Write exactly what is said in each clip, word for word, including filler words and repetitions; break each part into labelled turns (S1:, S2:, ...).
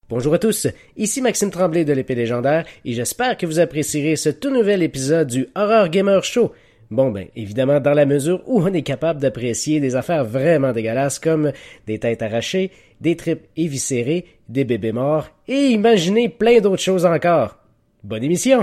S1: Bonjour à tous, ici Maxime Tremblay de l'Épée Légendaire et j'espère que vous apprécierez ce tout nouvel épisode du Horror Gamer Show. Bon ben, évidemment dans la mesure où on est capable d'apprécier des affaires vraiment dégueulasses comme des têtes arrachées, des tripes éviscérées, des bébés morts et imaginez plein d'autres choses encore. Bonne émission!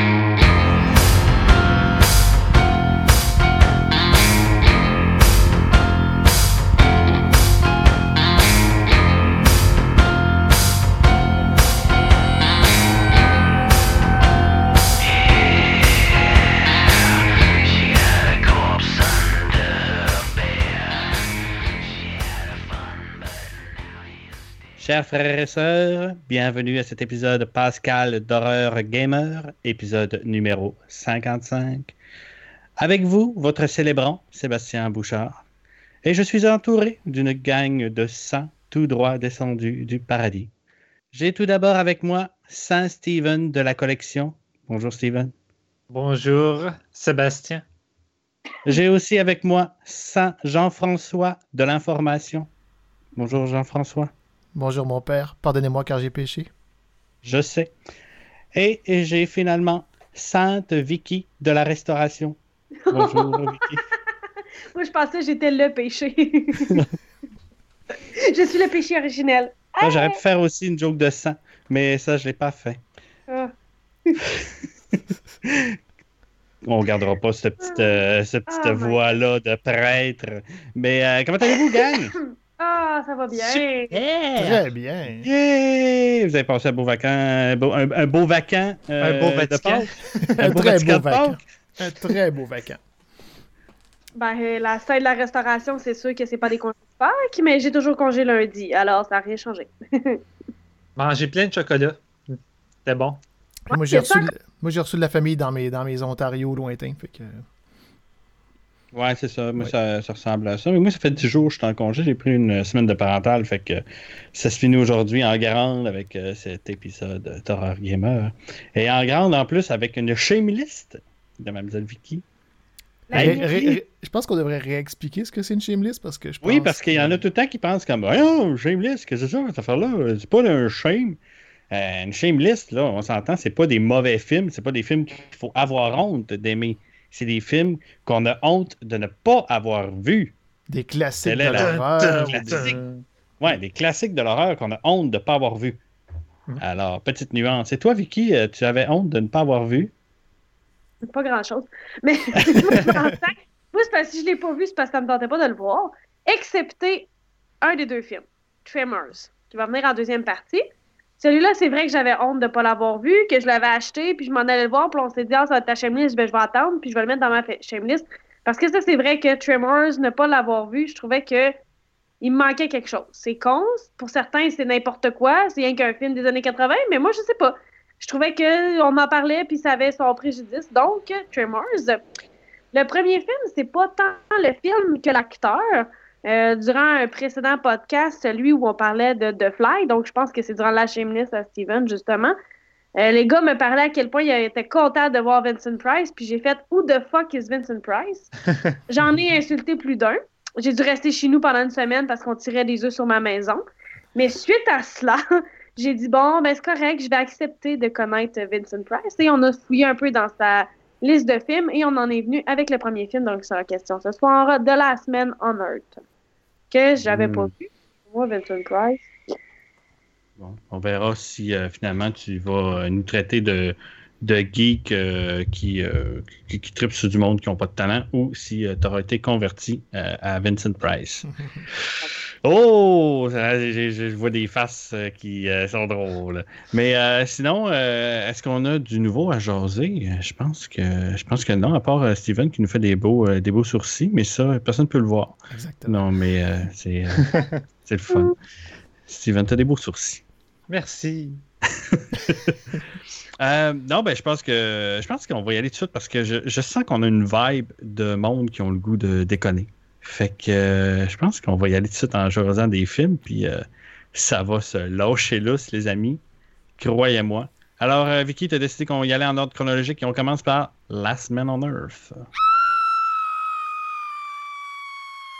S2: Chers frères et sœurs, bienvenue à cet épisode Pascal d'Horreur Gamer, épisode numéro cinquante-cinq. Avec vous, votre célébrant, Sébastien Bouchard. Et je suis entouré d'une gang de saints tout droit descendus du paradis. J'ai tout d'abord avec moi Saint Steven de la collection. Bonjour Steven.
S3: Bonjour Sébastien.
S2: J'ai aussi avec moi Saint Jean-François de l'information. Bonjour Jean-François.
S4: Bonjour mon père, pardonnez-moi car j'ai péché.
S2: Je sais. Et, et j'ai finalement Sainte Vicky de la restauration. Bonjour Vicky.
S5: Moi je pensais que j'étais le péché. Je suis le péché originel.
S2: Là, j'aurais pu faire aussi une joke de sang, mais ça je l'ai pas fait.
S5: Ah.
S2: On regardera pas cette petite, euh, cette petite oh voix-là de prêtre. Mais euh, comment allez-vous, gang?
S5: Ah, ça va bien.
S4: Yeah. Très bien.
S2: Yeah. Vous avez passé un beau vacant, un beau, un, un beau vacant euh,
S3: un beau Vatican.
S2: un, un beau
S4: très
S2: Vatican
S4: beau vacant. Un très beau vacant.
S5: Ben, la scène de la restauration, c'est sûr que c'est pas des congés de Pâques, mais j'ai toujours congé lundi, alors ça n'a rien changé.
S3: Manger plein de chocolat. C'était bon.
S4: Ouais, moi, j'ai reçu, le, moi, j'ai reçu de la famille dans mes, dans mes Ontario lointains. Fait que...
S2: Ouais, c'est ça. Moi,
S4: ouais.
S2: ça, ça ressemble à ça. Mais moi, ça fait dix jours que je suis en congé. J'ai pris une semaine de parental. Fait que ça se finit aujourd'hui en grande avec euh, cet épisode d'Horror Gamer. Et en grande, en plus, avec une shamelist de Mademoiselle Vicky.
S4: Ré, ré, ré, je pense qu'on devrait réexpliquer ce que c'est une shamelist parce que je pense
S2: Oui, parce qu'il y en a tout le temps qui pensent comme « Oh, shamelist, qu'est-ce que c'est ça, cette affaire-là? C'est pas un shame. Euh, » Une shamelist, là, on s'entend, c'est pas des mauvais films. C'est pas des films qu'il faut avoir honte d'aimer. C'est des films qu'on a honte de ne pas avoir vus.
S4: Des classiques de
S2: la...
S4: l'horreur.
S2: Des classiques. Ouais, des classiques de l'horreur qu'on a honte de ne pas avoir vus. Mmh. Alors, petite nuance. Et toi, Vicky, tu avais honte de ne pas avoir vu?
S5: Pas grand-chose. Mais moi, c'est parce que je ne l'ai pas vu, c'est parce que ça ne me tentait pas de le voir. Excepté un des deux films, Tremors, qui va venir en deuxième partie. Celui-là, c'est vrai que j'avais honte de ne pas l'avoir vu, que je l'avais acheté, puis je m'en allais le voir, puis on s'est dit, ah, ça va être ta shamelist, ben, je vais attendre, puis je vais le mettre dans ma shamelist. Parce que ça, c'est vrai que Tremors, ne pas l'avoir vu, je trouvais que il me manquait quelque chose. C'est con, pour certains, c'est n'importe quoi, c'est rien qu'un film des années quatre-vingts, mais moi, je sais pas. Je trouvais qu'on en parlait, puis ça avait son préjudice. Donc, Tremors, le premier film, c'est pas tant le film que l'acteur. Euh, durant un précédent podcast, celui où on parlait de The Fly, donc je pense que c'est durant la shamelist à Steven, justement, euh, les gars me parlaient à quel point ils étaient contents de voir Vincent Price, puis j'ai fait « Who the fuck is Vincent Price? » J'en ai insulté plus d'un. J'ai dû rester chez nous pendant une semaine parce qu'on tirait des œufs sur ma maison. Mais suite à cela, j'ai dit « Bon, ben c'est correct, je vais accepter de connaître Vincent Price. » Et on a fouillé un peu dans sa liste de films et on en est venu avec le premier film, donc c'est la question ce soir, The Last Man on Earth, que j'avais mmh. pas vu. Moi, Vincent Price.
S2: Bon, on verra si euh, finalement tu vas euh, nous traiter de, de geeks euh, qui, euh, qui, qui trippent sur du monde qui n'ont pas de talent ou si euh, tu auras été converti euh, à Vincent Price. Oh! Je, je vois des faces euh, qui euh, sont drôles. Mais euh, sinon, euh, est-ce qu'on a du nouveau à jaser? Je pense que je pense que non, à part euh, Steven qui nous fait des beaux, euh, des beaux sourcils, mais ça, personne ne peut le voir.
S4: Exactement.
S2: Non, mais euh, c'est, euh, c'est le fun. Steven, tu as des beaux sourcils.
S3: Merci.
S2: euh, non, ben je pense que je pense qu'on va y aller tout de suite parce que je, je sens qu'on a une vibe de monde qui ont le goût de déconner. Fait que euh, je pense qu'on va y aller tout de suite en jasant des films, puis euh, ça va se lâcher lousse, les amis. Croyez-moi. Alors, euh, Vicky, tu as décidé qu'on y allait en ordre chronologique et on commence par Last Man on Earth.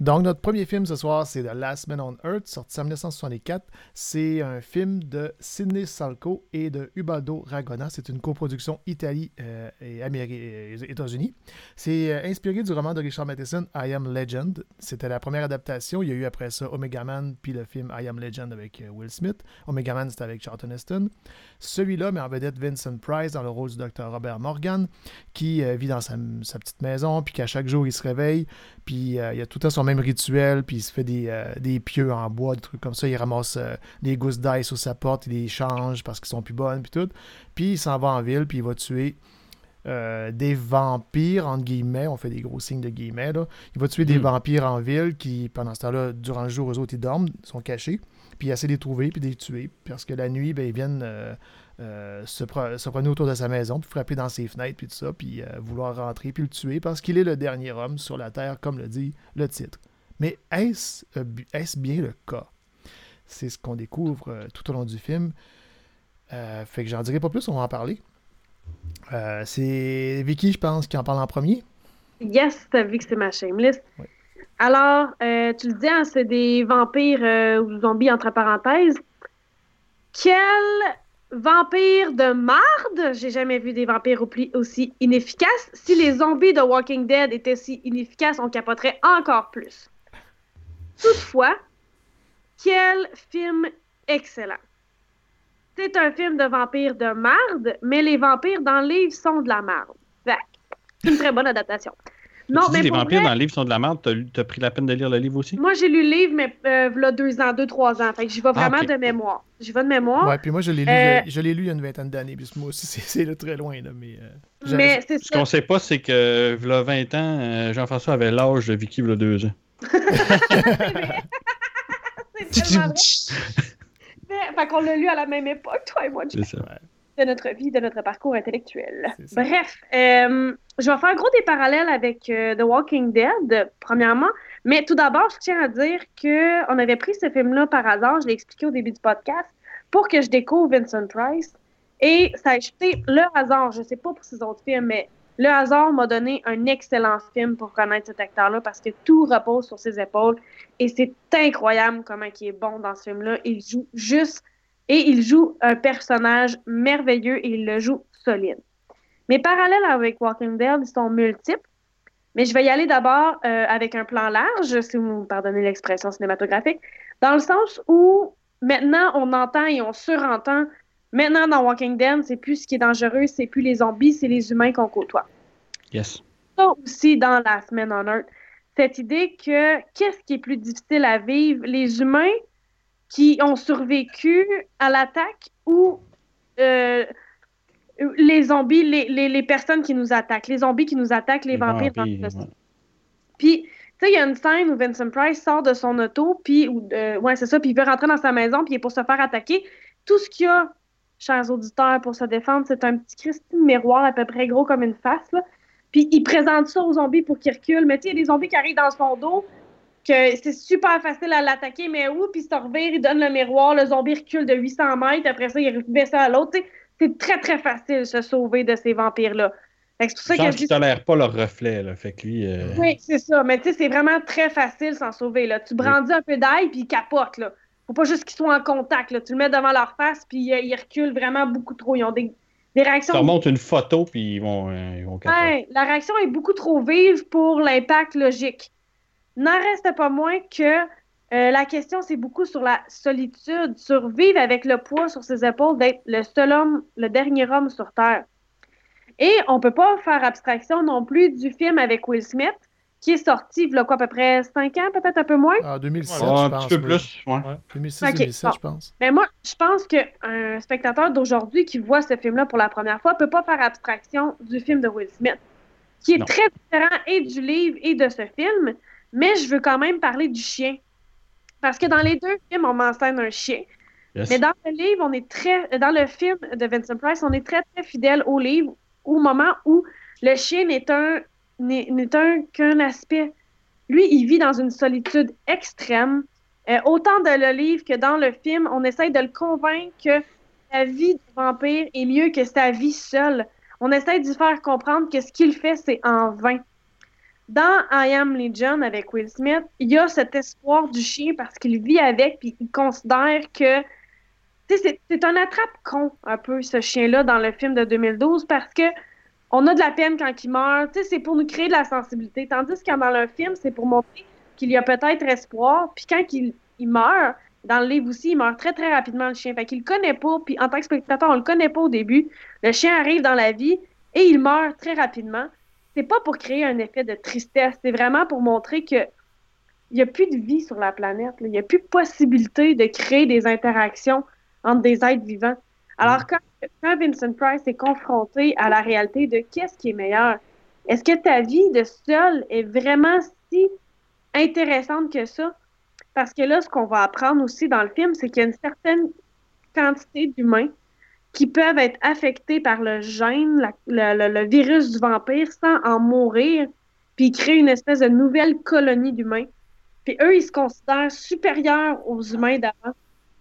S4: Donc, notre premier film ce soir, c'est The Last Man on Earth, sorti en dix-neuf cent soixante-quatre. C'est un film de Sidney Salco et de Ubaldo Ragona. C'est une coproduction Italie euh, et Amérique, et États-Unis. C'est euh, inspiré du roman de Richard Matheson, I Am Legend. C'était la première adaptation. Il y a eu après ça Omega Man, puis le film I Am Legend avec euh, Will Smith. Omega Man, c'était avec Charlton Heston. Celui-là met en vedette Vincent Price dans le rôle du docteur Robert Morgan, qui euh, vit dans sa, sa petite maison, puis qu'à chaque jour, il se réveille, puis euh, il a tout le temps son même rituel, puis il se fait des, euh, des pieux en bois, des trucs comme ça. Il ramasse euh, des gousses d'ail sur sa porte, il les change parce qu'ils sont plus bonnes, puis tout. Puis il s'en va en ville, puis il va tuer euh, des vampires, entre guillemets. On fait des gros signes de guillemets, là. Il va tuer des mm. vampires en ville qui, pendant ce temps-là, durant le jour, eux autres, ils dorment, ils sont cachés. Puis il essaie de les trouver, puis de les tuer. Parce que la nuit, ben, ils viennent euh, euh, se, pro- se promener autour de sa maison, puis frapper dans ses fenêtres, puis tout ça, puis euh, vouloir rentrer, puis le tuer, parce qu'il est le dernier homme sur la Terre, comme le dit le titre. Mais est-ce, euh, est-ce bien le cas? C'est ce qu'on découvre euh, tout au long du film. Euh, fait que j'en dirai pas plus, on va en parler. Euh, c'est Vicky, je pense, qui en parle en premier.
S5: Yes, t'as vu que c'est ma shameless.
S4: Oui.
S5: Alors, euh, tu le dis, hein, c'est des vampires euh, ou zombies entre parenthèses. Quel vampire de marde! J'ai jamais vu des vampires aussi inefficaces. Si les zombies de Walking Dead étaient si inefficaces, on capoterait encore plus. Toutefois, quel film excellent. C'est un film de vampires de marde, mais les vampires dans le livre sont de la marde. C'est une très bonne adaptation.
S2: Non, tu mais dis les vampires vrai, dans le livre sont de la merde, t'as, t'as pris la peine de lire le livre aussi?
S5: Moi, j'ai lu le livre, mais euh, il y a deux ans, deux, trois ans. Fait que j'y vais vraiment ah, okay. de mémoire. J'y vais de mémoire.
S4: Ouais, puis moi, je l'ai lu, euh... je, je l'ai lu il y a une vingtaine d'années, puis moi aussi, c'est, c'est là, très loin, là, mais... Euh,
S5: mais c'est
S2: Ce
S5: ça.
S2: qu'on sait pas, c'est que, il y a vingt ans, euh, Jean-François avait l'âge de Vicky, il y a deux ans.
S5: C'est tellement vrai. Fait qu'on l'a lu à la même époque, toi et moi.
S2: C'est ça.
S5: De notre vie, de notre parcours intellectuel. Bref, euh, je vais faire gros des parallèles avec euh, The Walking Dead, premièrement. Mais tout d'abord, je tiens à dire qu'on avait pris ce film-là par hasard, je l'ai expliqué au début du podcast, pour que je découvre Vincent Price. Et ça a été le hasard, je ne sais pas pour ses autres films, mais le hasard m'a donné un excellent film pour connaître cet acteur-là parce que tout repose sur ses épaules. Et c'est incroyable comment il est bon dans ce film-là. Il joue juste... Et il joue un personnage merveilleux et il le joue solide. Mes parallèles avec Walking Dead, ils sont multiples, mais je vais y aller d'abord euh, avec un plan large, si vous me pardonnez l'expression cinématographique, dans le sens où maintenant on entend et on surentend, maintenant dans Walking Dead, c'est plus ce qui est dangereux, c'est plus les zombies, c'est les humains qu'on côtoie.
S2: Yes.
S5: Ça aussi dans Last Man on Earth, cette idée que qu'est-ce qui est plus difficile à vivre, les humains qui ont survécu à l'attaque ou euh, les zombies, les, les, les personnes qui nous attaquent, les zombies qui nous attaquent, les, les vampires.
S2: vampires
S5: dans
S2: ouais.
S5: Puis, tu sais, il y a une scène où Vincent Price sort de son auto, puis, euh, ouais, c'est ça, puis il veut rentrer dans sa maison, puis il est pour se faire attaquer. Tout ce qu'il y a, chers auditeurs, pour se défendre, c'est un petit Christy miroir à peu près gros comme une face, là. Puis il présente ça aux zombies pour qu'ils reculent. Mais tu sais, il y a des zombies qui arrivent dans son dos, que c'est super facile à l'attaquer, mais où, puis il se revire, il donne le miroir, le zombie recule de huit cents mètres, après ça, il remet ça à l'autre. T'sais, c'est très, très facile de se sauver de ces vampires-là. Fait que c'est pour ça
S2: Genre
S5: que
S2: qui tolèrent pas leur reflet, là. Fait que lui... Euh...
S5: Oui, c'est ça. Mais tu sais, c'est vraiment très facile s'en sauver, là. Tu brandis oui. un peu d'ail, puis ils capotent, là. Faut pas juste qu'ils soient en contact, là. Tu le mets devant leur face, puis euh, ils reculent vraiment beaucoup trop. Ils ont des, des réactions...
S2: Tu remontes une photo, puis ils vont, euh, ils vont capoter.
S5: Ouais, la réaction est beaucoup trop vive pour l'impact logique. N'en reste pas moins que euh, la question, c'est beaucoup sur la solitude, sur vivre avec le poids sur ses épaules, d'être le seul homme, le dernier homme sur Terre. Et on peut pas faire abstraction non plus du film avec Will Smith, qui est sorti, il y a quoi, à peu près cinq ans, peut-être un peu moins?
S4: En deux mille sept,
S2: ouais,
S4: je
S2: un
S4: pense.
S2: petit peu
S4: oui.
S2: plus, ouais.
S4: deux mille six deux mille sept,
S5: okay, bon.
S4: je pense.
S5: Mais moi, je pense qu'un spectateur d'aujourd'hui qui voit ce film-là pour la première fois peut pas faire abstraction du film de Will Smith, qui est non. très différent et du livre et de ce film. Mais je veux quand même parler du chien. Parce que dans les deux films, on m'enseigne un chien. Yes. Mais dans le livre, on est très. Dans le film de Vincent Price, on est très, très fidèle au livre, au moment où le chien n'est un n'est, n'est un qu'un aspect. Lui, il vit dans une solitude extrême. Euh, autant dans le livre que dans le film, on essaye de le convaincre que sa vie de vampire est mieux que sa vie seule. On essaye de lui faire comprendre que ce qu'il fait, c'est en vain. dans I Am Legion avec Will Smith, il y a cet espoir du chien parce qu'il vit avec, puis il considère que tu sais, c'est, c'est un attrape-con, un peu, ce chien-là, dans le film de deux mille douze, parce que on a de la peine quand il meurt. Tu sais, c'est pour nous créer de la sensibilité. Tandis que dans le film, c'est pour montrer qu'il y a peut-être espoir. Puis quand il, il meurt, dans le livre aussi, il meurt très, très rapidement, le chien. Fait qu'il le connaît pas. Puis en tant que spectateur, on le connaît pas au début. Le chien arrive dans la vie et il meurt très rapidement. C'est pas pour créer un effet de tristesse. C'est vraiment pour montrer que il n'y a plus de vie sur la planète. Là. Il n'y a plus de possibilité de créer des interactions entre des êtres vivants. Alors, quand, quand Vincent Price est confronté à la réalité de qu'est-ce qui est meilleur, est-ce que ta vie de seul est vraiment si intéressante que ça? Parce que là, ce qu'on va apprendre aussi dans le film, c'est qu'il y a une certaine quantité d'humains qui peuvent être affectés par le gène, la, le, le, le virus du vampire, sans en mourir, puis créer une espèce de nouvelle colonie d'humains. Puis eux, ils se considèrent supérieurs aux humains d'avant.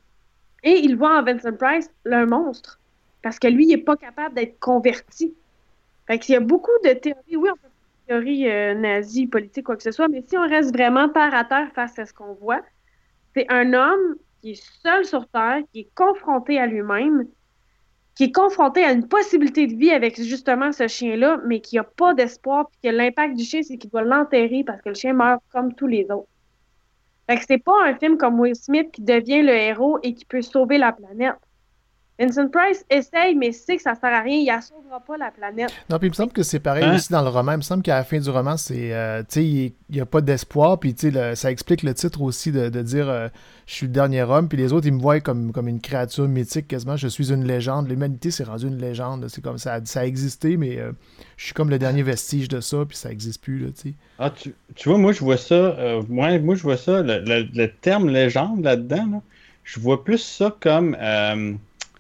S5: Et ils voient en Vincent Price un monstre. Parce que lui, il n'est pas capable d'être converti. Fait qu'il y a beaucoup de théories. Oui, on peut faire des théories euh, nazies, politiques, quoi que ce soit, mais si on reste vraiment terre à terre face à ce qu'on voit, c'est un homme qui est seul sur Terre, qui est confronté à lui-même, qui est confronté à une possibilité de vie avec justement ce chien-là, mais qui n'a pas d'espoir, puis que l'impact du chien, c'est qu'il doit l'enterrer parce que le chien meurt comme tous les autres. Fait que c'est pas un film comme Will Smith qui devient le héros et qui peut sauver la planète. Vincent Price essaye, mais sait que ça sert à rien. Il ne sauvera pas la planète.
S4: Non, puis il me semble que c'est pareil
S2: Hein?
S4: aussi dans le roman. Il me semble qu'à la fin du roman, c'est, euh, tu sais, il n'y a pas d'espoir. Puis, tu sais, le- ça explique le titre aussi de, de dire euh, je suis le dernier homme. Puis les autres, ils me voient comme, comme une créature mythique quasiment. Je suis une légende. L'humanité s'est rendue une légende. C'est comme ça, ça a existé, mais euh, je suis comme le dernier vestige de ça. Puis ça n'existe plus, là, tu sais.
S2: Ah, tu, tu vois, moi, je vois ça. Euh, moi, moi, je vois ça. Le, le- le terme légende là-dedans, là, je vois plus ça comme. euh,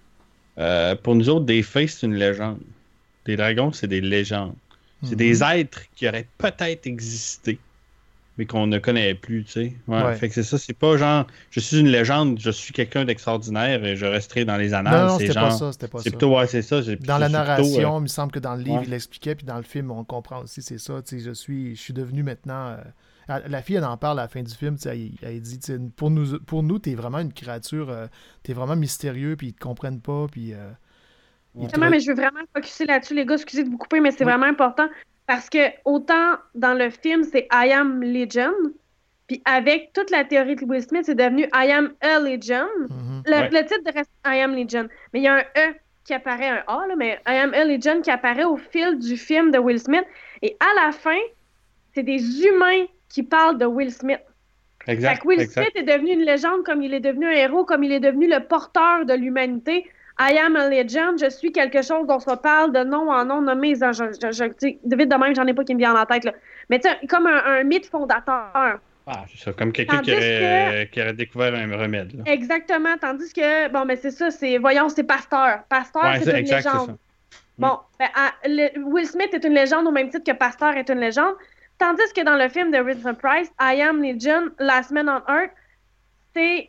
S2: euh, pour nous autres, des fées, c'est une légende. Des dragons, c'est des légendes. C'est
S4: Mhm.
S2: des êtres qui auraient peut-être existé, mais qu'on ne connaît plus, tu sais. Ouais,
S4: Ouais.
S2: Fait que c'est ça. C'est pas genre, je suis une légende, je suis quelqu'un d'extraordinaire et je resterai dans les annales.
S4: Non, non,
S2: c'est
S4: c'était
S2: genre.
S4: pas ça. C'était pas
S2: C'est
S4: ça.
S2: plutôt, ouais, c'est ça. c'est-
S4: Dans la
S2: c'est plutôt,
S4: narration,
S2: euh,
S4: il me semble que dans le livre,
S2: ouais.
S4: il l'expliquait, puis dans le film, on comprend aussi, c'est ça. Tu sais, je suis, je suis devenu maintenant. euh, elle- La fille, elle en parle à la fin du film. Tu sais, Elle, elle dit, tu sais, pour nous, pour nous, t'es vraiment une créature, euh, t'es vraiment mystérieux, puis ils te comprennent pas, puis. euh, ils te
S5: Justement,
S4: re-
S5: mais je veux vraiment focuser là-dessus, les gars. Excusez de vous couper, mais c'est
S4: Oui.
S5: vraiment important. Parce que autant dans le film, c'est I Am Legion, puis avec toute la théorie de Will Smith, c'est devenu I Am a Legion.
S4: Mhm.
S5: Le,
S2: Ouais.
S5: le titre reste I Am Legion. Mais il y a un E qui apparaît, un A, là, mais I Am a Legion qui apparaît au fil du film de Will Smith. Et à la fin, c'est des humains qui parlent de Will Smith. Fait
S2: Exact.
S5: que Will
S2: exact.
S5: Smith est devenu une légende comme il est devenu un héros, comme il est devenu le porteur de l'humanité. I am a legend, je suis quelque chose dont on parle de nom en nom nommé. Je, je, je, je- tu sais, de vite de même, j'en ai pas qui me vient en tête. Là. Mais tu sais, comme un, un mythe fondateur.
S2: Ah, c'est ça. Comme quelqu'un qui
S5: Tandis
S2: aurait, qui aurait découvert un remède. Là.
S5: Exactement. Tandis que, bon, mais c'est ça, c'est, voyons, c'est Pasteur. Pasteur,
S2: Ouais,
S5: c'est
S2: c'est
S5: une
S2: exact, c'est
S5: légende.
S2: ça.
S5: Bon, ben, à- le- Will Smith est une légende au même titre que Pasteur est une légende. Tandis que dans le film de Vincent Price, I Am Legion, Last Man on Earth, c'est,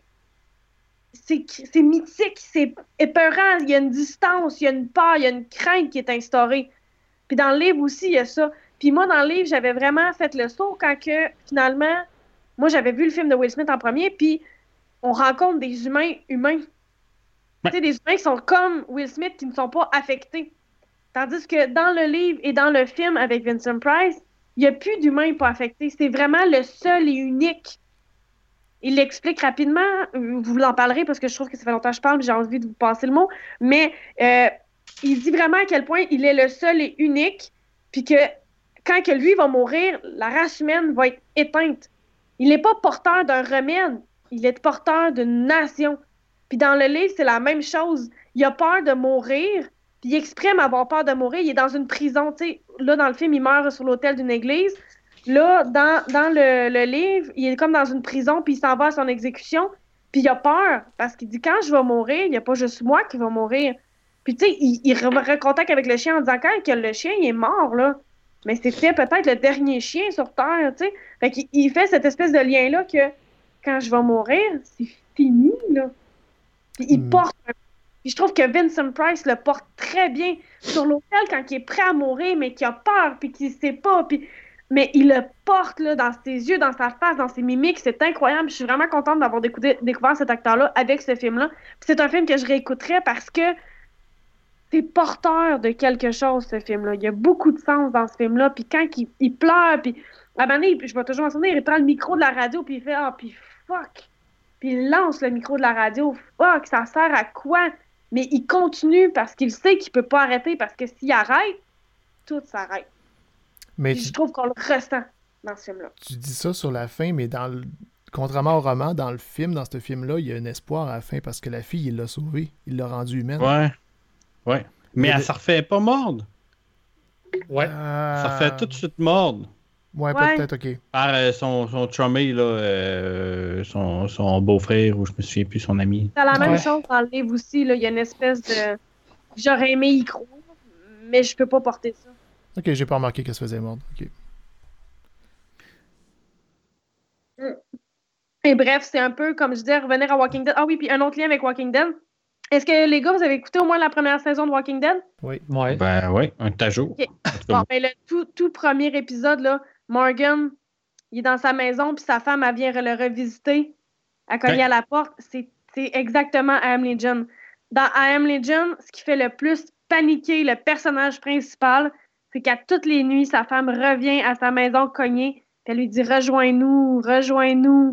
S5: c'est, c'est mythique, c'est épeurant. Il y a une distance, il y a une peur, il y a une crainte qui est instaurée. Puis dans le livre aussi, il y a ça. Puis moi, dans le livre, j'avais vraiment fait le saut quand que, finalement, moi, j'avais vu le film de Will Smith en premier, puis on rencontre des humains humains.
S2: Ouais.
S5: Tu sais, des humains qui sont comme Will Smith, qui ne sont pas affectés. Tandis que dans le livre et dans le film avec Vincent Price, il n'y a plus d'humains pas affectés. C'est vraiment le seul et unique. Il l'explique rapidement. Vous l'en parlerez parce que je trouve que ça fait longtemps que je parle, j'ai envie de vous passer le mot. Mais euh, il dit vraiment à quel point il est le seul et unique, puis que quand que lui va mourir, la race humaine va être éteinte. Il n'est pas porteur d'un remède, il est porteur d'une nation. Puis dans le livre, c'est la même chose. Il a peur de mourir, puis il exprime avoir peur de mourir. Il est dans une prison, tu sais. Là, dans le film, il meurt sur l'autel d'une église. Là, dans, dans le, le livre, il est comme dans une prison, puis il s'en va à son exécution, puis il a peur, parce qu'il dit, quand je vais mourir, il n'y a pas juste moi qui va mourir. Puis, tu sais, il, il recontacte avec le chien en disant, quand que le chien, il est mort, là, mais c'était peut-être le dernier chien sur Terre, tu sais. Fait qu'il il fait cette espèce de lien-là que, quand je vais mourir, c'est fini, là. Puis il
S4: Mm.
S5: porte un... Puis je trouve que Vincent Price le porte très bien sur l'autel quand il est prêt à mourir, mais qu'il a peur, puis qu'il sait pas, puis mais il le porte là, dans ses yeux, dans sa face, dans ses mimiques. C'est incroyable. Je suis vraiment contente d'avoir découvert, découvert cet acteur-là avec ce film-là. Puis c'est un film que je réécouterais parce que c'est porteur de quelque chose, ce film-là. Il y a beaucoup de sens dans ce film-là. Puis quand il, il pleure, puis à un moment donné, je vais toujours m'en souvenir, il prend le micro de la radio, puis il fait « Ah, puis fuck! » Puis il lance le micro de la radio. « Fuck, ça sert à quoi? » Mais il continue parce qu'il sait qu'il peut pas arrêter, parce que s'il arrête, tout s'arrête.
S4: Mais
S5: Puis
S4: tu,
S5: je trouve qu'on le ressent dans ce film-là.
S4: tu dis ça sur la fin, mais dans le... contrairement au roman, dans le film, dans ce film-là, il y a un espoir à la fin parce que la fille, il l'a sauvée. Il l'a rendue humaine.
S2: Ouais. Ouais. Mais
S4: Il y a
S2: elle
S4: des-
S2: se refait pas mordre.
S3: Ouais.
S4: Euh,
S2: Ça refait tout de suite mordre.
S4: Ouais,
S5: Ouais.
S4: peut-être, ok.
S2: Par euh, son, son chummy, là, euh, son, son beau-frère, ou je me souviens plus, son ami.
S5: C'est la même
S3: Ouais.
S5: chose dans le livre aussi. Là. Il y a une espèce de... J'aurais aimé y croire, mais je peux pas porter ça.
S4: Ok, j'ai pas remarqué qu'elle se faisait mordre. Ok.
S5: Et bref, c'est un peu, comme je disais, revenir à Walking Dead. Ah oui, puis un autre lien avec Walking Dead. Est-ce que les gars, vous avez écouté au moins la première saison de Walking Dead?
S4: Oui.
S3: Ouais.
S2: Ben oui, un tajour.
S5: Ok.
S2: En tout cas,
S5: Bon, ben le tout, tout premier épisode, là, Morgan, il est dans sa maison, puis sa femme, elle vient le revisiter. Elle cogne
S2: Ouais.
S5: à la porte. C'est c'est exactement I Am Legion. Dans I Am Legion, ce qui fait le plus paniquer le personnage principal, c'est qu'à toutes les nuits, sa femme revient à sa maison cognée, puis elle lui dit « Rejoins-nous, rejoins-nous ».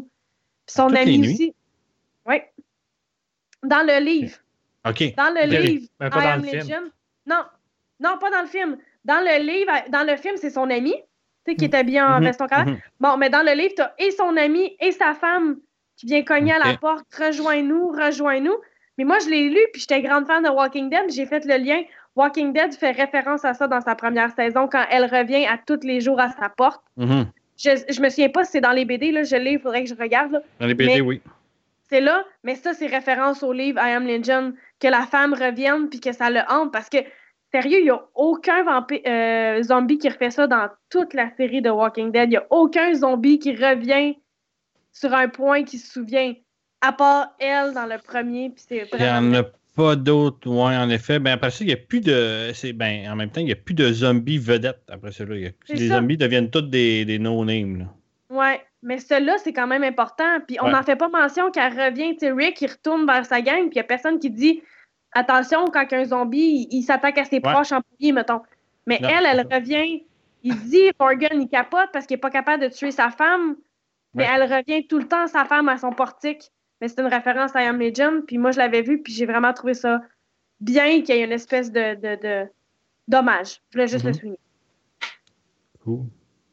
S5: Puis son
S2: toutes les
S5: ami
S2: nuits?
S5: aussi. Oui. Dans le livre.
S2: OK.
S5: Dans le
S3: Ok.
S5: livre,
S3: Mais pas
S5: I
S3: dans
S5: Am
S3: le film.
S5: Legion. Non, non, pas dans le film. Dans le livre, dans le film, c'est son ami, tu sais, qui est habillé en
S2: Mhm,
S5: veston cravate.
S2: mhm.
S5: Bon, mais dans le livre, t'as et son ami et sa femme qui vient cogner à la
S2: Ok.
S5: porte. Rejoins-nous, rejoins-nous. Mais moi, je l'ai lu, puis j'étais grande fan de Walking Dead. J'ai fait le lien. Walking Dead fait référence à ça dans sa première saison quand elle revient à tous les jours à sa porte.
S2: Mhm.
S5: Je, je me souviens pas si c'est dans les B D, là, je l'ai, il faudrait que je regarde. Là.
S2: Dans les B D,
S5: Mais-
S2: oui.
S5: C'est là, mais ça, c'est référence au livre I Am Legion, que la femme revienne puis que ça le hante. Parce que, sérieux, il n'y a aucun vampi- euh, zombie qui refait ça dans toute la série de Walking Dead. Il n'y a aucun zombie qui revient sur un point qui se souvient, à part elle dans le premier. Puis c'est
S2: Il n'y en
S5: vraiment...
S2: a pas d'autres, ouais, en effet. Ben, après ça, il n'y a plus de. c'est- Ben, en même temps, il n'y a plus de zombies vedettes après ça. Là. Il y a-
S5: C'est
S2: Les
S5: ça.
S2: zombies deviennent tous des, des no-names. là.
S5: Ouais, mais celui-là, c'est quand même important. Puis on
S2: Ouais.
S5: n'en fait pas mention qu'elle revient. Tu sais, Rick, il retourne vers sa gang, puis il n'y a personne qui dit attention, quand un zombie, il, il s'attaque à ses
S2: Ouais.
S5: proches en premier, mettons. Mais
S2: Non,
S5: elle, elle
S2: c'est ça.
S5: revient. Il dit, Morgan, il capote parce qu'il n'est pas capable de tuer sa femme. Mais
S2: Ouais.
S5: elle revient tout le temps, sa femme, à son portique. Mais c'est une référence à I Am Legion. Puis moi, je l'avais vu, puis j'ai vraiment trouvé ça bien qu'il y ait une espèce de, de, de... dommage. Je voulais juste
S2: Mhm.
S5: le souligner.
S2: Cool.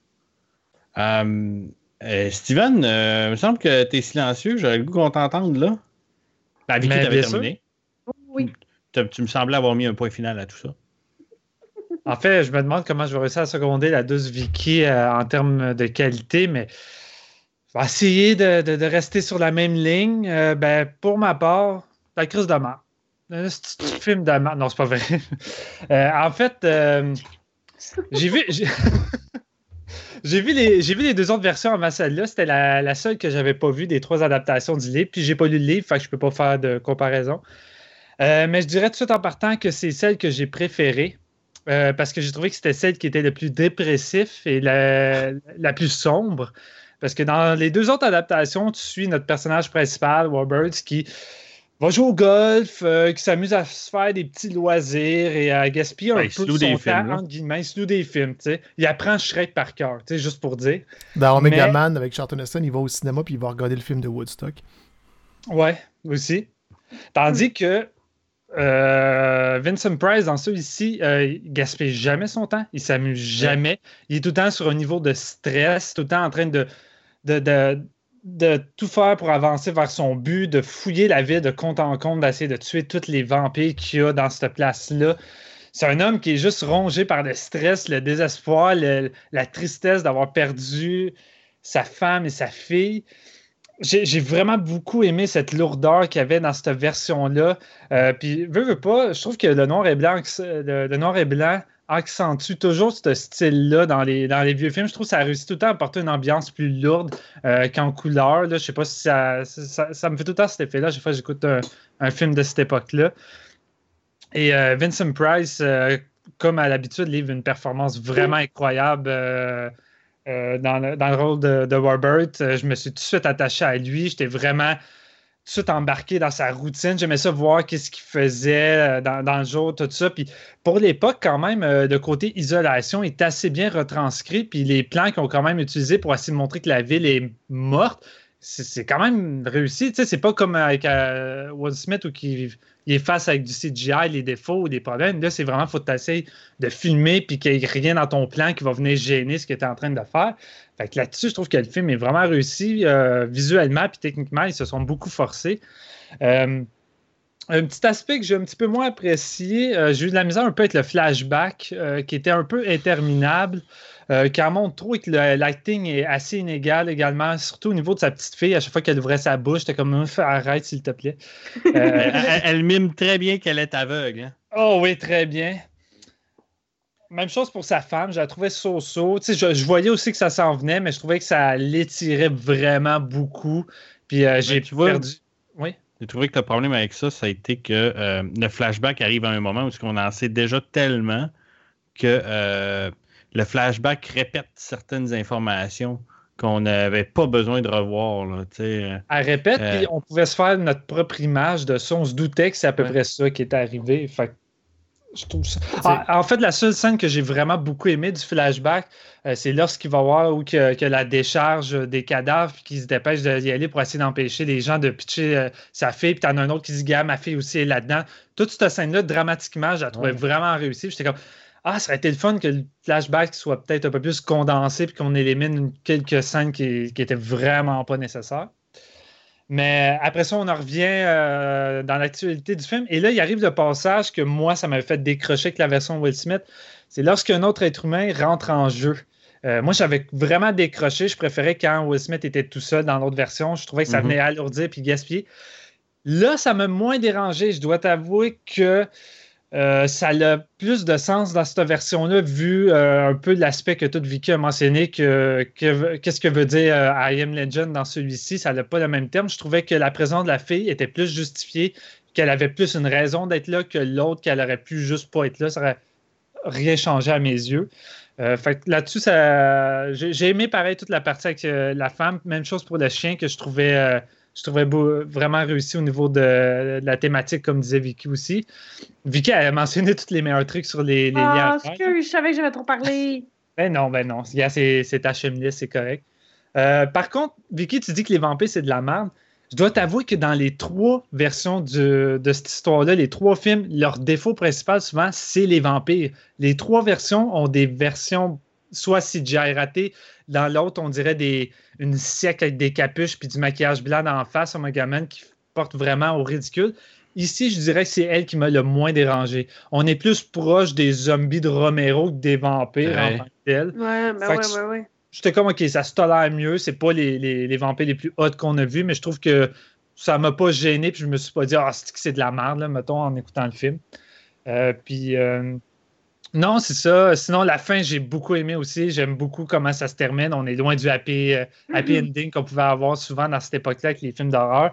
S2: Euh, euh, Steven, euh, il me semble que tu es silencieux. J'aurais le goût qu'on t'entende là. Ben, Vicky,
S3: Mais
S2: t'avais
S3: bien
S2: terminé.
S5: Oui.
S2: Tu, tu me semblais avoir mis un point final à tout ça.
S3: En fait, je me demande comment je vais réussir à seconder la douce Vicky euh, en termes de qualité, mais je vais essayer de, de- de rester sur la même ligne. Euh, ben, pour ma part, la crise de mort. Un petit film de mort. Non, c'est pas vrai. Euh, en fait, euh, j'ai vu. J'ai... J'ai vu, les, j'ai vu les deux autres versions avant celle-là. C'était la, la seule que j'avais pas vue des trois adaptations du livre. Puis j'ai pas lu le livre, fait que je peux pas faire de comparaison. Euh, mais je dirais tout de suite en partant que c'est celle que j'ai préférée. Euh, parce que j'ai trouvé que c'était celle qui était le plus dépressif et la, la plus sombre. Parce que dans les deux autres adaptations, tu suis notre personnage principal, Warbirds, qui va jouer au golf, euh, qui s'amuse à se faire des petits loisirs et à gaspiller
S2: Ben,
S3: un
S2: il se
S3: peu de
S2: loue
S3: son
S2: des
S3: temps,
S2: films, là.
S3: entre guillemets. Il se loue des films, tu sais. Il apprend Shrek par cœur, tu sais, juste pour dire.
S4: Dans Omega
S3: Mais-
S4: Man, avec Charlton Heston, il va au cinéma puis il va regarder le film de Woodstock.
S3: Ouais, aussi. Tandis que euh, Vincent Price, dans celui-ci, euh, il gaspille jamais son temps. Il s'amuse jamais. Il est tout le temps sur un niveau de stress, tout le temps en train de, de, de, de tout faire pour avancer vers son but, de fouiller la ville de compte en compte, d'essayer de tuer tous les vampires qu'il y a dans cette place-là. C'est un homme qui est juste rongé par le stress, le désespoir, le- la tristesse d'avoir perdu sa femme et sa fille. J'ai j'ai vraiment beaucoup aimé cette lourdeur qu'il y avait dans cette version-là. Euh, puis, veux, veux pas, je trouve que le noir et blanc, le, le noir et blanc accentue toujours ce style-là dans les, dans les vieux films. Je trouve que ça réussit tout le temps à apporter une ambiance plus lourde euh, qu'en couleur. Là. Je sais pas si ça, ça, ça me fait tout le temps cet effet-là. Chaque fois que j'écoute un, un film de cette époque-là. Et euh, Vincent Price, euh, comme à l'habitude, livre une performance vraiment incroyable. Euh, euh, dans, le, dans le rôle de, de Robert. Euh, je me suis tout de suite attaché à lui. J'étais vraiment tout de suite embarqué dans sa routine. J'aimais ça voir qu'est-ce qu'il faisait dans, dans le jour, tout ça. Puis pour l'époque, quand même, euh, le côté isolation est assez bien retranscrit. Puis les plans qu'ils ont quand même utilisés pour essayer de montrer que la ville est morte, c'est, c'est quand même réussi. Tu sais, c'est pas comme avec euh, Will Smith où il, il est face avec du C G I, les défauts ou des problèmes. Là, c'est vraiment, il faut t'essayer de filmer puis qu'il n'y ait rien dans ton plan qui va venir gêner ce que tu es en train de faire. Fait que là-dessus, je trouve que le film est vraiment réussi euh, visuellement puis techniquement, ils se sont beaucoup forcés. Euh, un petit aspect que j'ai un petit peu moins apprécié, euh, j'ai eu de la misère un peu avec le flashback euh, qui était un peu interminable. Euh, qui en montre trop et que le lighting est assez inégal également, surtout au niveau de sa petite fille. À chaque fois qu'elle ouvrait sa bouche, j'étais comme « Arrête, s'il te plaît. Euh, »
S2: elle, elle mime très bien qu'elle est aveugle. Hein?
S3: Oh oui, très bien. Même chose pour sa femme, je la trouvais so-so. Tu sais, je, je voyais aussi que ça s'en venait, mais je trouvais que ça l'étirait vraiment beaucoup. Puis euh, j'ai
S2: tu vois,
S3: perdu... Oui?
S2: J'ai trouvé que le problème avec ça, ça a été que euh, le flashback arrive à un moment où on en sait déjà tellement que... Euh, le flashback répète certaines informations qu'on n'avait pas besoin de revoir. Là, Elle
S3: répète,
S2: euh,
S3: puis on pouvait se faire notre propre image de ça. On se doutait que c'est à peu ouais. près ça qui est arrivé. Fait je trouve ça... En, en fait, la seule scène que j'ai vraiment beaucoup aimée du flashback, euh, c'est lorsqu'il va voir où que, que la décharge des cadavres puis qu'il se dépêche d'y aller pour essayer d'empêcher les gens de pitcher euh, sa fille. Puis t'en as un autre qui se dit « Gars, ma fille aussi est là-dedans. » Toute cette scène-là, dramatiquement, je la trouvais ouais. vraiment réussie. J'étais comme... Ah, ça aurait été le fun que le flashback soit peut-être un peu plus condensé puis qu'on élimine quelques scènes qui, qui étaient vraiment pas nécessaires. Mais après ça, on en revient euh, dans l'actualité du film. Et là, il arrive le passage que moi, ça m'avait fait décrocher avec la version Will Smith. C'est lorsqu'un autre être humain rentre en jeu. Euh, moi, j'avais vraiment décroché. Je préférais quand Will Smith était tout seul dans l'autre version. Je trouvais que ça venait alourdir puis gaspiller. Là, ça m'a moins dérangé. Je dois t'avouer que Euh, ça a plus de sens dans cette version-là, vu euh, un peu l'aspect que tout Vicky a mentionné, que, que, qu'est-ce que veut dire euh, I Am Legend dans celui-ci, ça n'a pas le même terme. Je trouvais que la présence de la fille était plus justifiée, qu'elle avait plus une raison d'être là que l'autre, qu'elle aurait pu juste pas être là. Ça n'aurait rien changé à mes yeux. Euh, fait que là-dessus, ça, j'ai, j'ai aimé pareil toute la partie avec euh, la femme. Même chose pour le chien que je trouvais... Euh, Je trouvais beau, vraiment réussi au niveau de, de la thématique, comme disait Vicky aussi. Vicky a mentionné tous les meilleurs trucs sur les, les
S5: oh,
S3: liens.
S5: Ah, excuse, je savais que j'avais trop parlé.
S3: Ben non, ben non. C'est, c'est ta cheministe, c'est correct. Euh, par contre, Vicky, tu dis que les vampires, c'est de la merde. Je dois t'avouer que dans les trois versions du, de cette histoire-là, les trois films, leur défaut principal, souvent, c'est les vampires. Les trois versions ont des versions soit C G I raté. Dans l'autre, on dirait des, une siècle avec des capuches puis du maquillage blanc en face au Megaman qui porte vraiment au ridicule. Ici, je dirais que c'est elle qui m'a le moins dérangé. On est plus proche des zombies de Romero que des vampires ouais. en tant que tel.
S5: Ouais, ben ouais, ouais, ouais.
S3: J'étais comme, OK, ça se tolère mieux. C'est pas les, les, les vampires les plus hot qu'on a vus, mais je trouve que ça m'a pas gêné puis je me suis pas dit, ah, c'est que c'est de la merde, là, mettons, en écoutant le film. Euh, puis... Euh, Non, c'est ça. Sinon, la fin, j'ai beaucoup aimé aussi. J'aime beaucoup comment ça se termine. On est loin du happy, euh, happy mm-hmm. ending qu'on pouvait avoir souvent dans cette époque-là avec les films d'horreur.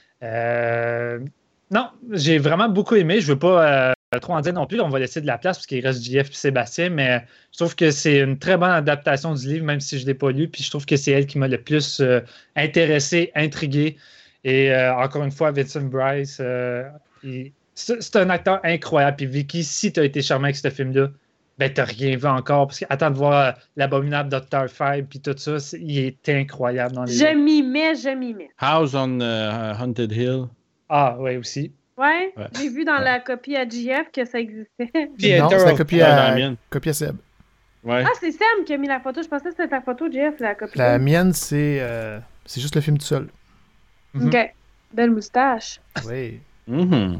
S3: Euh... Non, j'ai vraiment beaucoup aimé. Je ne veux pas euh, trop en dire non plus. On va laisser de la place parce qu'il reste J F et Sébastien, mais je trouve que c'est une très bonne adaptation du livre, même si je ne l'ai pas lu. Puis je trouve que c'est elle qui m'a le plus euh, intéressé, intrigué. Et euh, encore une fois, Vincent Price, euh, il... C'est, c'est un acteur incroyable. Puis Vicky, si tu as été charmé avec ce film-là, ben t'as rien vu encore. Parce qu'attends de voir l'abominable docteur Five puis tout ça, il est incroyable dans les
S5: Je autres. m'y mets, je m'y mets.
S2: House on uh, Haunted Hill.
S3: Ah, oui, aussi.
S5: Ouais, ouais. J'ai vu dans ouais. la copie à J F que ça existait.
S4: Puis non, c'est la copie à, à, copie à Seb.
S2: Ouais.
S5: Ah, c'est Sam qui a mis la photo. Je pensais que c'était ta photo, J F, la copie.
S4: La mienne, c'est, euh, c'est juste le film tout seul.
S5: Mm-hmm. OK. Belle moustache.
S4: Oui.
S2: Mm-hmm.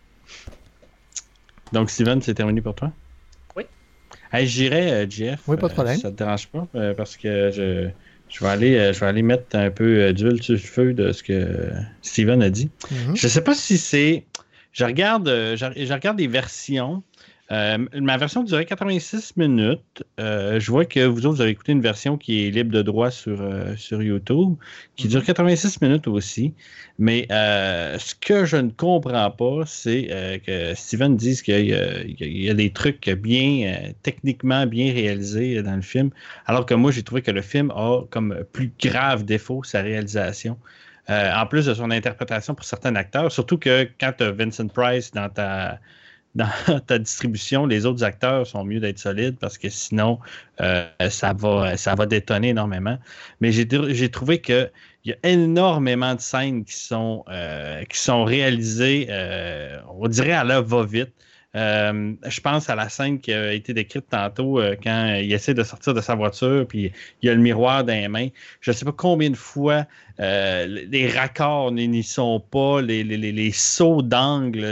S2: Donc, Steven, c'est terminé pour toi?
S3: Oui.
S2: Hey, j'irai, euh, Jeff.
S4: Oui, pas de problème.
S2: Euh, ça te dérange pas? Euh, parce que je, je, vais aller, euh, je vais aller mettre un peu euh, d'huile sur le feu de ce que Steven a dit. Mm-hmm. Je sais pas si c'est... Je regarde, euh, je, je regarde des versions Euh, ma version durait quatre-vingt-six minutes. Euh, je vois que vous autres, vous avez écouté une version qui est libre de droit sur, euh, sur YouTube, qui mm-hmm. dure quatre-vingt-six minutes aussi. Mais euh, ce que je ne comprends pas, c'est euh, que Steven dise qu'il y a, il y a des trucs bien, euh, techniquement bien réalisés dans le film, alors que moi, j'ai trouvé que le film a comme plus grave défaut sa réalisation. Euh, en plus de son interprétation pour certains acteurs, surtout que quand tu as Vincent Price dans ta... dans ta distribution, les autres acteurs sont mieux d'être solides parce que sinon, euh, ça va, ça va détonner énormément. Mais j'ai, j'ai trouvé qu'il y a énormément de scènes qui sont, euh, qui sont réalisées, euh, on dirait à la va-vite. Euh, je pense à la scène qui a été décrite tantôt euh, quand il essaie de sortir de sa voiture puis il y a le miroir dans les mains. Je ne sais pas combien de fois euh, les raccords n'y sont pas, les, les, les, les sauts d'angle.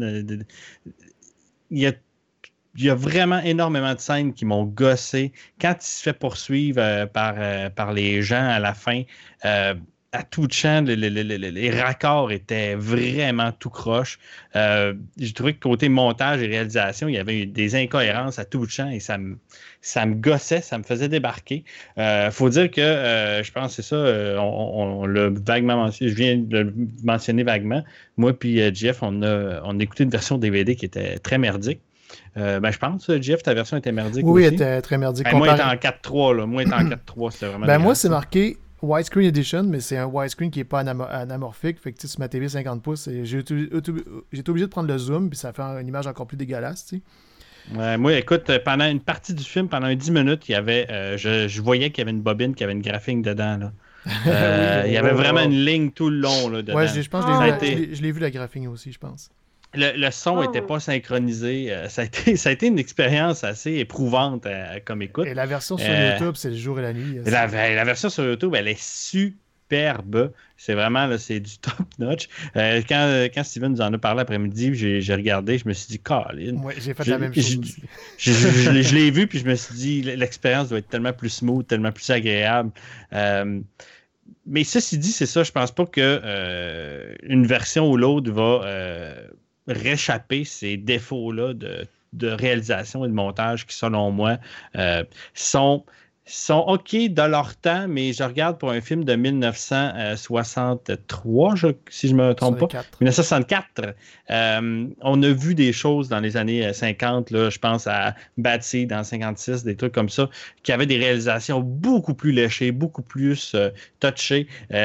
S2: Il y a, il y a vraiment énormément de scènes qui m'ont gossé. Quand il se fait poursuivre euh, par, euh, par les gens à la fin, euh, à tout champ, les, les, les, les raccords étaient vraiment tout croche. Euh, j'ai trouvé que côté montage et réalisation, il y avait des incohérences à tout champ et ça me, ça me gossait, ça me faisait débarquer. Il euh, faut dire que, euh, je pense que c'est ça, euh, on, on, on l'a vaguement mentionné, je viens de le mentionner vaguement. Moi puis euh, Jeff, on a, on a écouté une version D V D qui était très merdique. Euh, ben, je pense, Jeff, ta version était merdique
S4: oui,
S2: aussi.
S4: Oui, elle était très merdique.
S2: Ben, moi, elle était en quatre trois. Là. Moi, elle était en quatre trois. C'était vraiment
S4: ben, moi, c'est marqué widescreen edition, mais c'est un widescreen qui n'est pas anam- anamorphique. Fait que sur ma T V cinquante pouces, et j'ai, été, j'ai été obligé de prendre le zoom, puis ça fait une image encore plus dégueulasse. Tu sais.
S2: Ouais, moi, écoute, pendant une partie du film, pendant dix minutes, il y avait, euh, je, je voyais qu'il y avait une bobine qui avait une graphing dedans. Là. Euh, oui, il y avait oh, vraiment oh. une ligne tout le long là, dedans.
S4: Ouais, je, je pense que je l'ai, oh. vu, je, l'ai, je l'ai vu la graphing aussi, je pense.
S2: Le, le son n'était oh. pas synchronisé. Euh, ça, a été, ça a été une expérience assez éprouvante euh, comme écoute.
S4: Et la version sur euh, YouTube, c'est le jour et la nuit.
S2: La, la version sur YouTube, elle est superbe. C'est vraiment, là, c'est du top notch. Euh, quand, quand Steven nous en a parlé après-midi, j'ai, j'ai regardé, je me suis dit, Colin.
S4: Ouais, j'ai fait je, la même chose
S2: je,
S4: aussi.
S2: Je, je, je, je l'ai vu, puis je me suis dit, l'expérience doit être tellement plus smooth, tellement plus agréable. Euh, mais ceci dit, c'est ça, je pense pas que euh, une version ou l'autre va euh, réchapper ces défauts-là de, de réalisation et de montage qui, selon moi, euh, sont, sont OK dans leur temps, mais je regarde pour un film de dix-neuf cent soixante-trois, je, si je ne me trompe pas, dix-neuf cent soixante-quatre, euh, on a vu des choses dans les années cinquante, là, je pense à Bad Seed dans cinquante-six, des trucs comme ça, qui avaient des réalisations beaucoup plus léchées, beaucoup plus euh, touchées,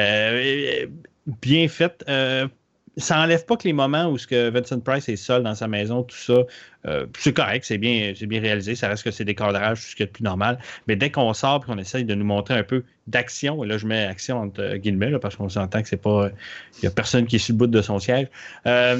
S2: euh, bien faites. Euh, ça n'enlève pas que les moments où ce que Vincent Price est seul dans sa maison, tout ça, euh, c'est correct, c'est bien, c'est bien réalisé, ça reste que c'est des cadrages, tout ce qui est de plus normal. Mais dès qu'on sort et qu'on essaye de nous montrer un peu d'action, et là je mets action entre guillemets, là, parce qu'on s'entend que c'est pas. Il n'y a personne qui est sur le bout de son siège. Euh,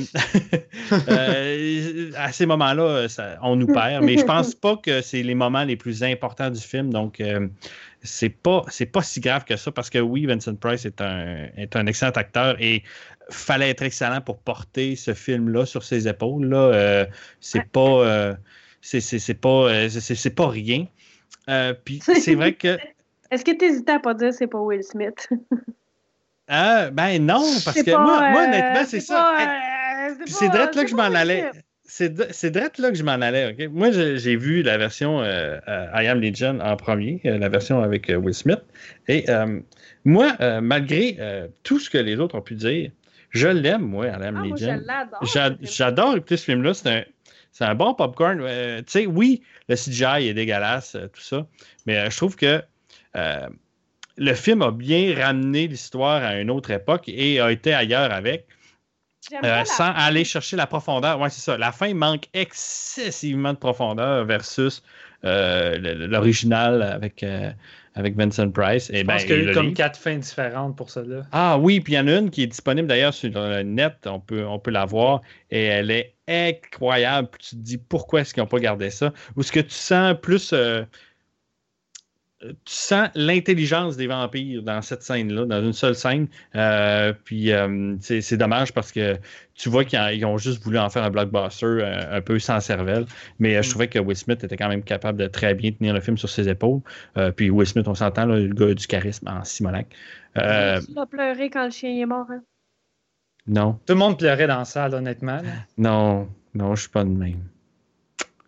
S2: euh, à ces moments-là, ça, on nous perd. Mais je pense pas que c'est les moments les plus importants du film. Donc euh, c'est pas, c'est pas si grave que ça, parce que oui, Vincent Price est un, est un excellent acteur et fallait être excellent pour porter ce film-là sur ses épaules. Là. Euh, c'est pas euh, c'est, c'est, c'est pas euh, c'est, c'est pas rien. Euh, puis c'est vrai que.
S5: Est-ce que tu hésitais à pas dire c'est pas Will Smith?
S2: euh, ben non, parce
S5: c'est
S2: que
S5: pas,
S2: moi, moi,
S5: euh,
S2: honnêtement, c'est,
S5: c'est
S2: ça.
S5: Pas,
S2: euh,
S5: c'est
S2: puis
S5: pas,
S2: c'est direct là
S5: c'est
S2: que je m'en allais.
S5: Smith.
S2: C'est, c'est direct là que je m'en allais. Okay? Moi, j'ai, j'ai vu la version euh, I Am Legend en premier, euh, la version avec euh, Will Smith. Et euh, moi, euh, malgré euh, tout ce que les autres ont pu dire, je l'aime, moi, I Am
S5: ah,
S2: Legend.
S5: Moi, je l'adore.
S2: J'a- j'adore écouter ce film-là. C'est un, c'est un bon popcorn. Euh, tu sais, oui, le C G I est dégueulasse, euh, tout ça. Mais euh, je trouve que euh, le film a bien ramené l'histoire à une autre époque et a été ailleurs avec. Euh, sans fin. aller chercher la profondeur. Oui, c'est ça. La fin manque excessivement de profondeur versus euh, l'original avec, euh, avec Vincent Price. Et
S3: Je
S2: ben,
S3: pense qu'il y a eu comme
S2: livre.
S3: quatre fins différentes pour cela.
S2: Ah oui, puis il y en a une qui est disponible d'ailleurs sur le net. On peut, on peut la voir. Et elle est incroyable. Puis tu te dis pourquoi est-ce qu'ils n'ont pas gardé ça? Ou est-ce que tu sens plus... Euh, tu sens l'intelligence des vampires dans cette scène-là, dans une seule scène. Euh, puis euh, c'est, c'est dommage parce que tu vois qu'ils en, ils ont juste voulu en faire un blockbuster euh, un peu sans cervelle. Mais euh, je trouvais que Will Smith était quand même capable de très bien tenir le film sur ses épaules. Euh, puis Will Smith, on s'entend, là, le gars du charisme en Simonac. Euh,
S5: tu as pleuré quand le chien est mort, hein?
S2: Non.
S3: Tout le monde pleurait dans la salle, honnêtement. Là.
S2: Non, non, je suis pas de même.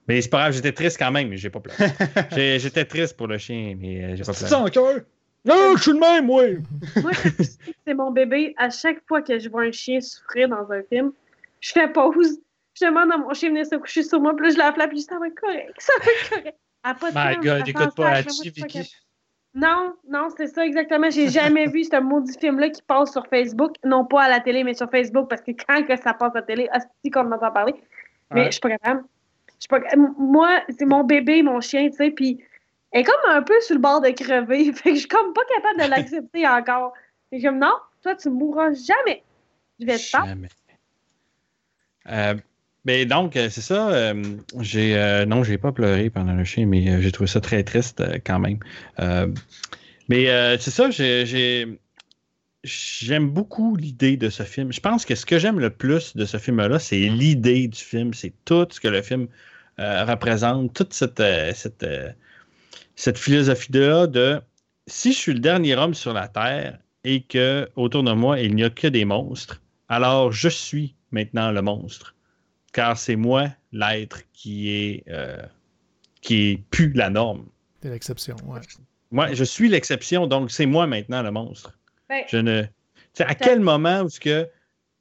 S2: Mais c'est pas grave, j'étais triste quand même, mais j'ai pas pleuré. J'ai- j'étais triste pour le chien, mais euh, j'ai pas
S3: C'est
S2: pleuré.
S3: ça encore? Non, je suis le même, moi!
S5: Moi, quand je sais que c'est mon bébé, à chaque fois que je vois un chien souffrir dans un film, je fais pause. Je demande à mon chien de venir se coucher sur moi, puis là, je la flappe, puis je dis ça va être correct, ça va être correct. Elle a pas de
S3: My
S5: temps,
S3: God,
S5: elle fait
S3: écoute
S5: en
S3: pas
S5: sac, mais moi,
S3: Hachi,
S5: je suis pas
S3: Vicky.
S5: capable. Non, non, c'est ça exactement. J'ai jamais vu ce maudit film-là qui passe sur Facebook. Non pas à la télé, mais sur Facebook, parce que quand que ça passe à la télé, hostie qu'on m'entend parler. Mais
S3: Ouais.
S5: je suis pas capable. Je suis pas... Moi, c'est mon bébé, mon chien, tu sais, puis elle est comme un peu sur le bord de crever. Fait que je suis comme pas capable de l'accepter encore. Et comme, non, toi, tu mourras jamais. Je vais te battre.
S2: Jamais. Euh, mais donc, euh, c'est ça. euh, j'ai euh, non, j'ai pas pleuré pendant le chien, mais euh, j'ai trouvé ça très triste euh, quand même. Euh, mais euh, c'est ça, j'ai, j'ai- j'aime beaucoup l'idée de ce film. Je pense que ce que j'aime le plus de ce film-là, c'est l'idée du film. C'est tout ce que le film euh, représente, toute cette, euh, cette, euh, cette philosophie-là de si je suis le dernier homme sur la Terre et que autour de moi, il n'y a que des monstres, alors je suis maintenant le monstre. Car c'est moi l'être qui est euh, qui est plus la norme.
S4: C'est l'exception, ouais.
S2: Moi, je suis l'exception, donc c'est moi maintenant le monstre.
S5: Ben,
S2: Je ne. Tu sais, à quel moment où ce que.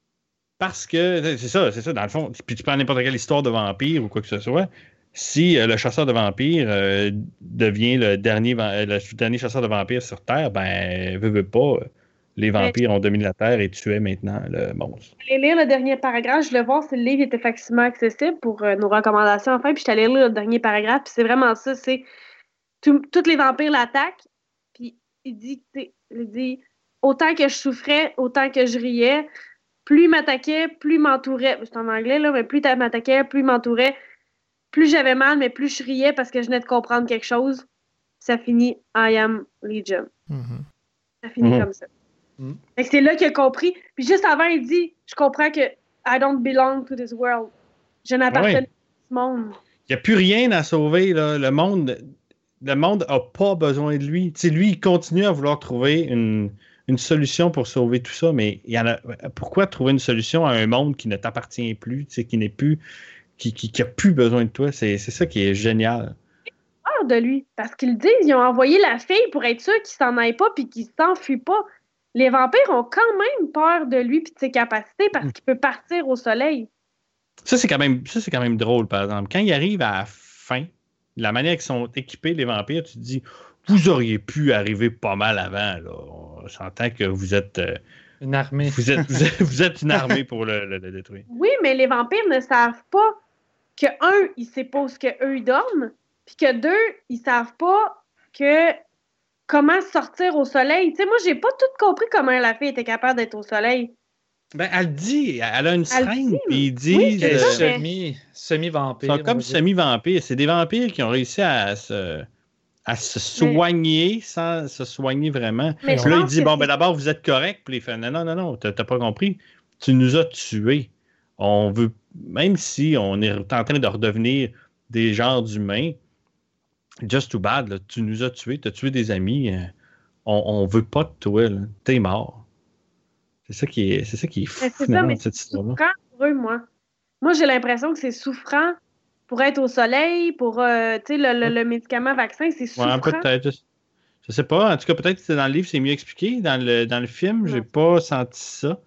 S2: Parce que. C'est ça, c'est ça, dans le fond. Puis tu prends n'importe quelle histoire de vampire ou quoi que ce soit. Si euh, le chasseur de vampires euh, devient le dernier, va- le dernier chasseur de vampires sur Terre, ben, veut, veut pas. euh, Les vampires ont dominé la Terre et tuaient maintenant le monstre.
S5: je vais lire le dernier paragraphe. Je voulais voir si le livre était facilement accessible pour euh, nos recommandations enfin. Puis je suis allée lire le dernier paragraphe. Puis c'est vraiment ça. C'est tout- tous les vampires l'attaquent. Puis il dit, tu sais, il dit autant que je souffrais, autant que je riais. Plus il m'attaquait, plus il m'entourait. C'est en anglais, là, mais plus il m'attaquait, plus il m'entourait. Plus j'avais mal, mais plus je riais parce que je venais de comprendre quelque chose. Ça finit I am Legion.
S4: Mhm.
S5: Ça finit
S2: Mhm.
S5: comme ça.
S3: Mhm.
S5: Fait que c'est là qu'il a compris. Puis juste avant, il dit je comprends que I don't belong to this world. Je n'appartiens
S2: Ouais.
S5: pas à ce monde.
S2: Il n'y a plus rien à sauver. Là. Le monde le monde n'a pas besoin de lui. Tu sais, lui, il continue à vouloir trouver une, une solution pour sauver tout ça, mais il y en a, pourquoi trouver une solution à un monde qui ne t'appartient plus, tu sais, qui n'est plus, qui, qui, qui a plus besoin de toi? C'est, c'est ça qui est génial.
S5: Peur de lui. Parce qu'ils disent ils ont envoyé la fille pour être sûr qu'il s'en aille pas puis qu'il s'enfuit pas. Les vampires ont quand même peur de lui puis de ses capacités parce qu'il peut partir au soleil.
S2: Ça, c'est quand même, ça, c'est quand même drôle, par exemple. Quand il arrive à la fin, la manière qu'ils sont équipés, les vampires, tu te dis, vous auriez pu arriver pas mal avant. Là. On s'entend que vous êtes, euh,
S3: Une armée.
S2: vous êtes, vous êtes, vous êtes une armée pour le, le- le détruire.
S5: Oui, mais les vampires ne savent pas que, un, ils savent pas où ce que eux ils dorment, puis que deux, ils savent pas que comment sortir au soleil. Tu sais, moi, j'ai pas tout compris comment la fille était capable d'être au soleil.
S2: Ben, elle dit, elle a une
S5: Elle
S2: seringue,
S5: dit,
S2: puis ils
S5: oui,
S2: disent.
S5: c'est
S3: Elle est
S2: euh,
S5: ça, mais-
S3: semi,
S2: Ils
S3: semi-vampire.
S2: sont
S3: on
S2: comme
S3: va dire.
S2: semi-vampires. C'est des vampires qui ont réussi à se, à se soigner sans se soigner vraiment.
S5: Mais
S2: Puis
S5: je
S2: là, il
S5: pense
S2: dit,
S5: que
S2: bon,
S5: c'est-
S2: ben d'abord, vous êtes correct. Puis il fait, non, non, non, non, t'as t'as pas compris. Tu nous as tués. On veut, même si on est en train de redevenir des genres d'humains, just too bad, là, tu nous as tués, t'as tué des amis. euh, on, on veut pas de toi, là. T'es mort. C'est ça qui est, c'est ça qui est fou,
S5: Mais c'est ça,
S2: finalement,
S5: mais
S2: de cette
S5: c'est
S2: histoire-là.
S5: souffrant pour eux, moi. Moi, j'ai l'impression que c'est souffrant pour être au soleil, pour, euh, tu sais, le, le- le médicament vaccin, c'est
S2: Ouais,
S5: souffrant.
S2: peut-être. Je, je sais pas. En tout cas, peut-être que c'est dans le livre, c'est mieux expliqué. Dans le, dans le film, j'ai
S5: Non.
S2: pas senti ça.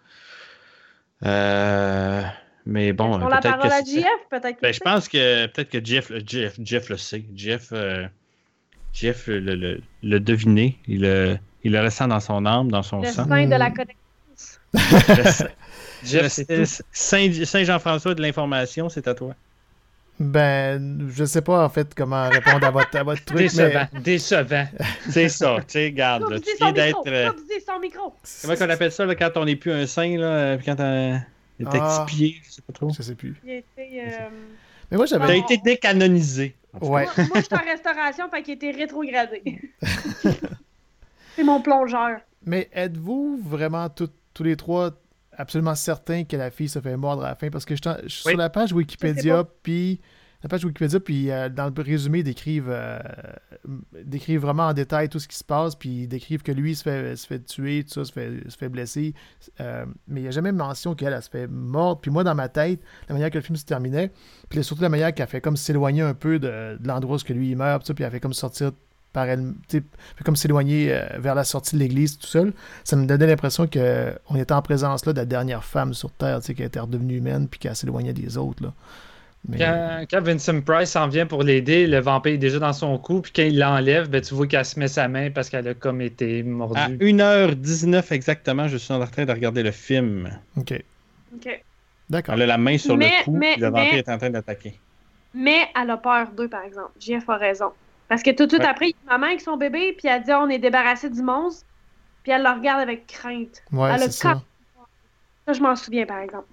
S2: Euh, mais bon,
S5: On la
S2: peut-être que
S5: parole à
S2: c'est-
S5: J F, peut-être que
S2: Ben, je pense que peut-être que Jeff, le- Jeff, Jeff le sait. Jeff, euh, Jeff le, le, le deviné. Il le, il le ressent dans son âme, dans son
S5: le
S2: sang.
S5: sein de la
S4: Hmm.
S5: connaissance.
S2: Le-
S3: Jeff,
S2: le-
S3: c'est tout.
S2: Saint, Saint Jean-François de l'information, c'est à toi.
S4: Ben, je sais pas en fait comment répondre à votre, à votre truc,
S3: Décevant.
S4: mais
S3: Décevant.
S2: C'est ça. Tu sais, regarde. là, tu
S5: Produisez
S2: viens
S5: son
S2: d'être.
S5: micro!
S2: euh,
S5: Produisez son micro!
S2: Comment qu'on appelle ça là, quand on n'est plus un saint, là, puis quand t'as t'es
S4: Ah.
S2: expié, je sais pas trop.
S4: je sais plus.
S5: Il a été, euh,
S4: Mais moi
S2: T'as
S4: j'avais.
S2: été décanonisé.
S4: Ouais.
S5: Moi, moi je suis en restauration, fait qu'il a été rétrogradé. C'est mon plongeur.
S4: Mais êtes-vous vraiment tout- tous les trois absolument certains que la fille se fait mordre à la fin? Parce que je, t'en- je suis
S3: Oui.
S4: sur la page
S5: Je
S4: Wikipédia,
S5: sais
S4: puis la page Wikipédia, puis euh, dans le résumé, ils décrivent, euh, décrivent vraiment en détail tout ce qui se passe, puis ils décrivent que lui se fait, se fait tuer, tout ça, se fait, se fait blesser. Euh, mais il n'y a jamais mention qu'elle elle se fait morte. Puis moi, dans ma tête, la manière que le film se terminait, puis surtout la manière qu'elle fait comme s'éloigner un peu de, de l'endroit où lui il meurt, puis, puis elle fait comme sortir par elle, fait comme s'éloigner euh, vers la sortie de l'église tout seul. Ça me donnait l'impression qu'on était en présence là, de la dernière femme sur Terre, qui était redevenue humaine, puis qu'elle s'éloignait des autres. Là. Mais...
S3: Quand, quand Vincent Price s'en vient pour l'aider, le vampire est déjà dans son cou, puis quand il l'enlève, ben, tu vois qu'elle se met sa main parce qu'elle a comme été mordue.
S2: À une heure dix-neuf exactement, je suis en train de regarder le film.
S4: OK.
S5: OK.
S4: D'accord.
S2: Elle a la main sur
S5: Mais-
S2: le cou,
S5: mais-
S2: puis le vampire
S5: mais-
S2: est en train d'attaquer.
S5: Mais elle a peur d'eux, par exemple. J F a raison. Parce que tout de suite
S2: Ouais.
S5: après, il y a maman avec son bébé, puis elle dit on est débarrassé du monstre, puis elle le regarde avec crainte.
S4: Ouais,
S5: elle a
S4: c'est ça.
S5: quand- Ça, je m'en souviens, par exemple.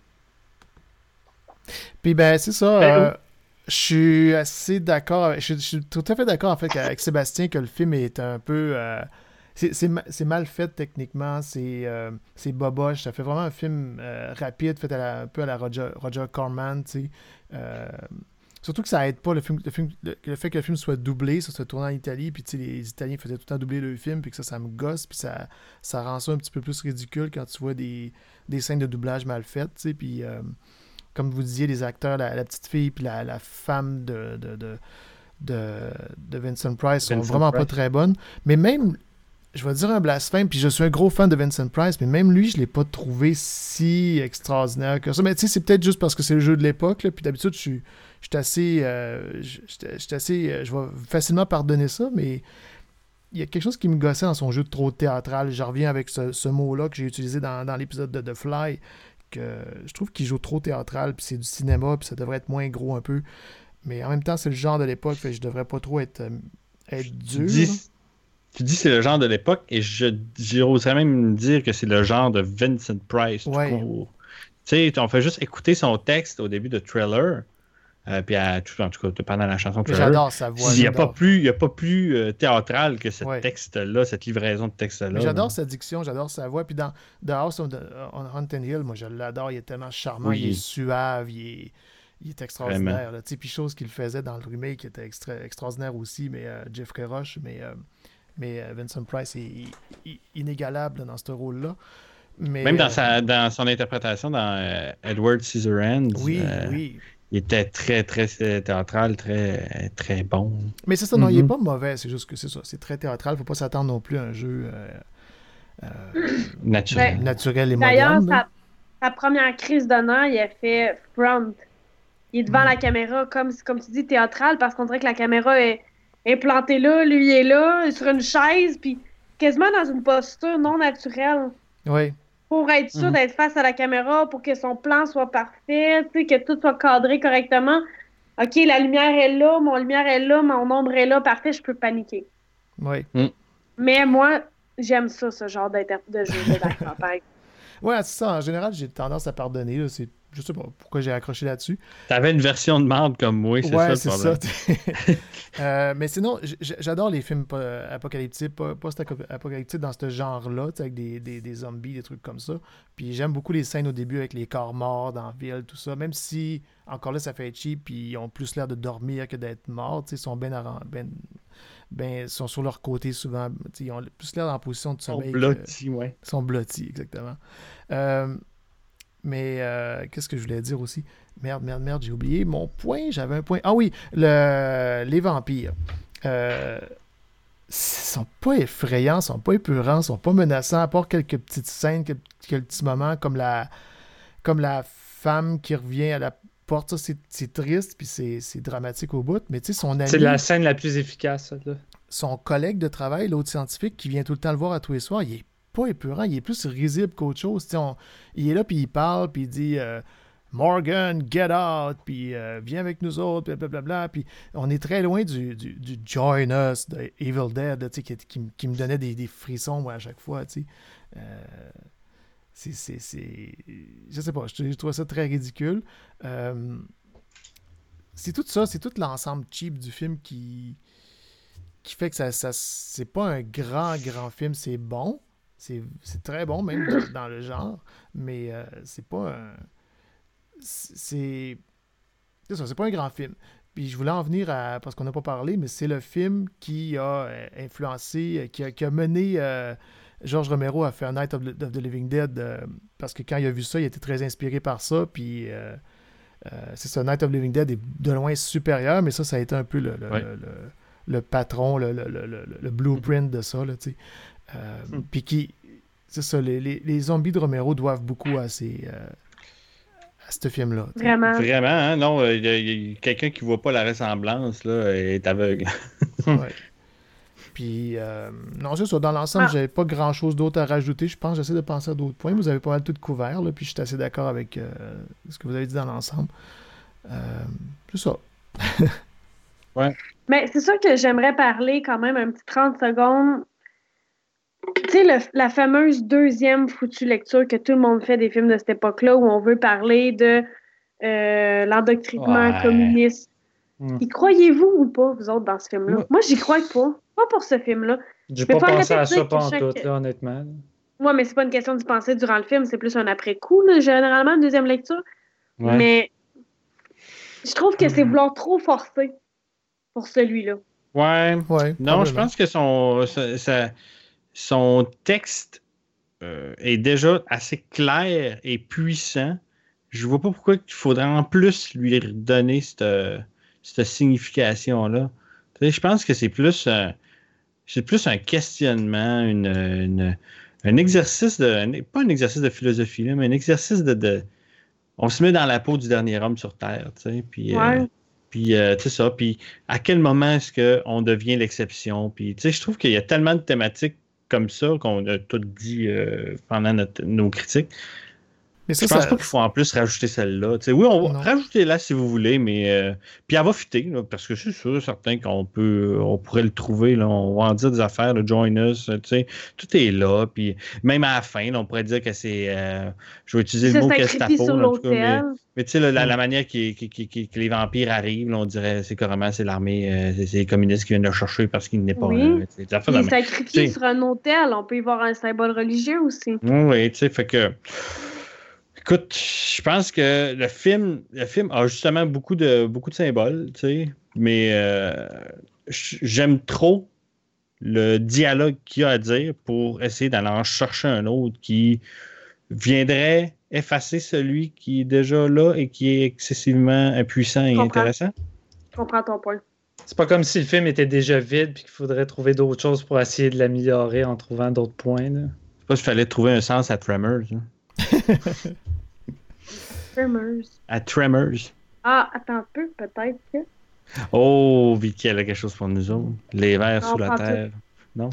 S4: Puis ben, c'est ça.
S3: Ben,
S4: euh, je suis assez d'accord. avec- Je, je suis tout à fait d'accord en fait avec Sébastien que le film est un peu. euh, c'est, c'est ma- c'est mal fait techniquement. C'est, euh, c'est boboche. Ça fait vraiment un film euh, rapide, fait à la- un peu à la Roger, Roger Corman, tu sais. Euh, surtout que ça aide pas le film, le film, le, le fait que le film soit doublé, ça se tourne en Italie, puis tu sais, les Italiens faisaient tout le temps doubler le film, puis que ça, ça me gosse, puis ça, ça rend ça un petit peu plus ridicule quand tu vois des, des scènes de doublage mal faites, tu sais, puis euh, comme vous disiez, les acteurs, la, la petite fille, puis la, la femme de, de, de, de, de Vincent Price sont
S2: Vincent
S4: vraiment
S2: Price.
S4: pas très bonnes, mais même, je vais dire un blasphème, puis je suis un gros fan de Vincent Price, mais même lui, je l'ai pas trouvé si extraordinaire que ça, mais tu sais, c'est peut-être juste parce que c'est le jeu de l'époque, là, puis d'habitude, je suis je suis assez, euh, je je suis assez, euh, je vais facilement pardonner ça, mais il y a quelque chose qui me gossait dans son jeu de trop théâtral. Je reviens avec ce, ce mot-là que j'ai utilisé dans, dans l'épisode de The Fly, que je trouve qu'il joue trop théâtral, puis c'est du cinéma, puis ça devrait être moins gros un peu. Mais en même temps, c'est le genre de l'époque, fait que je devrais pas trop être, euh, être
S2: Tu
S4: dur.
S2: dis, tu dis c'est le genre de l'époque, et je j'oserais même dire que c'est le genre de Vincent Price. tout
S4: Ouais.
S2: court. Tu sais, on fait juste écouter son texte au début de Thriller, euh, puis à, tout, en tout cas, pendant la chanson
S4: Mais
S2: Thriller.
S4: j'adore sa voix.
S2: Il n'y a pas
S4: j'adore.
S2: plus, il y a pas plus euh, théâtral que ce
S4: Ouais.
S2: texte-là, cette livraison de texte-là.
S4: Mais j'adore
S2: là.
S4: sa diction, j'adore sa voix. Puis dans The House of the, on Haunted Hill, moi je l'adore, il est tellement charmant,
S2: Oui.
S4: il est suave, il est, il est extraordinaire. Là. Tu sais, puis chose qu'il faisait dans le remake qui était extra, extraordinaire aussi, mais euh, Jeffrey Rush, mais, euh, mais euh, Vincent Price est, est- est inégalable là, dans ce rôle-là. Mais,
S2: Même dans,
S4: euh,
S2: sa, dans son interprétation dans euh, Edward Scissorhands,
S4: Oui,
S2: euh,
S4: oui.
S2: il était très, très euh, théâtral, très, très bon.
S4: Mais c'est ça, non, il est
S2: Mhm.
S4: pas mauvais, c'est juste que c'est ça. C'est très théâtral, faut pas s'attendre non plus à un jeu euh, euh,
S2: Naturel.
S4: naturel et
S5: D'ailleurs,
S4: moderne. là.
S5: sa, sa première crise d'honneur, il a fait front. Il est devant
S4: Mm.
S5: la caméra, comme, comme tu dis, théâtral, parce qu'on dirait que la caméra est, est plantée là, lui il est là, sur une chaise, puis quasiment dans une posture non naturelle.
S4: Oui,
S5: Pour être sûr
S2: Mhm.
S5: d'être face à la caméra, pour que son plan soit parfait, tu sais, que tout soit cadré correctement. OK, la lumière est là, mon lumière est là, mon ombre est là, parfait, je peux paniquer.
S4: oui.
S5: Mais moi, j'aime ça, ce genre d'inter- de jeu de d'acteur, par exemple.
S4: Ouais, c'est ça. En général, j'ai tendance à pardonner. Là. C'est... Je sais pas pourquoi j'ai accroché là-dessus.
S2: T'avais une version de marde comme moi, c'est
S4: ouais,
S2: ça
S4: c'est
S2: le
S4: ça.
S2: problème.
S4: Euh, mais sinon, j- j- j'adore les films po- apocalyptiques, po- post-apocalyptiques dans ce genre-là, tu sais, avec des, des, des zombies, des trucs comme ça. Puis j'aime beaucoup les scènes au début avec les corps morts dans la ville, tout ça. Même si, encore là, ça fait cheap, puis ils ont plus l'air de dormir que d'être morts. tu sais, Ils sont bien arran- ben, ben, sont sur leur côté souvent. tu sais, Ils ont plus l'air en position de
S2: Ils sont
S4: sommeil. que-
S2: blottis, ouais.
S4: Ils sont blottis, exactement. Euh, mais euh, qu'est-ce que je voulais dire aussi? Merde, merde, merde, j'ai oublié mon point. J'avais un point. Ah oui, le, les vampires. Euh, ils sont pas effrayants, ils sont pas épeurants, ils sont pas menaçants, à part quelques petites scènes, quelques, quelques petits moments comme la, comme la femme qui revient à la porte. Ça, c'est, c'est triste, puis c'est, c'est dramatique au bout. Mais tu sais, son ami,
S3: C'est la scène la plus efficace, ça, là.
S4: son collègue de travail, l'autre scientifique, qui vient tout le temps le voir à tous les soirs, il est pas épeurant, il est plus risible qu'autre chose. Tu sais, on- il est là, puis il parle, puis il dit euh, Morgan, get out, puis euh, viens avec nous autres, blablabla. Puis on est très loin du, du, du Join Us de Evil Dead, là, tu sais, qui, qui, qui me donnait des, des frissons moi, à chaque fois. Tu sais. Euh, c'est, c'est, c'est... Je sais pas, je, je trouve ça très ridicule. Euh, c'est tout ça, c'est tout l'ensemble cheap du film qui qui fait que ça, ça c'est pas un grand, grand film. C'est bon. C'est, c'est très bon, même dans, dans le genre. Mais euh, c'est pas un... C'est... C'est ça, c'est pas un grand film. Puis je voulais en venir à, parce qu'on n'a pas parlé, mais c'est le film qui a euh, influencé, euh, qui a, qui a mené euh, George Romero à faire Night of the, of the Living Dead, euh, parce que quand il a vu ça, il était très inspiré par ça, puis euh, euh, c'est ça, Night of the Living Dead est de loin supérieur, mais ça, ça a été un peu le, le,
S2: Ouais.
S4: le, le, le patron, le, le, le, le, le blueprint de ça, là, tu sais. Euh,
S3: Mm.
S4: Puis qui, c'est ça, les, les, les zombies de Romero doivent beaucoup à ces... euh, à ce film-là. tu sais.
S5: Vraiment.
S2: Vraiment, hein? Non, il y a, il y a quelqu'un qui voit pas la ressemblance, là, est aveugle.
S4: Ouais. Puis, euh, non, c'est ça. Dans l'ensemble,
S5: Ah.
S4: j'avais pas grand-chose d'autre à rajouter. Je pense j'essaie de penser à d'autres points. Vous avez pas mal tout couvert, là, puis je suis assez d'accord avec euh, ce que vous avez dit dans l'ensemble. Euh, c'est ça.
S5: Mais c'est ça que j'aimerais parler quand même un petit trente secondes. Tu sais, le- la fameuse deuxième foutue lecture que tout le monde fait des films de cette époque-là où on veut parler de euh, l'endoctrinement
S2: Ouais.
S5: communiste.
S3: Mm.
S5: Y croyez-vous ou pas, vous autres, dans ce film-là?
S2: Moi-
S5: Moi, j'y crois pas. Pas pour ce film-là.
S3: J'ai
S5: Mais
S3: pas
S5: faut
S3: pensé
S5: arrêter
S3: à
S5: de
S3: ça
S5: dire que
S3: pas en
S5: chaque-
S3: tout, là, honnêtement.
S5: Ouais, mais c'est pas une question d'y penser durant le film, c'est plus un après-coup, là, généralement, une deuxième lecture.
S2: Ouais.
S5: Mais je trouve que c'est vouloir trop forcer pour celui-là.
S2: Ouais.
S4: Ouais,
S2: Non, je
S4: probablement.
S2: pense que son, sa- sa- son texte euh, est déjà assez clair et puissant. Je vois pas pourquoi il faudrait en plus lui redonner cette, cette signification-là. Tu sais, je pense que c'est plus un, c'est plus un questionnement, une, une- un exercice de. un- pas un exercice de philosophie, là, mais un exercice de, de- on se met dans la peau du dernier homme sur Terre, tu sais, puis, euh,
S5: Ouais.
S2: puis euh, tu sais ça, puis à quel moment est-ce qu'on devient l'exception, puis tu sais, je trouve qu'il y a tellement de thématiques comme ça qu'on a tout dit euh, pendant notre- nos critiques.
S4: Mais
S2: Je
S4: ça,
S2: pense
S4: ça-
S2: pas qu'il faut en plus rajouter celle-là. Tu sais, oui, on va
S4: Non.
S2: rajouter là si vous voulez, mais euh, puis elle va fitter, là, parce que c'est sûr, certain qu'on peut, on pourrait le trouver. Là, on va en dire des affaires, le Join Us, tu sais, tout est là. Puis même à la fin, là, on pourrait dire que c'est, euh, je vais utiliser
S5: Se
S2: le mot
S5: sacrifie
S2: Gestapo,
S5: sur
S2: là, en tout cas, mais,
S5: l'autel.
S2: mais tu sais, la, la-
S3: Mm.
S2: la manière qui, qui- qui- qui- que les vampires arrivent, là, on dirait c'est carrément c'est l'armée, euh, c'est, c'est les communistes qui viennent le chercher parce qu'il n'est pas
S5: Oui.
S2: là. Tu sais, des affaires de
S5: Il est
S2: même.
S5: sacrifié
S2: T'sais.
S5: sur un autel. On peut y voir un symbole religieux aussi.
S2: Oui, oui, tu sais, fait que. Écoute, je pense que le film, le film a justement beaucoup de, beaucoup de symboles, tu sais, mais euh, j- j'aime trop le dialogue qu'il y a à dire pour essayer d'aller en chercher un autre qui viendrait effacer celui qui est déjà là et qui est excessivement impuissant et
S5: Je comprends.
S2: intéressant.
S5: Je comprends ton point.
S3: C'est pas comme si le film était déjà vide puis qu'il faudrait trouver d'autres choses pour essayer de l'améliorer en trouvant d'autres points. Là.
S2: Je sais pas s'il fallait trouver un sens à Tremors. hein.
S5: Tremors.
S2: À Tremors.
S5: Ah, attends un peu, peut-être que.
S2: Oh, Vicky, elle a quelque chose pour nous autres. Les vers
S5: Non,
S2: sous la
S5: pas
S2: terre. Non?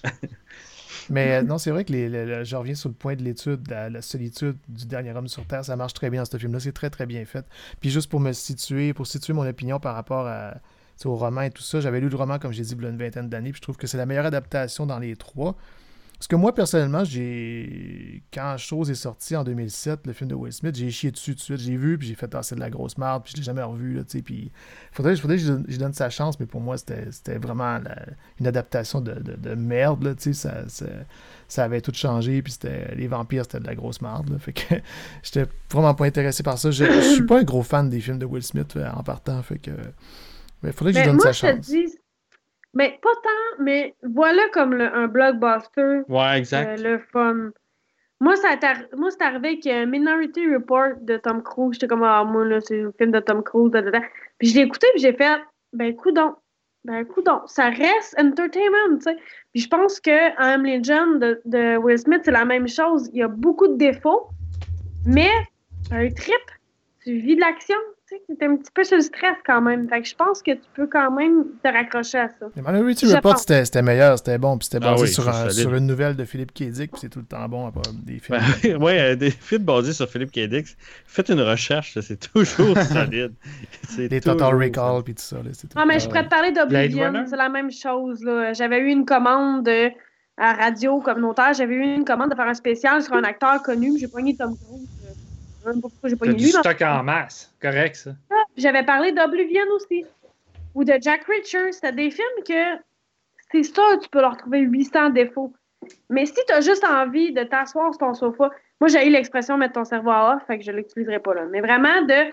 S4: Mais euh, non, c'est vrai que les, le- le- je reviens sur le point de l'étude, la, la solitude du dernier homme sur Terre, ça marche très bien dans ce film-là, c'est très très bien fait. Puis juste pour me situer, pour situer mon opinion par rapport à, tu sais, au roman et tout ça, j'avais lu le roman, comme j'ai dit, il y a une vingtaine d'années, puis je trouve que c'est la meilleure adaptation dans les trois. Parce que moi, personnellement, j'ai quand Chose est sorti en deux mille sept, le film de Will Smith, j'ai chié dessus tout de suite, j'ai vu, puis j'ai fait tasser de la grosse marde, puis je l'ai jamais revu, là, tu sais, puis faudrait, faudrait que je, donne- je donne sa chance, mais pour moi, c'était c'était vraiment la- une adaptation de, de, de merde, là, tu sais, ça, ça, ça avait tout changé, puis c'était les vampires, c'était de la grosse marde, là, fait que j'étais vraiment pas intéressé par ça. Je, je suis pas un gros fan des films de Will Smith euh, en partant, fait que mais faudrait que je
S5: Mais
S4: donne
S5: moi,
S4: sa
S5: je te
S4: chance.
S5: dis, mais pas tant, mais voilà comme le- un blockbuster,
S2: Ouais, exact.
S5: euh, le fun. Moi, ça a tar- moi, c'est arrivé avec euh, Minority Report de Tom Cruise. J'étais comme, ah, moi, là, c'est le film de Tom Cruise. Da, da, da. Puis je l'ai écouté, puis j'ai fait, ben, coudon. Ben, coudon. Ça reste entertainment, tu sais. Puis je pense que I Am Legend de, de Will Smith, c'est la même chose. Il y a beaucoup de défauts, mais un trip. Tu vis de l'action, tu sais. Tu es un petit peu sur le stress quand même. Fait que je pense que tu peux quand même te raccrocher à ça.
S4: Mais Minority
S5: Je
S4: Report,
S5: pense.
S4: c'était c'était meilleur, c'était bon, puis c'était
S2: Ah
S4: basé
S2: oui,
S4: sur,
S2: c'est
S4: un-
S2: solide.
S4: sur une nouvelle de Philippe K. Dick, puis c'est tout le temps bon, après, des films.
S2: Ben, ouais, euh, des films basés sur Philippe K. Dick. Faites une recherche, là, c'est toujours solide. C'est
S4: Des Total
S2: toujours
S4: Recall,
S2: solide.
S4: puis tout ça, là, c'est tout.
S5: Ah, mais je
S2: Ah
S5: pourrais te parler
S3: Blade
S5: d'Oblivion,
S3: Runner?
S5: c'est la même chose. Là. J'avais eu une commande de, à radio communautaire, j'avais eu une commande de faire un spécial sur un acteur connu, mais j'ai pogné Tom Cruise. Euh, Je sais même pas pourquoi j'ai
S3: T'as
S5: pogné
S3: du
S5: lui. mais-
S3: stock en masse. Correct, ça.
S5: Puis J'avais parlé d'Oblivion aussi. Ou de Jack Reacher. C'était des films que, c'est ça, tu peux leur trouver huit cents défauts. Mais si tu as juste envie de t'asseoir sur ton sofa, moi j'ai eu l'expression mettre ton cerveau à off, fait que je l'utiliserai pas là. Mais vraiment de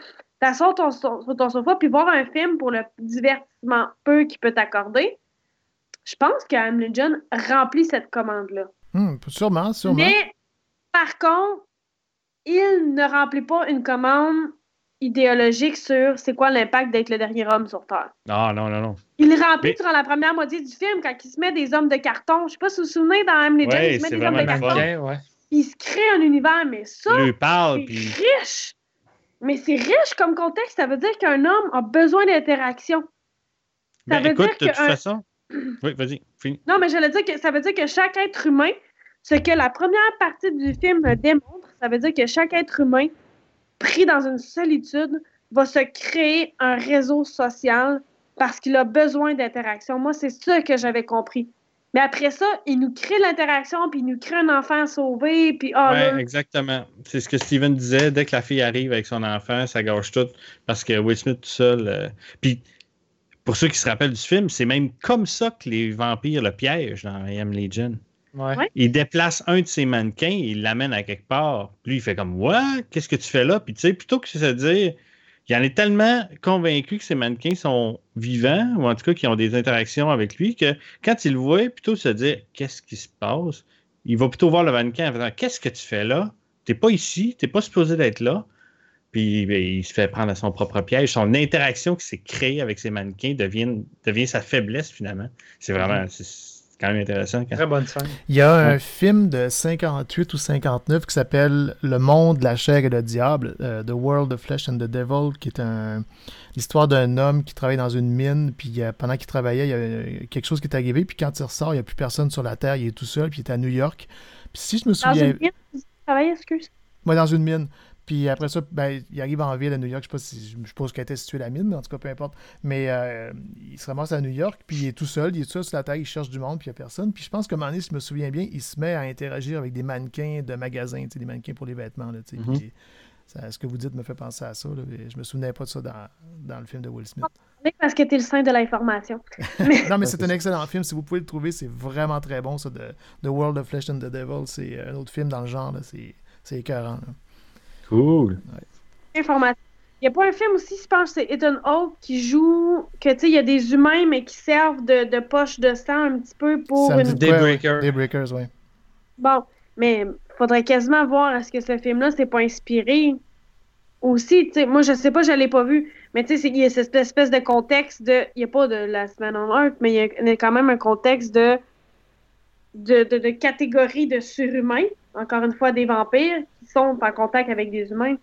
S5: t'asseoir ton, sur ton sofa puis voir un film pour le divertissement peu qu'il peut t'accorder, je pense que I'm Legend remplit cette commande-là.
S4: Hum, sûrement, sûrement.
S5: Mais, par contre, il ne remplit pas une commande idéologique sur c'est quoi l'impact d'être le dernier homme sur Terre.
S2: Non, non, non, non.
S5: Il le remplit
S2: Mais...
S5: durant la première moitié du film quand il se met des hommes de carton. Je sais pas si vous vous souvenez, dans I'm Legend,
S2: Ouais,
S5: il se met
S2: c'est
S5: des hommes de
S2: vraiment
S5: carton.
S3: Mannequin, ouais.
S5: Il se crée un univers, mais ça,
S2: Il lui parle,
S5: c'est
S2: puis...
S5: riche. Mais c'est riche comme contexte. Ça veut dire qu'un homme a besoin d'interaction. Ça
S2: Ben,
S5: veut
S2: écoute,
S5: dire
S2: de toute
S5: qu'un-
S2: façon... Oui, vas-y, fini.
S5: Non, mais j'allais dire que ça veut dire que chaque être humain, ce que la première partie du film démontre, ça veut dire que chaque être humain, pris dans une solitude, va se créer un réseau social parce qu'il a besoin d'interaction. Moi, c'est ça que j'avais compris. Mais après ça, il nous crée l'interaction, puis il nous crée un enfant sauvé, puis ah
S2: Oui,
S5: là,
S2: exactement. C'est ce que Steven disait. Dès que la fille arrive avec son enfant, ça gâche tout. Parce que Will Smith tout seul... euh, Puis, pour ceux qui se rappellent du film, c'est même comme ça que les vampires le piègent dans I Am Legion.
S3: Ouais.
S5: Ouais.
S2: Il déplace un de ses mannequins, il l'amène à quelque part. Lui, il fait comme « What? Qu'est-ce que tu fais là? » Puis tu sais, plutôt que de se dire... Il en est tellement convaincu que ces mannequins sont vivants, ou en tout cas qu'ils ont des interactions avec lui, que quand il le voit, plutôt que de se dire « Qu'est-ce qui se passe? » Il va plutôt voir le mannequin en faisant « Qu'est-ce que tu fais là? T'es pas ici, t'es pas supposé d'être là. » Puis ben, il se fait prendre à son propre piège. Son interaction qui s'est créée avec ses mannequins devient, devient sa faiblesse, finalement. C'est vraiment... C'est, c'est quand même intéressant. Quand...
S3: Très bonne scène.
S4: Il y a un
S2: Ouais.
S4: film de cinquante-huit ou cinquante-neuf qui s'appelle Le monde, la chair et le diable, euh, The World of Flesh and the Devil, qui est un, l'histoire d'un homme qui travaille dans une mine, puis euh, pendant qu'il travaillait, il y a euh, quelque chose qui est arrivé, puis quand il ressort, il n'y a plus personne sur la Terre, il est tout seul, puis il est à New York. Puis si je me
S5: dans
S4: souviens...
S5: une mine, tu travailles, excuse.
S4: Moi, dans une mine. Puis après ça, ben, il arrive en ville à New York. Je sais pas si je suppose qu'elle était située la mine, mais en tout cas, peu importe. Mais euh, il se ramasse à New York, puis il est tout seul. Il est tout seul sur la terre, il cherche du monde, puis il n'y a personne. Puis je pense qu'à un moment donné, si je me souviens bien, il se met à interagir avec des mannequins de magasins, tu sais, des mannequins pour les vêtements. Là, tu sais.
S2: Mhm.
S4: Puis ça- ce que vous dites me fait penser à ça. Là. Et je me souvenais pas de ça dans, dans le film de Will Smith.
S5: Parce que t'es le sein de l'information.
S4: Non, mais c'est un excellent film. Si vous pouvez le trouver, c'est vraiment très bon, ça, de The World of Flesh and the Devil. C'est un autre film dans le genre. Là. C'est, c'est écœurant. Là.
S2: Cool.
S5: Information. Il n'y a pas un film aussi, je pense, c'est Ethan Hawke qui joue, que tu sais, il y a des humains, mais qui servent de, de poche de sang un petit peu pour
S4: Ça me
S5: une...
S4: dit de quoi, ouais.
S3: Daybreaker.
S4: Daybreakers, oui.
S5: Bon, mais faudrait quasiment voir est-ce que ce film-là s'est pas inspiré aussi, tu sais, moi je sais pas, je l'ai pas vu, mais tu sais, c'est- il y a cette espèce de contexte de, il y a pas de la semaine on Earth, mais il y a, il y a quand même un contexte de de, de, de catégorie de surhumains, encore une fois des vampires, qui sont en contact avec des humains.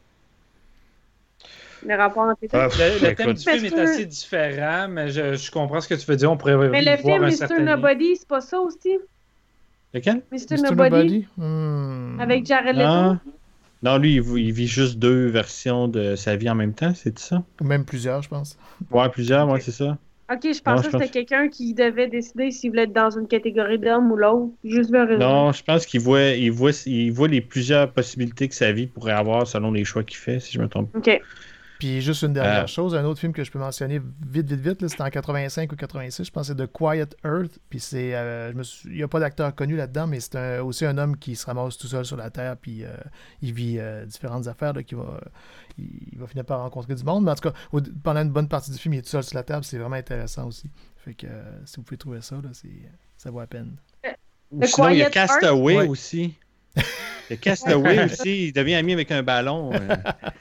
S5: Le rapport entre les deux.
S2: Ah,
S3: Le, le thème
S2: écoute.
S3: du film est
S5: Parce que-
S3: assez différent, mais je, je comprends ce que tu veux dire. On pourrait
S5: Mais le
S3: voir
S5: film
S3: un
S5: mister
S3: certain lien.
S5: Nobody, c'est pas ça aussi?
S2: Lequel?
S5: mister
S4: mister
S5: Nobody,
S4: Nobody? Hmm.
S5: avec Jared Leto.
S2: Non. Non, lui, il, vit- il vit juste deux versions de sa vie en même temps, c'est ça?
S4: Même plusieurs, je pense.
S2: Ouais, plusieurs, ouais, c'est ça.
S5: Ok, je
S2: Non,
S5: pensais
S2: je
S5: que c'était
S2: pense-
S5: quelqu'un qui devait décider s'il voulait être dans une catégorie d'homme ou l'autre. Juste vers
S2: Non, je pense qu'il voit, il voit, il voit les plusieurs possibilités que sa vie pourrait avoir selon les choix qu'il fait, si je me trompe.
S5: Ok.
S4: Puis juste une dernière
S2: Euh.
S4: chose, un autre film que je peux mentionner vite, vite, vite, là, c'était en quatre-vingt-cinq ou quatre-vingt-six, je pense que c'est The Quiet Earth. Puis c'est, euh, je me suis- il n'y a pas d'acteur connu là-dedans, mais c'est un- aussi un homme qui se ramasse tout seul sur la Terre, puis euh, il vit euh, différentes affaires, là, qui va, il, il va finir par rencontrer du monde. Mais en tout cas, au- pendant une bonne partie du film, il est tout seul sur la Terre, puis c'est vraiment intéressant aussi. Fait que euh, si vous pouvez trouver ça, là, c'est, ça vaut la peine.
S2: Ou
S5: The
S2: sinon, il y a
S5: Quiet Earth?
S2: Castaway
S4: Ouais.
S2: aussi. Il y a Castaway aussi, il devient ami avec un ballon. euh.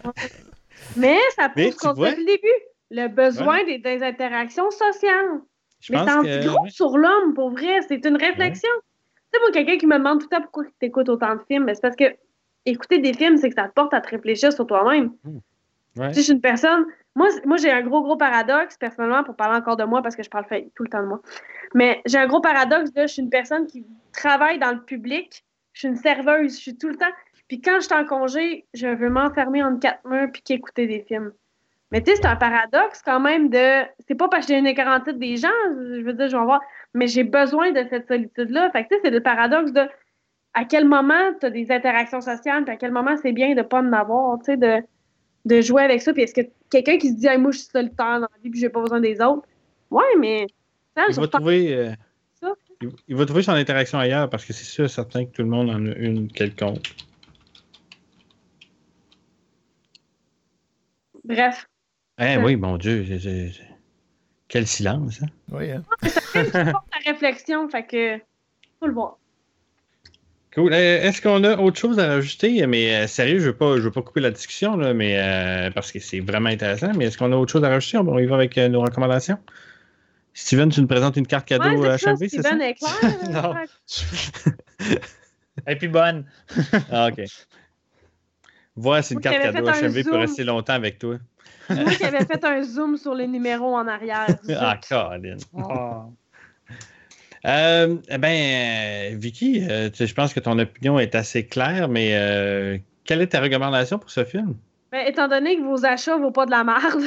S5: Mais ça
S2: Mais
S5: prouve
S2: tu
S5: ce qu'on
S2: vois?
S5: fait le début. Le besoin des, des interactions sociales.
S2: Je
S5: Mais
S2: pense
S5: c'est en
S2: que...
S5: gros sur l'homme, pour vrai. C'est une réflexion. Tu sais, moi, quelqu'un qui me demande tout le temps pourquoi tu écoutes autant de films, mais c'est parce que écouter des films, c'est que ça te porte à te réfléchir sur toi-même.
S2: Ouais.
S5: Tu sais, je suis une personne. Moi, c- moi j'ai un gros, gros paradoxe, personnellement, pour parler encore de moi, parce que je parle fait tout le temps de moi. Mais j'ai un gros paradoxe de je suis une personne qui travaille dans le public. Je suis une serveuse. Je suis tout le temps. Puis quand je suis en congé, je veux m'enfermer entre quatre murs puis qu'écouter des films. Mais tu sais, c'est un paradoxe quand même de. C'est pas parce que j'ai une quarantaine des gens, je veux dire, je vais en voir. Mais j'ai besoin de cette solitude-là. Fait que tu sais, c'est le paradoxe de à quel moment tu as des interactions sociales, puis à quel moment c'est bien de pas en avoir, tu sais, de, de jouer avec ça. Puis est-ce que quelqu'un qui se dit, hey, moi, je suis solitaire dans la vie, puis j'ai pas besoin des autres. Ouais, mais. ça,
S2: Il
S5: je
S2: va,
S5: repense
S2: trouver, euh,
S5: ça.
S2: il, il va trouver son interaction ailleurs parce que c'est sûr certain que tout le monde en a une quelconque.
S5: Bref.
S2: Eh oui, mon Dieu. c'est- c'est- c'est- Quel silence, hein?
S4: Oui, hein?
S5: C'est un film qui porte la réflexion, fait que faut le voir.
S2: Cool. Euh, Est-ce qu'on a autre chose à rajouter? Mais euh, sérieux, je ne veux, pas- je veux pas couper la discussion, là, mais, euh, parce que c'est vraiment intéressant. Mais est-ce qu'on a autre chose à rajouter? On y va avec euh, nos recommandations. Steven, tu nous présentes une carte cadeau
S5: Ouais,
S2: à
S5: c'est ça,
S2: H M V, c'est ça?
S5: Steven est clair.
S3: Non.
S5: Fait que-
S3: Et puis bonne.
S2: Ah, OK. Voir si une
S5: Moi,
S2: carte
S5: j'avais
S2: cadeau
S5: fait un
S2: H M V peut
S5: zoom.
S2: rester longtemps avec toi.
S5: C'est moi qui avais fait un zoom sur les numéros en arrière.
S2: Ah, Colin.
S3: Oh.
S2: Euh, eh ben, euh, Vicky, euh, tu sais, je pense que ton opinion est assez claire, mais euh, quelle est ta recommandation pour ce film?
S5: Ben, étant donné que vos achats ne vaut pas de la merde.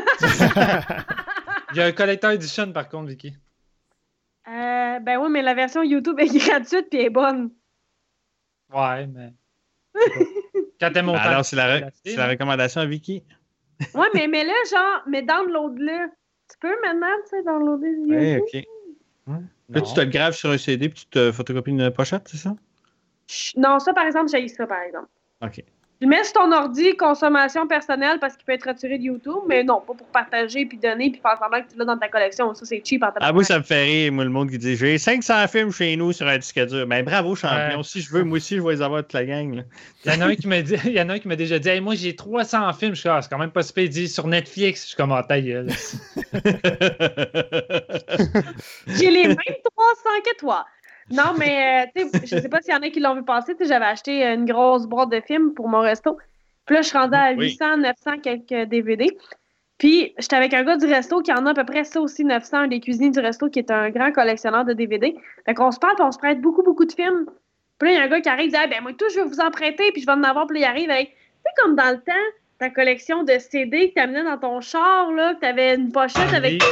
S3: Il y a un collector edition par contre, Vicky.
S5: euh, ben oui, mais la version YouTube est gratuite et est bonne.
S3: Ouais, mais. Quand t'es
S2: Ben,
S3: montant.
S2: alors, c'est la, re-
S3: la
S2: c'est la recommandation à Vicky.
S5: Ouais, mais, mais là, genre, mais download-le. Tu peux maintenant, tu sais, downloader YouTube?
S2: Oui, OK. Là, tu te le graves sur un C D puis tu te photocopies une pochette, c'est ça?
S5: Chut, Non, ça, par exemple, j'ai ça, par exemple.
S2: OK.
S5: Tu le mets sur ton ordi, consommation personnelle, parce qu'il peut être retiré de YouTube, mais non, pas pour partager, puis donner, puis faire semblant que tu l'as dans ta collection. Ça, c'est cheap en ta
S2: Ah, moi, ça me fait rire, moi, le monde qui dit j'ai cinq cents films chez nous sur un disque dur. Ben, bravo, champion.
S3: Ouais.
S2: Si je veux, moi aussi, je vais les avoir toute la gang. Là.
S3: Il y en a un qui m'a dit, il y en a un qui m'a déjà dit, hey, moi j'ai trois cents films. Je suis ah, c'est quand même pas super. Il dit sur Netflix. Je suis comme, ah, ta gueule.
S5: J'ai les mêmes trois cents que toi. Non, mais, euh, tu sais, je sais pas s'il y en a qui l'ont vu passer. Tu sais, j'avais acheté une grosse boîte de films pour mon resto. Puis là, je suis rendue à
S2: Oui.
S5: huit cents, neuf cents quelques D V D. Puis, j'étais avec un gars du resto qui en a à peu près ça aussi, neuf cents, un des cuisiniers du resto qui est un grand collectionneur de D V D. Fait qu'on se parle, puis on se prête beaucoup, beaucoup de films. Puis là, il y a un gars qui arrive, il dit, ah, ben, moi, tout, je vais vous en prêter, puis je vais en avoir. Puis là, il arrive avec, tu sais, comme dans le temps, ta collection de C D que t'amenais dans ton char, là, que t'avais une pochette avec.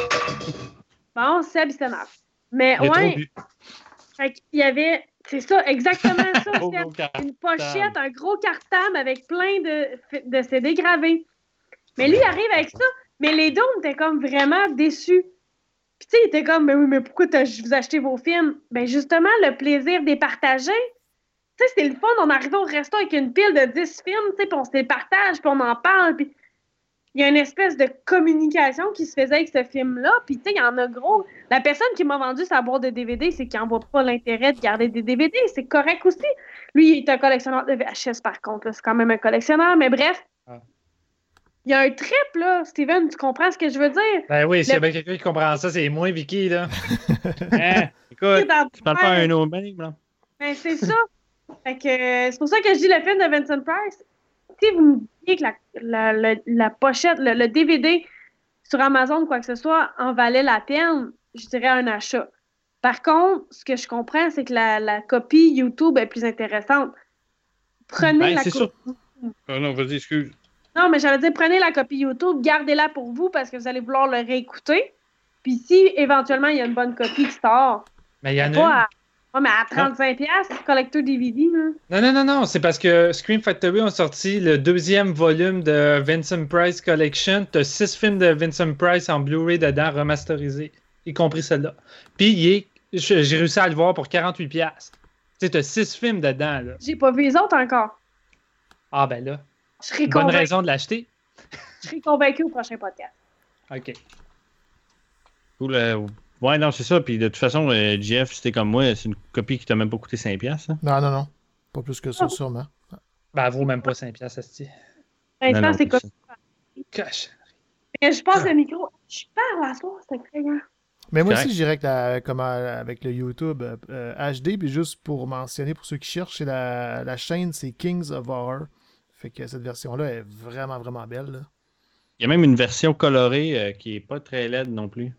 S5: Bon, c'est habituel. Mais,
S2: J'ai trop
S5: ouais.
S2: bu.
S5: Fait qu'il y avait, c'est ça, exactement ça,
S2: Gros,
S5: Seb.
S2: gros cartable.
S5: Une pochette, un gros cartable avec plein de, de C D gravés. Mais lui, il arrive avec ça, mais les deux, on était comme vraiment déçus. Puis tu sais, il était comme, mais oui, mais pourquoi t'as- vous achetez vos films? Ben justement, le plaisir de les partager. Tu sais, c'était le fun, on arrivait au resto avec une pile de dix films, tu sais, puis on se les partage, puis on en parle, puis il y a une espèce de communication qui se faisait avec ce film-là. Puis, tu sais, il y en a gros. La personne qui m'a vendu sa boîte de D V D, c'est qu'il n'en voit pas l'intérêt de garder des D V D. C'est correct aussi. Lui, il est un collectionneur de V H S, par contre. là. C'est quand même un collectionneur. Mais bref,
S3: Ah.
S5: il y a un trip, là. Steven, tu comprends ce que je veux dire?
S3: Ben oui, s'il y a
S5: Le-
S3: bien quelqu'un qui comprend ça, c'est moi, Vicky, là.
S2: Hein? Écoute,
S5: Dans-
S2: tu parles pas à un autre même, là.
S5: Ben, c'est ça. Fait que, euh, c'est pour ça que je dis le film de Vincent Price. Si vous me dites que la, la, la, la pochette, le, le D V D sur Amazon ou quoi que ce soit en valait la peine, je dirais un achat. Par contre, ce que je comprends, c'est que la, la copie YouTube est plus intéressante. Prenez
S2: Ben,
S5: la
S2: c'est
S5: copie.
S2: sûr. Oh non, vas-y, excuse.
S5: Non, mais j'allais dire, prenez la copie YouTube, gardez-la pour vous parce que vous allez vouloir le réécouter. Puis si éventuellement il y a une bonne copie qui sort,
S3: Mais il y en a
S5: pas
S3: une.
S5: à, ouais, mais à trente-cinq dollars, collector D V D. Là.
S3: Non, non, non, non, c'est parce que Scream Factory ont sorti le deuxième volume de Vincent Price Collection. T'as six films de Vincent Price en Blu-ray dedans, remasterisés, y compris celle-là. Puis il est, j'ai j'ai réussi à le voir pour quarante-huit dollars. Tu sais, t'as six films dedans, là.
S5: J'ai pas vu les autres encore.
S3: Ah ben là,
S5: Je serai
S3: bonne
S5: convaincue.
S3: raison de l'acheter.
S5: Je serai convaincue au prochain podcast.
S3: OK.
S2: Cool. euh, ouais, non, c'est ça. Puis de toute façon, euh, Jeff, si t'es comme moi, c'est une copie qui t'a même pas coûté cinq piastres. hein.
S4: Non, non, non. Pas plus que ça,
S5: Oh.
S4: sûrement.
S3: Ben, elle vaut même pas cinq piastres, asti.
S2: Non,
S5: Maintenant,
S2: non,
S5: c'est quoi?
S2: ça.
S3: Coche.
S5: Mais je passe le micro. Je parle à soir, c'est incroyable.
S4: Mais moi
S2: Correct.
S4: aussi, je dirais que la- comme euh, avec le YouTube euh, euh, H D, puis juste pour mentionner, pour ceux qui cherchent, c'est la, la chaîne, c'est Kings of Horror. Fait que cette version-là est vraiment, vraiment belle. là.
S2: Il y a même une version colorée euh, qui est pas très laide non plus.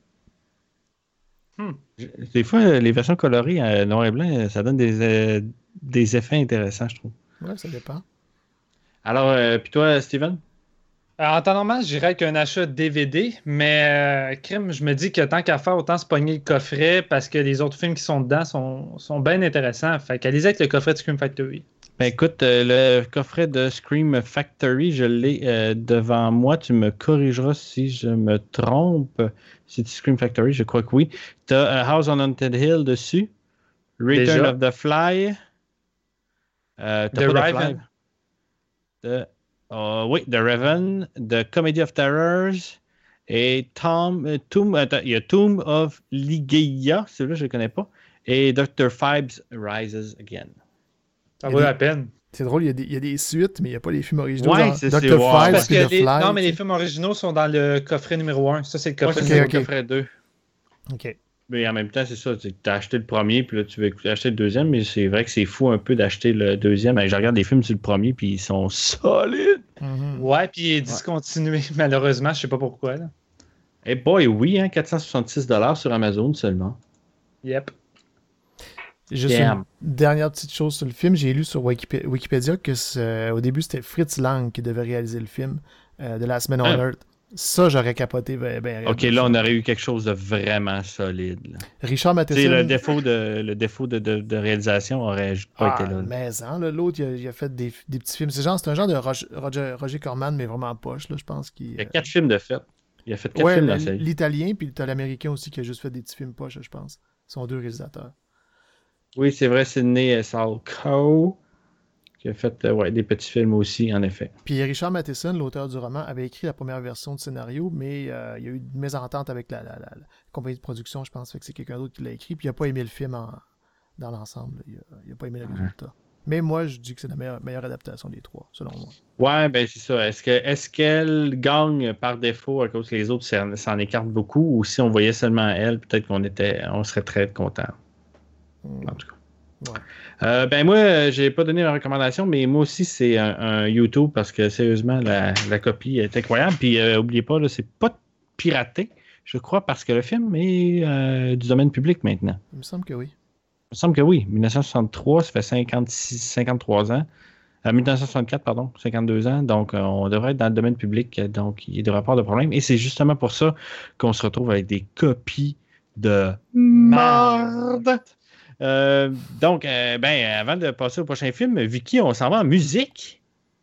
S3: Hmm.
S2: Je- Des fois, euh, les versions colorées euh, noir et blanc, euh, ça donne des, euh, des effets intéressants, je trouve.
S4: Ouais, ça dépend.
S2: Alors, euh, puis toi, Steven?
S3: Alors, en temps normal, je dirais qu'un achat D V D, mais euh, crime, je me dis que tant qu'à faire, autant se pogner le coffret parce que les autres films qui sont dedans sont, sont bien intéressants. Fait qu'allez-y avec le coffret de Scream Factory.
S2: Ben écoute, euh, le coffret de Scream Factory, je l'ai euh, devant moi. Tu me corrigeras si je me trompe. C'est Scream Factory, je crois que oui. Tu as House on Haunted Hill dessus. Return
S3: Déjà.
S2: of the Fly. Euh, t'as
S3: The
S2: pas
S3: Raven.
S2: The Fly. The euh, oui, The Raven, The Comedy of Terrors et Tom, euh, Tomb, attends, il y a Tomb of Ligeia, celui-là je ne le connais pas, et docteur Phibes Rises Again.
S3: Ça vaut la peine.
S4: C'est drôle, il y, a des, il y a des suites, mais il n'y a pas les films originaux.
S2: Ouais,
S4: genre
S2: c'est-
S4: docteur
S2: c'est- ouais,
S4: Phibes
S3: Parce
S4: puis
S3: que
S4: The
S3: les...
S4: Fly.
S3: Non, mais les
S4: tu sais.
S3: films originaux sont dans le coffret numéro un. Ça, c'est le
S2: Moi,
S3: coffret
S2: c'est
S3: numéro
S4: ok.
S2: le coffret deux.
S4: OK.
S2: Mais en même temps, c'est ça. Tu as acheté le premier, puis là, tu veux acheter le deuxième, mais c'est vrai que c'est fou un peu d'acheter le deuxième. Je regarde des films sur le premier, puis ils sont solides.
S4: Mhm.
S3: Ouais, puis il est discontinué, malheureusement. Je sais pas pourquoi. Là.
S2: Eh boy, oui, hein, quatre cent soixante-six dollars sur Amazon seulement.
S3: Yep.
S4: Juste
S2: Damn.
S4: une dernière petite chose sur le film. J'ai lu sur Wikipé- Wikipédia que c'est- au début, c'était Fritz Lang qui devait réaliser le film euh, de la semaine on
S2: Ah.
S4: Earth. Ça, j'aurais capoté. Ben, ben,
S2: OK, là, on aurait eu quelque chose de vraiment solide. Là.
S4: Richard
S2: Tu sais,
S4: Matheson.
S2: le défaut de, le défaut de, de, de réalisation aurait pas
S4: Ah,
S2: été là. là.
S4: mais hein, là, l'autre, il, a- il a fait des, des petits films. C'est genre, c'est un genre de Roger, Roger, Roger Corman, mais vraiment poche, là, je pense. Qui,
S2: Il y a quatre films de fait. Il a fait quatre
S4: ouais,
S2: films dans
S4: le-
S2: la série.
S4: l'italien, puis t'as l'américain aussi qui a juste fait des petits films poches, je pense. Ils sont deux réalisateurs.
S2: Oui, c'est vrai, Sidney Salco qui a fait euh, ouais, des petits films aussi, en effet.
S4: Puis Richard Matheson, l'auteur du roman, avait écrit la première version du scénario, mais euh, il y a eu une mésentente avec la, la, la- la compagnie de production, je pense, fait que c'est quelqu'un d'autre qui l'a écrit, puis il n'a pas aimé le film en- dans l'ensemble. Il n'a pas aimé le résultat. Mais moi, je dis que c'est la meilleure, meilleure adaptation des trois, selon moi.
S2: Ouais, ben c'est ça. Est-ce que est-ce qu'elle gagne par défaut à cause que les autres s'en, s'en écartent beaucoup, ou si on voyait seulement elle, peut-être qu'on était, on serait très content.
S4: Hmm.
S2: En tout cas.
S4: Ouais.
S2: Euh, ben moi, euh, j'ai pas donné ma recommandation, mais moi aussi, c'est un, un YouTube parce que sérieusement, la, la copie est incroyable. Puis euh, oubliez pas, là, c'est pas piraté, je crois, parce que le film est euh, du domaine public maintenant.
S4: Il me semble que oui.
S2: Il me semble que oui. dix-neuf cent soixante-trois, ça fait cinquante-six, cinquante-trois ans. Euh, dix-neuf cent soixante-quatre, pardon, cinquante-deux ans. Donc, euh, on devrait être dans le domaine public. Donc, il ne devrait pas avoir de problème. Et c'est justement pour ça qu'on se retrouve avec des copies de merde. Euh, donc, euh, ben, avant de passer au prochain film, Vicky, on s'en va en musique.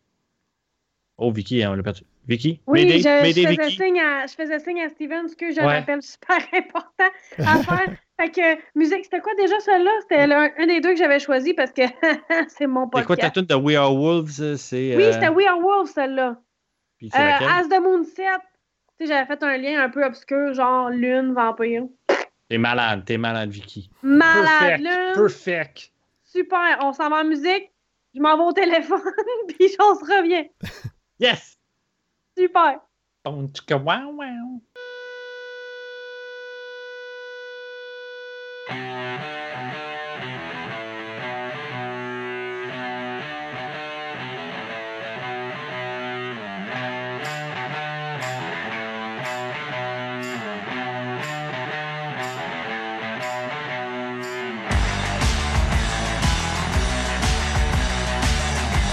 S2: Oh, Vicky, on l'a perdu. Vicky,
S5: Oui,
S2: Mayday,
S5: je, je
S2: Mayday,
S5: faisais
S2: Vicky.
S5: signe à, je faisais signe à Steven, ce que j'ai
S3: Ouais.
S5: un appel super important à faire. Fait que, musique, c'était quoi déjà celle-là? C'était le- un, un des deux que j'avais choisi parce que c'est mon
S2: C'est quoi ta
S5: podcast.
S2: tune de We Are Wolves? C'est,
S5: Oui,
S2: euh,
S5: c'était We Are Wolves, celle-là.
S2: puis
S5: Euh,
S2: c'est laquelle?
S5: As the Moon Set. Tu sais, j'avais fait un lien un peu obscur, genre lune, vampire.
S2: T'es malade, t'es malade, Vicky.
S5: Malade,
S3: Perfect.
S5: lune.
S3: Perfect.
S5: Super. On s'en va en musique. Je m'en vais au téléphone, puis on se revient.
S2: Yes!
S5: Super.
S3: Bon, tchika, wow, wow.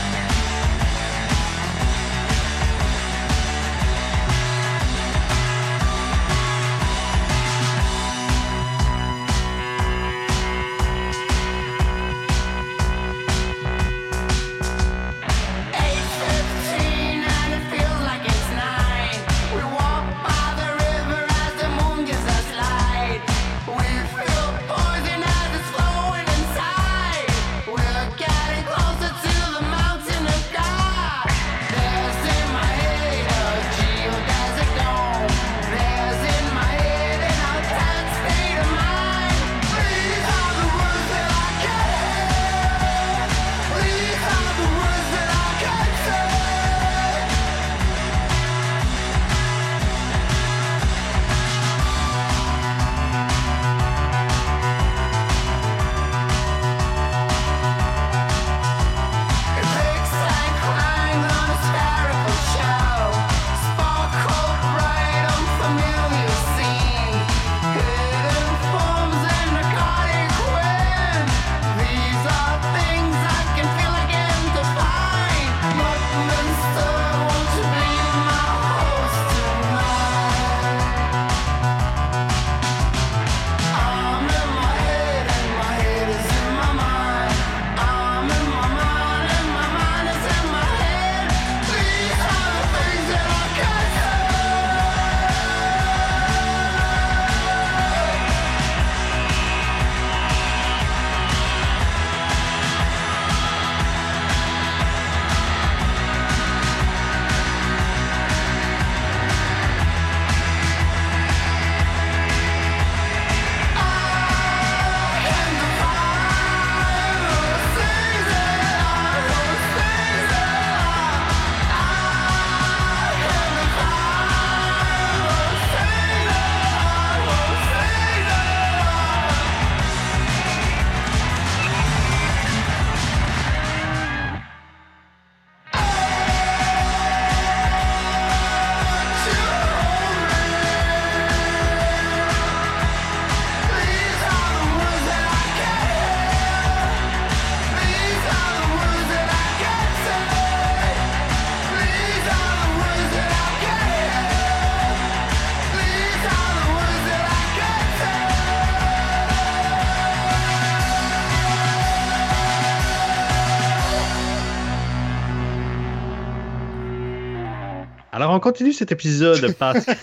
S6: Thank
S2: Alors, on continue cet épisode, Pascal.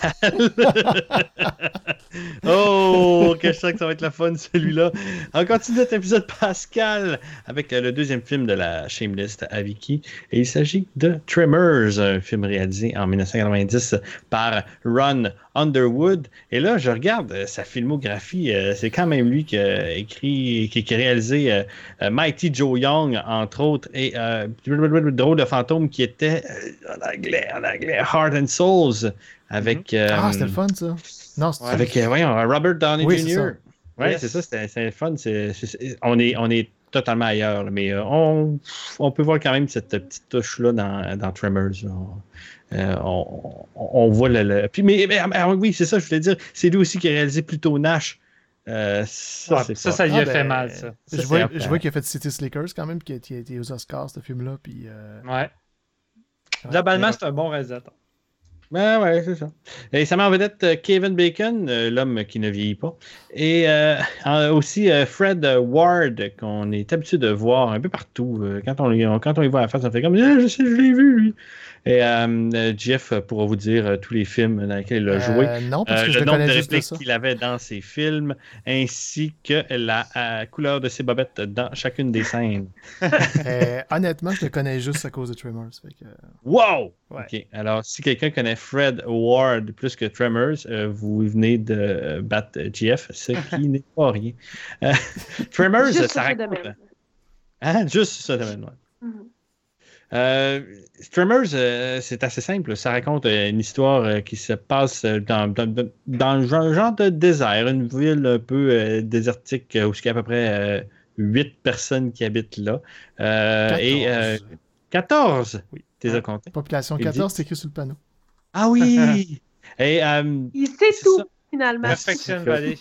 S2: Oh, que je sens que ça va être la fun, celui-là. On continue cet épisode, Pascal, avec le deuxième film de la Shameless à Vicky. Et il s'agit de Tremors, un film réalisé en dix-neuf cent quatre-vingt-dix par Ron Underwood. Et là, je regarde euh, sa filmographie. Euh, c'est quand même lui qui a écrit, qui, qui a réalisé euh, euh, Mighty Joe Young, entre autres, et euh, Drôle de fantôme qui était euh, en anglais, en anglais, Heart and Souls, avec... Euh,
S4: Ah, c'était le fun, ça. Non, c'est
S2: avec euh, voyons, Robert Downey
S4: Oui,
S2: junior
S4: c'est
S2: Oui,
S3: Yes.
S2: c'est ça, c'était, c'était le fun. C'est, c'est, on, est, on est totalement ailleurs, là, mais euh, on, on peut voir quand même cette petite touche-là dans, dans Tremors. Là. Euh, on, on, on voit le. le... Puis, mais, mais, mais, oui, c'est ça, je voulais dire. C'est lui aussi qui a réalisé Pluto Nash. Euh, ça,
S3: Ouais,
S2: c'est
S3: ça,
S2: pas-
S3: ça y a
S4: Ah,
S3: fait
S4: ben,
S3: mal, ça.
S4: Je
S2: Ça,
S4: vois,
S2: c'est
S4: je
S2: un-
S4: vois qu'il a fait City Slickers quand même, qui a, qui a été aux Oscars, ce film-là. Puis, euh,
S3: Ouais.
S4: ouais.
S3: Globalement,
S4: Mais-
S3: c'est un bon réalisateur.
S2: Ouais, ouais, c'est ça. Et ça met en vedette euh, Kevin Bacon, euh, l'homme qui ne vieillit pas. Et euh, en- aussi euh, Fred Ward, qu'on est habitué de voir un peu partout. Euh, quand, on, on- quand on y voit à la face, on fait comme ah, je sais, je l'ai vu, lui. Et euh, Jeff pourra vous dire euh, tous les films dans lesquels il a joué.
S4: Euh, non, parce
S2: Euh,
S4: que je
S2: le
S4: le
S2: nombre de
S4: connais juste de
S2: répliques
S4: ça.
S2: qu'il avait dans ses films, ainsi que la euh, couleur de ses bobettes dans chacune des scènes.
S4: Euh, honnêtement, je le connais juste à cause de Tremors. Fait que,
S2: Wow!
S4: Ouais.
S2: OK. Alors, si quelqu'un connaît Fred Ward plus que Tremors, euh, vous venez de euh, battre G F, ce qui n'est pas rien. Euh, Tremors,
S5: Juste
S2: ça
S5: sur ce
S2: raconte...
S5: domaine.
S2: Hein? Juste ce domaine, ouais.
S5: Mhm.
S2: Euh, Tremors, euh, c'est assez simple. Ça raconte euh, une histoire euh, qui se passe euh, dans, dans, dans- dans un genre- genre de désert, une ville un peu euh, désertique euh, où il y a à peu près euh, huit personnes qui habitent là. Euh, et euh, quatorze!
S4: Oui.
S2: Tu les as comptés?
S4: Population
S2: Il dit-
S4: quatorze, c'est écrit sur le panneau.
S2: Ah oui! et euh,
S5: Il sait
S2: C'est
S5: tout,
S2: ça.
S5: finalement.
S3: Perfection Valley.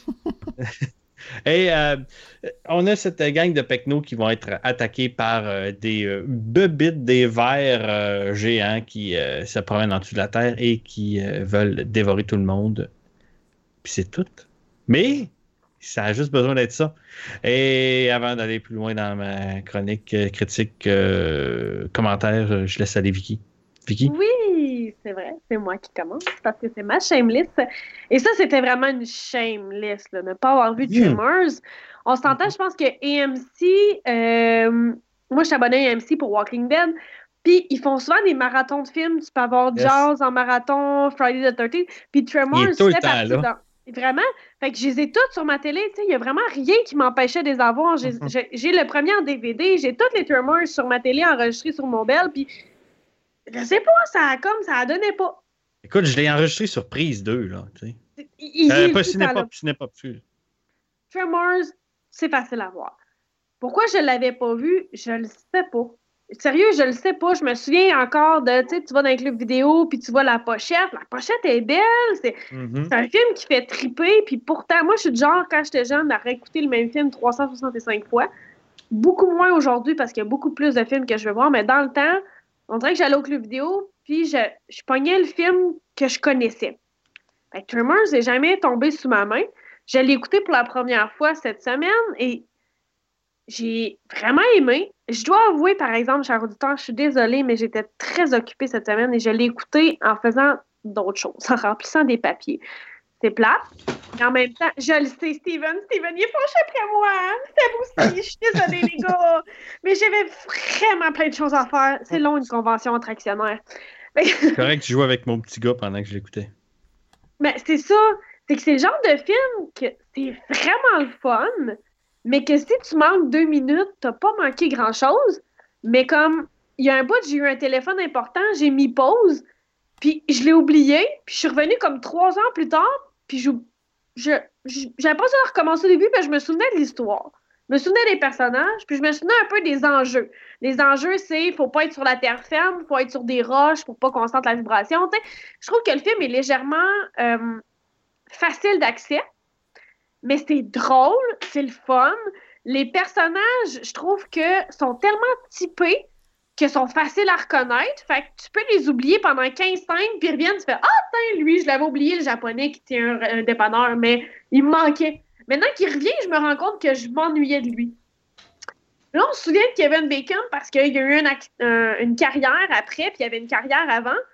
S2: Et euh, on a cette gang de pecnos qui vont être attaqués par euh, des euh, bebites, des vers euh, géants qui euh, se promènent en dessous de la terre et qui euh, veulent dévorer tout le monde. Puis c'est tout. Mais ça a juste besoin d'être ça. Et avant d'aller plus loin dans ma chronique, euh, critique, euh, commentaire, euh, je laisse aller Vicky. Vicky?
S5: Oui, c'est vrai, c'est moi qui commence parce que c'est ma shameless. Et ça, c'était vraiment une shameless, là, ne pas avoir vu
S2: Mm.
S5: Tremors. On s'entend, je pense que A M C, euh, moi je suis abonnée à A M C pour Walking Dead, puis ils font souvent des marathons de films. Tu peux avoir
S2: Yes.
S5: Jaws en marathon, Friday the thirteenth, puis Tremors,
S2: Il est tout le
S5: fait
S2: temps
S5: partie
S2: là.
S5: dans- Vraiment, fait que je les ai toutes sur ma télé, tu sais, il n'y a vraiment rien qui m'empêchait de les avoir. J'ai
S3: Mhm.
S5: j'ai- j'ai le premier en D V D, j'ai toutes les Tremors sur ma télé enregistrées sur mon bel, puis je sais pas, ça a comme, ça a donné pas.
S2: Écoute, je l'ai enregistré sur prise deux, là. Tu sais.
S5: Il, il
S2: Euh,
S5: est
S2: pas
S5: tout le temps
S2: Cinépop,
S5: là.
S2: Cinépop, excuse.
S5: Tremors, c'est facile à voir. Pourquoi je l'avais pas vu, je le sais pas. Sérieux, je le sais pas. Je me souviens encore de, tu sais, tu vas dans un club vidéo, puis tu vois la pochette. La pochette est belle. C'est
S3: Mhm.
S5: c'est un film qui fait triper. Puis pourtant, moi, je suis du genre, quand j'étais jeune, à réécouter le même film trois cent soixante-cinq fois. Beaucoup moins aujourd'hui parce qu'il y a beaucoup plus de films que je veux voir. Mais dans le temps, on dirait que j'allais au club vidéo, puis je, je pognais le film que je connaissais. Fait que Tremors n'est jamais tombé sous ma main. Je l'ai écouté pour la première fois cette semaine et j'ai vraiment aimé. Je dois avouer, par exemple, cher auditeur, je suis désolée, mais j'étais très occupée cette semaine et je l'ai écouté en faisant d'autres choses, en remplissant des papiers. C'est plate. Et en même temps, je le sais, Steven. Steven, il est fâché après moi. Hein? C'est vous aussi. Je suis désolée, les gars. Mais j'avais vraiment plein de choses à faire. C'est long, une convention entre actionnaires. Fait que-
S2: C'est correct, je jouais avec mon petit gars pendant que je l'écoutais.
S5: Mais c'est ça. C'est que c'est le genre de film que c'est vraiment le fun, mais que si tu manques deux minutes, t'as pas manqué grand-chose. Mais comme il y a un bout, j'ai eu un téléphone important, j'ai mis pause, puis je l'ai oublié, puis je suis revenue comme trois ans plus tard, puis je, je, je- j'avais pas à recommencer au début, mais je me souvenais de l'histoire. Je me souvenais des personnages, puis je me souvenais un peu des enjeux. Les enjeux, c'est il faut pas être sur la terre ferme, faut être sur des roches pour pas qu'on sente la vibration. T'sais. Je trouve que le film est légèrement euh, facile d'accès, mais c'est drôle, c'est le fun. Les personnages, je trouve que sont tellement typés que sont faciles à reconnaître. Fait que tu peux les oublier pendant quinze scènes, puis ils reviennent, tu fais « Ah, tiens, lui, je l'avais oublié, le japonais qui tient un, un dépanneur, mais il me manquait. » Maintenant qu'il revient, je me rends compte que je m'ennuyais de lui. Là, on se souvient de Kevin Bacon parce qu'il y a eu une, ac- un- une carrière après, puis il y avait une carrière avant.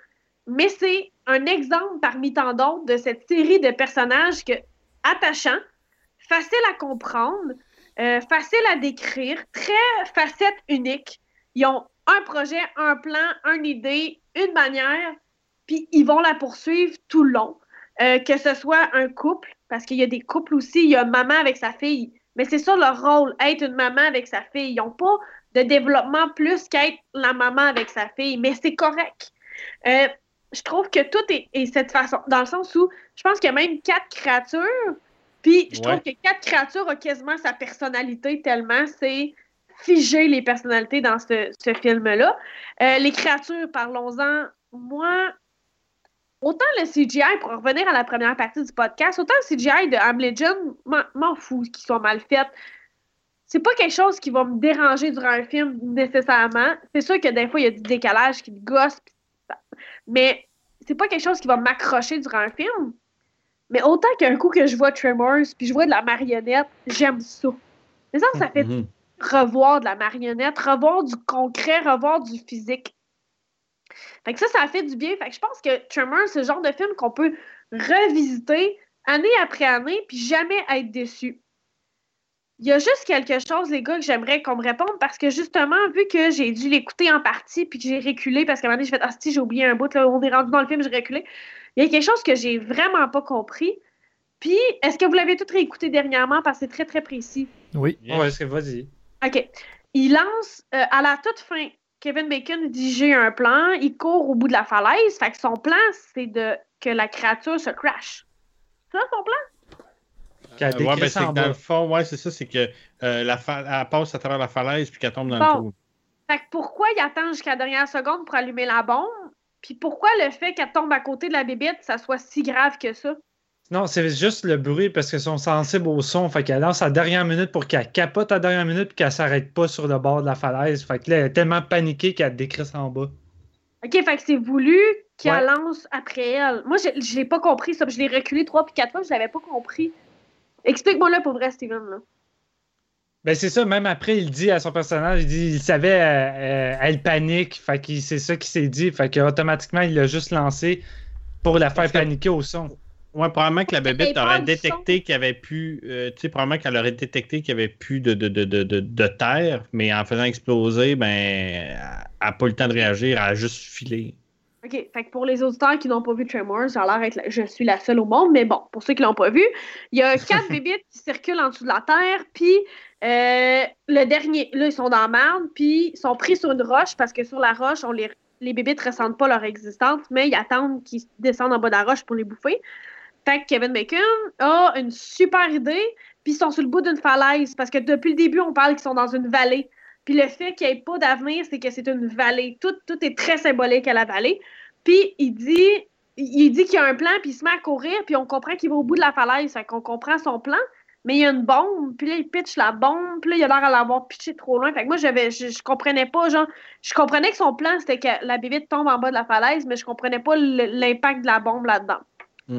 S5: mais c'est un exemple parmi tant d'autres de cette série de personnages que, attachants, faciles à comprendre, euh, faciles à décrire, très facettes uniques. Ils ont un projet, un plan, une idée, une manière, puis ils vont la poursuivre tout le long. Euh, que ce soit un couple, parce qu'il y a des couples aussi, il y a une maman avec sa fille, mais c'est ça leur rôle, être une maman avec sa fille. Ils n'ont pas de développement plus qu'être la maman avec sa fille, mais c'est correct. Euh, je trouve que tout est, est cette façon, dans le sens où je pense qu'il y a même quatre créatures, puis je
S2: Ouais.
S5: trouve que quatre créatures ont quasiment sa personnalité tellement c'est figé les personnalités dans ce, ce film-là. Euh, les créatures, parlons-en, moi, autant le C G I, pour revenir à la première partie du podcast, autant le C G I de Am Legend, m'en fous qu'ils soient mal faits. C'est pas quelque chose qui va me déranger durant un film nécessairement. C'est sûr que des fois, il y a du décalage qui me gosse, mais c'est pas quelque chose qui va m'accrocher durant un film. Mais autant qu'un coup que je vois Tremors, puis je vois de la marionnette, j'aime ça. C'est ça que ça fait
S2: Mm-hmm.
S5: revoir de la marionnette, revoir du concret, revoir du physique. Fait que ça, ça fait du bien. Fait que je pense que Tremors, c'est le genre de film qu'on peut revisiter année après année, puis jamais être déçu. Il y a juste quelque chose, les gars, que j'aimerais qu'on me réponde, parce que justement, vu que j'ai dû l'écouter en partie, puis que j'ai reculé, parce qu'à un moment donné, j'ai fait « Ah, si, j'ai oublié un bout, là, on est rendu dans le film, j'ai reculé. » Il y a quelque chose que j'ai vraiment pas compris. Puis, est-ce que vous l'avez tout réécouté dernièrement, parce que c'est très, très précis?
S4: Oui.
S2: Yes.
S3: Ouais, est-ce que vas-y.
S5: OK. Il lance, euh, à la toute fin, Kevin Bacon dit « J'ai un plan », il court au bout de la falaise, fait que son plan, c'est de que la créature se crash. C'est ça, son plan?
S3: Qu'elle
S2: Euh, ouais,
S3: décrit
S2: ben,
S3: ça
S2: c'est
S3: en
S2: que dans
S3: bas.
S2: le fond, ouais, c'est ça, c'est que euh, la fa- elle passe à travers la falaise puis qu'elle tombe dans
S5: Bon.
S2: le trou.
S5: Fait que pourquoi il attend jusqu'à la dernière seconde pour allumer la bombe? Puis pourquoi le fait qu'elle tombe à côté de la bébête, ça soit si grave que ça?
S3: Non, c'est juste le bruit parce qu'ils sont sensibles au son. Fait qu'elle lance à la dernière minute pour qu'elle capote à la dernière minute et qu'elle s'arrête pas sur le bord de la falaise. Fait que là, elle est tellement paniquée qu'elle décrit ça en bas.
S5: OK, fait que c'est voulu qu'elle
S3: Ouais.
S5: lance après elle. Moi, je, je l'ai pas compris, ça. Je l'ai reculé trois puis quatre fois, je l'avais pas compris. Explique-moi là pour vrai, Steven, là.
S3: Ben c'est ça, même après, il dit à son personnage, il dit, il savait, euh, euh, elle panique. Fait que c'est ça qu'il s'est dit. Fait qu'automatiquement, il l'a juste lancé pour la faire
S2: Parce que-
S3: paniquer au son.
S2: Ouais, probablement que la bébête
S5: Elle
S2: aurait
S5: parle du
S2: détecté qu'il n'y avait plus. euh, tu sais, probablement qu'elle aurait détecté qu'il n'y avait plus de, de, de, de, de, de terre, mais en faisant exploser, ben, elle n'a pas eu le temps de réagir, elle a juste filé.
S5: OK, fait que pour les auditeurs qui n'ont pas vu Tremors, j'ai l'air d'être la- je suis la seule au monde, mais bon, pour ceux qui l'ont pas vu, il y a quatre bébites qui circulent en dessous de la terre, puis euh, le dernier, là, ils sont dans la marde, puis ils sont pris sur une roche, parce que sur la roche, on les, les bébites ne ressentent pas leur existence, mais ils attendent qu'ils descendent en bas de la roche pour les bouffer. Fait que Kevin Bacon a une super idée, puis ils sont sur le bout d'une falaise, parce que depuis le début, on parle qu'ils sont dans une vallée. Puis le fait qu'il n'y ait pas d'avenir, c'est que c'est une vallée. Tout, tout est très symbolique à la vallée. Puis il dit, il dit qu'il y a un plan, puis il se met à courir, puis on comprend qu'il va au bout de la falaise. Fait qu'on comprend son plan, mais il y a une bombe, puis là, il pitch la bombe, puis là, il a l'air à l'avoir pitché trop loin. Fait que moi, j'avais, je, je comprenais pas, genre, je comprenais que son plan, c'était que la bébête tombe en bas de la falaise, mais je comprenais pas le- l'impact de la bombe là-dedans.
S2: Mm.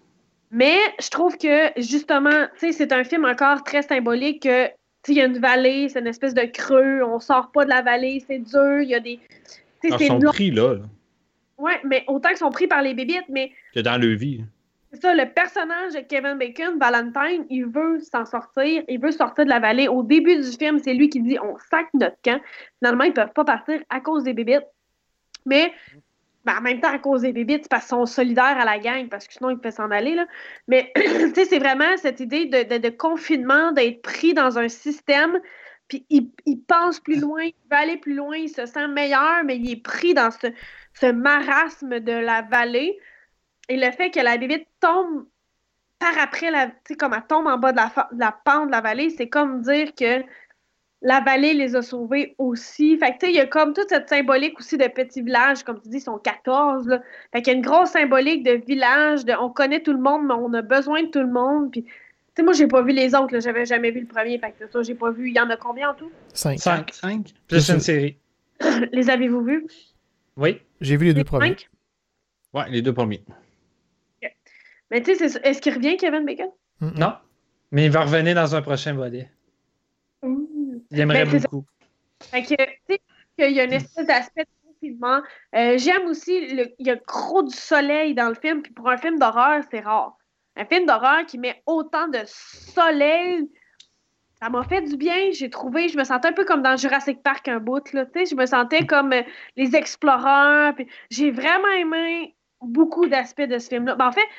S5: Mais je trouve que, justement, tu sais, c'est un film encore très symbolique que il y a une vallée, c'est une espèce de creux, on sort pas de la vallée, c'est dur, il y a des...
S2: Ils
S5: c'est
S2: sont
S5: long.
S2: pris là, là,
S5: Ouais, mais autant qu'ils sont pris par les bébites, mais
S2: que dans le vie.
S5: c'est ça, le personnage de Kevin Bacon, Valentine, il veut s'en sortir, il veut sortir de la vallée. Au début du film, c'est lui qui dit « on sac notre camp ». Finalement, ils peuvent pas partir à cause des bébites. Mais... Ben, en même temps, à cause des bébites, c'est parce qu'ils sont solidaires à la gang, parce que sinon, ils peuvent s'en aller, là. Mais, tu sais, c'est vraiment cette idée de, de, de confinement, d'être pris dans un système, puis il, il pense plus loin, il veut aller plus loin, il se sent meilleur, mais il est pris dans ce, ce marasme de la vallée. Et le fait que la bébite tombe par après, la, tu sais, comme elle tombe en bas de la, fa- de la pente de la vallée, c'est comme dire que la vallée les a sauvés aussi. Fait que, tu sais, il y a comme toute cette symbolique aussi de petits villages, comme tu dis, ils sont quatorze, là. Fait qu'il y a une grosse symbolique de village, de on connaît tout le monde, mais on a besoin de tout le monde. Puis, tu sais, moi, j'ai pas vu les autres, là. J'avais jamais vu le premier, fait que c'est ça, j'ai pas vu. Il y en a combien en tout?
S4: Cinq.
S3: Cinq.
S2: Cinq?
S3: Plus une série.
S5: Les avez-vous vus?
S3: Oui.
S4: J'ai vu les deux
S5: Les
S4: premiers.
S5: cinq?
S2: Ouais, les deux premiers.
S5: Mais tu sais, c'est- est-ce qu'il revient, Kevin Bacon?
S4: Mm-mm.
S3: Non. Mais il va revenir dans un prochain volet. Il aimerait
S5: Ben, c'est ça.
S3: beaucoup.
S5: Fait que, tu sais, qu'il y a une espèce d'aspect rapidement. Euh, j'aime aussi, le, il y a gros du soleil dans le film, puis pour un film d'horreur, c'est rare. Un film d'horreur qui met autant de soleil, ça m'a fait du bien. J'ai trouvé, je me sentais un peu comme dans Jurassic Park un bout, là, tu sais, je me sentais comme euh, les exploreurs, puis j'ai vraiment aimé beaucoup d'aspects de ce film-là. Ben, en fait,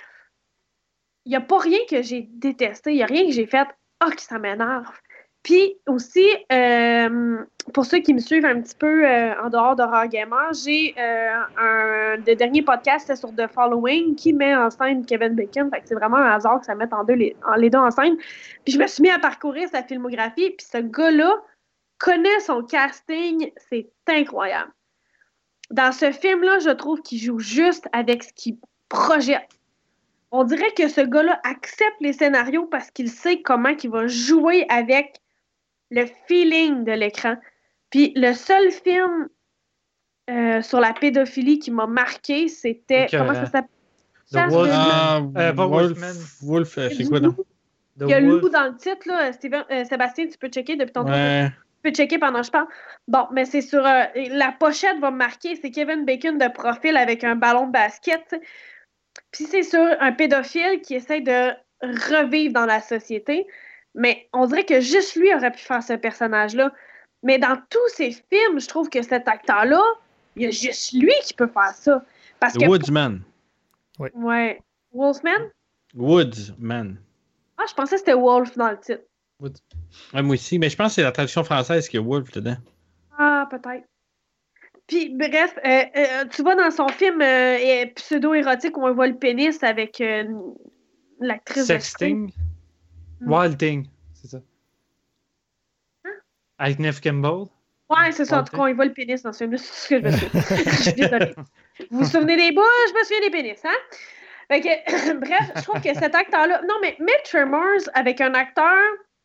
S5: il n'y a pas rien que j'ai détesté, il n'y a rien que j'ai fait « Ah, oh, que ça m'énerve ». Puis aussi, euh, pour ceux qui me suivent un petit peu euh, en dehors d'Horror Gamer, j'ai euh, un le dernier podcast c'était sur The Following qui met en scène Kevin Bacon. Fait que c'est vraiment un hasard que ça mette en deux les, en, les deux en scène. Puis je me suis mis à parcourir sa filmographie. Puis ce gars-là connaît son casting. C'est incroyable. Dans ce film-là, je trouve qu'il joue juste avec ce qu'il projette. On dirait que ce gars-là accepte les scénarios parce qu'il sait comment il va jouer avec le feeling de l'écran. Puis le seul film euh, sur la pédophilie qui m'a marqué, c'était...
S3: Que,
S5: comment ça s'appelle?
S3: The Wolf.
S2: Ah,
S3: Euh, pas
S2: Wolf,
S3: Wolfman.
S2: Wolf, euh, c'est quoi, non?
S5: Il y a loup dans le titre, là. Steven, euh, Sébastien, tu peux checker depuis ton
S2: Ouais.
S5: Tu peux checker pendant que je parle. Bon, mais c'est sur... Euh, la pochette va me marquer, c'est Kevin Bacon de profil avec un ballon de basket, t'sais. Puis c'est sur un pédophile qui essaie de revivre dans la société. Mais on dirait que juste lui aurait pu faire ce personnage-là. Mais dans tous ses films, je trouve que cet acteur-là, il y a juste lui qui peut faire ça. Parce
S2: The
S5: que...
S2: Woodsman.
S4: Oui.
S5: Ouais. Wolfman?
S2: Woodsman.
S5: Ah, je pensais que c'était Wolf dans le titre.
S2: Ouais, moi aussi, mais je pense que c'est la traduction française qui a Wolf dedans.
S5: Ah, peut-être. Puis, bref, euh, euh, tu vois dans son film euh, pseudo-érotique où on voit le pénis avec euh, l'actrice.
S3: Sexting?
S5: Mm.
S3: Wilding, c'est ça.
S5: Hein?
S3: Avec Neve Campbell?
S5: Ouais, c'est ça. En tout cas, on voit le pénis dans ce film-là. C'est ce que je me souviens. Je suis désolée. Vous vous souvenez des bouches? Je me souviens des pénis, hein? Fait que, bref, je trouve que cet acteur-là... Non, mais mettre Tremors avec un acteur...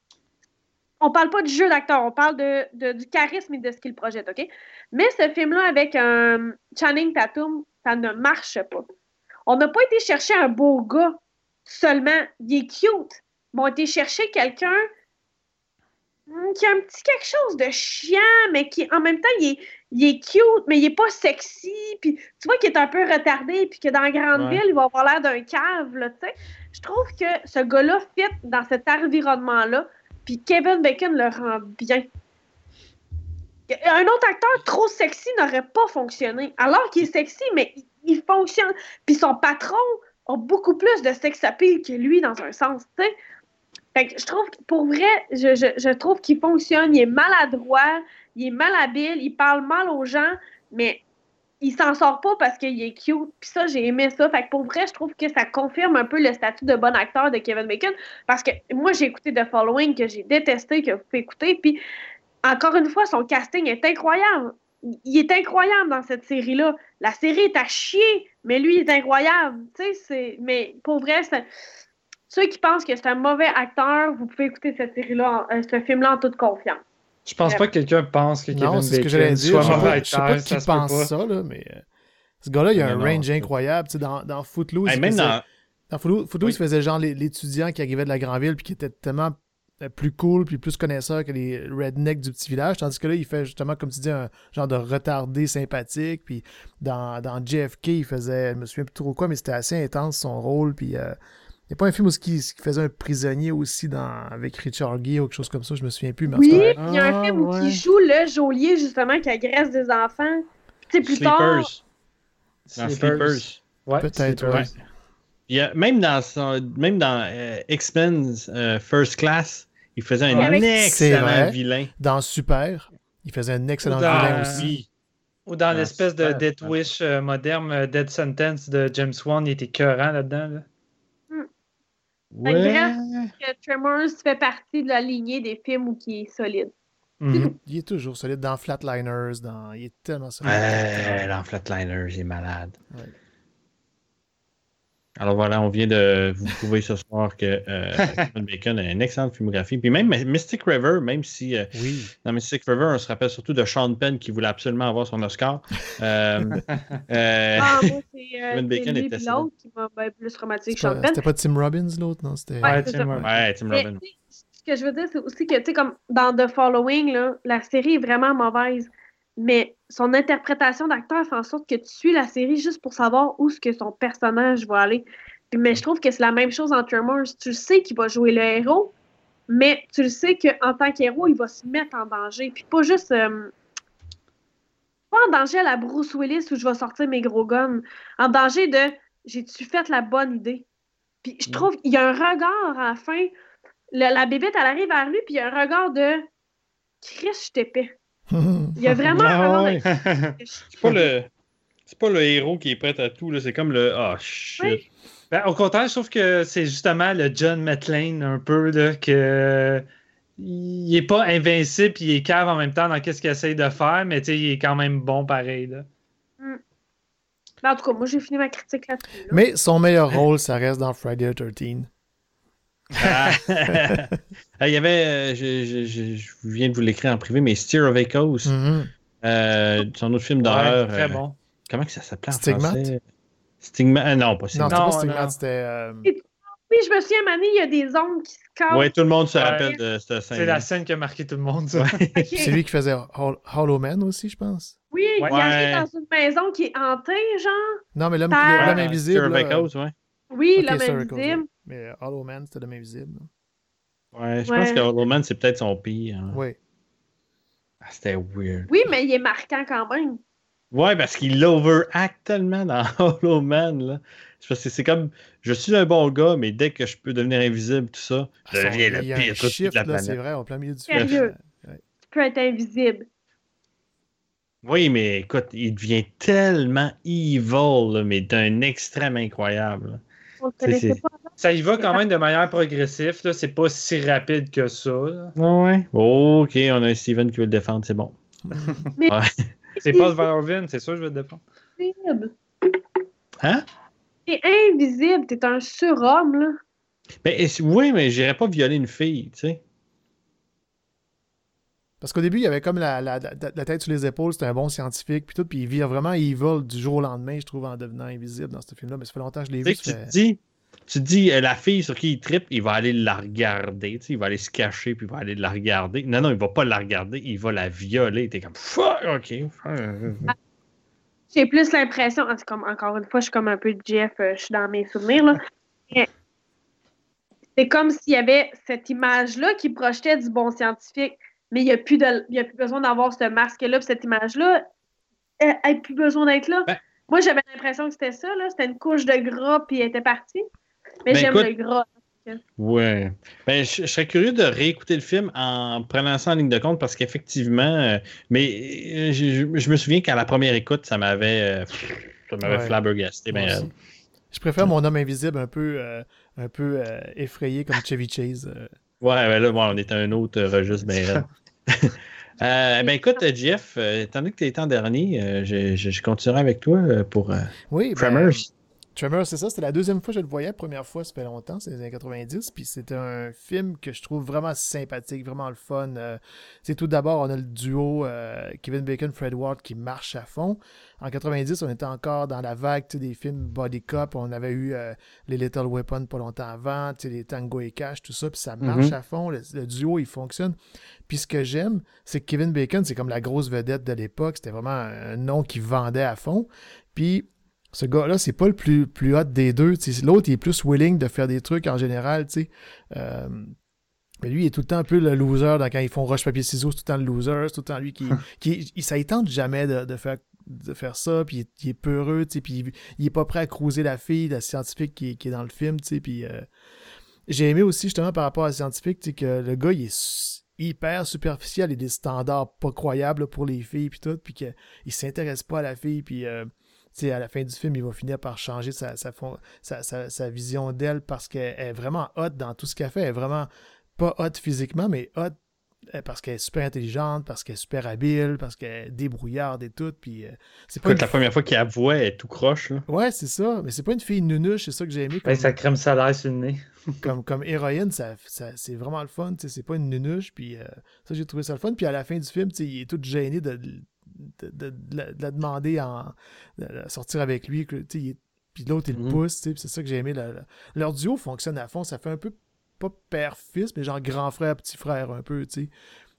S5: On parle pas du jeu d'acteur, on parle de, de, du charisme et de ce qu'il projette, OK? Mais ce film-là avec un Channing Tatum, ça ne marche pas. On n'a pas été chercher un beau gars seulement. Il est cute. Mais on a été chercher quelqu'un qui a un petit quelque chose de chiant, mais qui, en même temps, il est, il est cute, mais il est pas sexy. Puis tu vois qu'il est un peu retardé, puis que dans la grande
S2: Ouais.
S5: ville, il va avoir l'air d'un cave, là, tu sais. Je trouve que ce gars-là fit dans cet environnement-là, puis Kevin Bacon le rend bien. Un autre acteur trop sexy n'aurait pas fonctionné. Alors qu'il est sexy, mais il, il fonctionne. Puis son patron a beaucoup plus de sex appeal que lui, dans un sens, tu sais. Fait que je trouve que pour vrai, je, je, je trouve qu'il fonctionne. Il est maladroit, il est malhabile, il parle mal aux gens, mais il s'en sort pas parce qu'il est cute. Puis ça, j'ai aimé ça. Fait que pour vrai, je trouve que ça confirme un peu le statut de bon acteur de Kevin Bacon. Parce que moi, j'ai écouté The Following, que j'ai détesté, que vous pouvez écouter. Puis encore une fois, son casting est incroyable. Il est incroyable dans cette série-là. La série est à chier, mais lui, il est incroyable. Tu sais, c'est... Mais pour vrai, c'est... Ceux qui pensent que c'est un mauvais acteur, vous pouvez écouter cette série-là, euh, ce film-là en toute confiance.
S3: Je pense
S5: Ouais.
S3: pas que quelqu'un pense que
S4: Non,
S3: Kevin
S4: c'est ce que j'allais
S3: Bacon
S4: dire.
S3: soit
S4: Je sais
S3: mauvais
S4: pas, je sais pas
S3: acteur,
S4: qui
S3: ça se
S4: pense
S3: peut pas.
S4: ça, là, mais euh, ce gars-là, il a
S2: Non,
S4: un
S2: non,
S4: range
S2: c'est-
S4: incroyable. Tu sais, dans, dans Footloose,
S2: Hey,
S4: il
S2: même
S4: faisait-
S2: dans.
S4: dans Footloose, Footloose,
S2: Oui.
S4: il faisait genre les- l'étudiant qui arrivait de la grande ville puis qui était tellement euh, plus cool puis plus connaisseur que les rednecks du petit village. Tandis que là, il fait justement, comme tu dis, un genre de retardé sympathique. Puis dans, dans J F K, il faisait, je me souviens plus trop quoi, mais c'était assez intense son rôle. Puis euh, il n'y a pas un film où il, il faisait un prisonnier aussi dans, avec Richard Gere ou quelque chose comme ça, je me souviens plus. Mais en
S5: Oui,
S4: tout
S5: puis
S4: cas,
S5: il y a un
S4: Ah,
S5: film où
S4: ouais.
S5: il joue le geôlier, justement, qui agresse des enfants. Puis, tu sais, plus tard...
S2: Sleepers. Dans
S3: Sleepers.
S2: Sleepers.
S3: Ouais,
S4: Peut-être,
S3: Sleepers.
S4: ouais.
S2: Il y a, même dans, son, même dans euh, X-Men euh, First Class, il faisait un
S5: Ouais, avec-
S4: C'est
S2: excellent
S4: vrai.
S2: vilain.
S4: Dans Super, il faisait un excellent
S3: Ou dans-
S4: vilain aussi.
S2: Oui.
S3: Ou dans
S2: Ah,
S3: l'espèce de
S2: super.
S3: Death Wish euh, moderne, euh, Dead Sentence de James Wan, il était écœurant là-dedans. Là.
S5: Fait que
S2: Ouais.
S5: bref, que Tremors fait partie de la lignée des films où qui est solide.
S3: Mhm.
S4: Il est toujours solide dans Flatliners, dans... il est tellement solide.
S2: Ouais, dans Flatliners, il est malade.
S4: Ouais.
S2: Alors voilà, on vient de vous prouver ce soir que euh, Kevin Bacon a une excellente filmographie. Puis même Mystic River, même si euh,
S4: Oui.
S2: dans Mystic River, on se rappelle surtout de Sean Penn qui voulait absolument avoir son Oscar. Euh, euh,
S5: Ah, moi, c'est euh,
S2: Kevin
S5: c'est
S2: Bacon
S5: lui
S2: était
S5: et l'autre qui m'a ben, plus traumatisé que
S4: C'est pas-
S5: Sean Penn.
S4: C'était pas Tim Robbins, l'autre, non? C'était...
S5: Ouais,
S3: Ouais,
S5: c'est
S3: Tim
S5: ça.
S3: Robbins.
S2: ouais, Tim
S5: Mais,
S2: Robbins.
S5: tu sais, ce que je veux dire, c'est aussi que, tu sais, comme dans The Following, là, la série est vraiment mauvaise. mais son interprétation d'acteur fait en sorte que tu suis la série juste pour savoir où est-ce que son personnage va aller. Puis, mais je trouve que c'est la même chose en Tremors. Tu le sais qu'il va jouer le héros, mais tu le sais qu'en tant qu'héros, il va se mettre en danger. Puis pas juste... Euh, pas en danger à la Bruce Willis où je vais sortir mes gros guns. En danger de « j'ai-tu fait la bonne idée? » Puis je trouve qu'il y a un regard à la fin. Le, la bébête, elle arrive vers lui, puis il y a un regard de « Chris, je t'épais. » Il y a vraiment un
S2: Ah
S5: regard
S2: ouais.
S5: de...
S2: C'est pas le. C'est pas le héros qui est prêt à tout, là. C'est comme le. Ah, shit.
S5: Oui.
S3: Ben, au contraire, je trouve que c'est justement le John McClane un peu là, que il est pas invincible puis il est cave en même temps dans qu'est-ce qu'il essaye de faire, mais il est quand même bon pareil. Là.
S5: Mm. Ben, en tout cas, moi j'ai fini ma critique là-dessus. Là.
S4: Mais son meilleur rôle, ça reste dans Friday the thirteenth.
S2: Ah. Il y avait. euh, je, je, je, je viens de vous l'écrire en privé, mais Steer of Echoes,
S4: Mm-hmm.
S2: euh, son autre film d'horreur.
S3: Ouais, très
S2: euh,
S3: bon.
S2: Comment que ça s'appelait en
S4: Stigmate?
S2: français? Stigmate? Ah, non, pas
S4: Non,
S2: Stigmate.
S4: c'était
S3: Non,
S4: pas Stigmate,
S3: non.
S4: c'était... euh,
S5: Oui, je me souviens, Mané, il y a des ondes qui se cassent.
S2: Ouais, tout le monde se
S3: Ouais.
S2: rappelle de cette scène.
S3: C'est la scène qui a marqué tout le monde. Ça.
S2: Ouais.
S5: Ok.
S4: C'est lui qui faisait Hol- Hollow Man aussi, je pense.
S5: Oui,
S3: Ouais.
S5: il arrive dans une maison qui est hantée, genre.
S4: Non, mais l'homme,
S5: Ah.
S4: l'homme
S2: Ouais,
S4: invisible...
S2: Steer of
S4: là,
S2: Echoes, ouais.
S5: Oui,
S4: ok,
S5: l'homme
S4: Steer of Echoes,
S5: invisible.
S4: ouais. Mais euh, Hollow Man, c'était l'homme invisible. là.
S2: Ouais, je
S5: Ouais.
S2: pense que Hollow Man, c'est peut-être son pire. hein.
S4: Oui.
S2: Ah, c'était weird.
S5: Oui, mais il est marquant quand même.
S2: Ouais, parce qu'il l'overact tellement dans Hollow Man, là. C'est parce que c'est comme, je suis un bon gars, mais dès que je peux devenir invisible, tout ça, je
S4: Ah, son-
S2: deviens le
S4: il y a
S2: pire
S4: un
S2: truc de
S4: shift,
S2: la
S4: là, c'est
S2: planète.
S4: vrai, au plein milieu du film.
S5: Sérieux.
S4: Ouais.
S5: Tu peux être invisible.
S2: Oui, mais écoute, il devient tellement evil, là, mais d'un extrême incroyable. là.
S5: On le
S2: C'est-
S5: connaissait
S2: c'est-
S5: pas.
S3: Ça y va quand même de manière progressive. Là. C'est pas si rapide que ça. Là.
S2: Ah ouais. Ok, on a un Steven qui veut le défendre, c'est bon.
S5: Mais-
S2: Ouais.
S3: C'est Paul Verhoeven, c'est sûr que je vais te défendre.
S5: Invisible.
S2: Hein?
S5: T'es invisible, t'es un surhomme, là.
S2: Ben, est- oui, mais j'irais pas violer une fille, tu sais.
S4: Parce qu'au début, il avait comme la, la, la, la tête sur les épaules, c'était un bon scientifique, puis tout, puis il vit vraiment evil du jour au lendemain, je trouve, en devenant invisible dans ce film-là. Mais ça fait longtemps que je l'ai
S2: Tu
S4: vu.
S2: sais que
S4: ça
S2: tu
S4: fait-
S2: te dis, tu te dis, euh, la fille sur qui il trippe, il va aller la regarder, tu sais, il va aller se cacher, puis il va aller la regarder. Non, non, il va pas la regarder, il va la violer. T'es comme, fuck, ok.
S5: J'ai plus l'impression, ah, c'est comme, encore une fois, je suis comme un peu Jeff, euh, je suis dans mes souvenirs, là. Mais c'est comme s'il y avait cette image-là qui projetait du bon scientifique, mais il n'y a, plus de- il y a plus besoin d'avoir ce masque-là, puis cette image-là, elle n'a plus besoin d'être là.
S2: Ben-
S5: Moi, j'avais l'impression que c'était ça, là. C'était une couche de gras, puis elle était partie. Mais
S2: Ben,
S5: j'aime
S2: écoute-
S5: le gras.
S2: Ouais. Ben, je, je serais curieux de réécouter le film en prenant ça en ligne de compte parce qu'effectivement, euh, mais euh, je, je- je me souviens qu'à la première écoute, ça m'avait, euh, ça m'avait
S4: Ouais.
S2: flabbergasté.
S4: Moi
S2: Ben,
S4: aussi.
S2: euh,
S4: Je préfère mon homme invisible un peu, euh, un peu euh, effrayé comme Chevy Chase. euh.
S2: ouais, ben là, ouais, on est à un autre registre. Ben, euh, ben écoute, Jeff, euh, étant donné que tu étais en dernier, euh, je, je, je continuerai avec toi euh, pour euh,
S4: Oui, ben,
S2: Tremors.
S4: Tremors, c'est ça. C'était la deuxième fois que je le voyais. La première fois, ça fait longtemps, c'est les années quatre-vingt-dix. Puis c'était un film que je trouve vraiment sympathique, vraiment le fun. Euh, c'est tout d'abord, on a le duo euh, Kevin Bacon, Fred Ward qui marche à fond. En quatre-vingt-dix, on était encore dans la vague tu sais, des films Body Cop. On avait eu euh, les Little Weapon pas longtemps avant, tu sais, les Tango et Cash, tout ça. Puis ça marche
S2: Mhm.
S4: à fond. Le, le duo, il fonctionne. Puis ce que j'aime, c'est que Kevin Bacon, c'est comme la grosse vedette de l'époque. C'était vraiment un nom qui vendait à fond. Puis ce gars-là, c'est pas le plus, plus hot des deux. T'sais. L'autre, il est plus willing de faire des trucs en général. T'sais. Euh, mais lui, il est tout le temps un peu le loser. Dans, quand ils font roche-papier-ciseaux, c'est tout le temps le loser. C'est tout le temps lui qui. qui il, ça ne tente jamais de, de, faire, de faire ça. Puis il, est- il est peureux. Puis il, il est pas prêt à cruiser la fille, la scientifique qui, qui est dans le film. Puis euh, j'ai aimé aussi, justement, par rapport à la scientifique, t'sais, que le gars, il est su- hyper superficiel. Il a des standards pas croyables là, pour les filles. Puis tout. Puis qu'il s'intéresse pas à la fille. Puis. Euh, T'sais, à la fin du film, il va finir par changer sa, sa, sa, sa, sa vision d'elle parce qu'elle est vraiment hot dans tout ce qu'elle fait. Elle est vraiment pas hot physiquement, mais hot parce qu'elle est super intelligente, parce qu'elle est super habile, parce qu'elle est débrouillarde et tout. Puis, euh, c'est pas
S2: Écoute,
S4: une...
S2: la première fois qu'il avouait, elle est tout croche. Là.
S4: Ouais, c'est ça. Mais c'est pas une fille nunuche, c'est ça que j'ai aimé. Comme,
S3: Ben, ça crème salaire sur le nez.
S4: comme, comme héroïne, ça, ça, c'est vraiment le fun. C'est pas une nunuche. Puis euh, ça, j'ai trouvé ça le fun. Puis à la fin du film, il est tout gêné de. De, de, de, la, de la demander en, de, de sortir avec lui. Que, il est, puis l'autre, il le
S2: Mhm.
S4: pousse. Puis c'est ça que j'ai aimé. La, la- leur duo fonctionne à fond. Ça fait un peu, pas père-fils, mais genre grand frère, petit frère un peu. T'sais.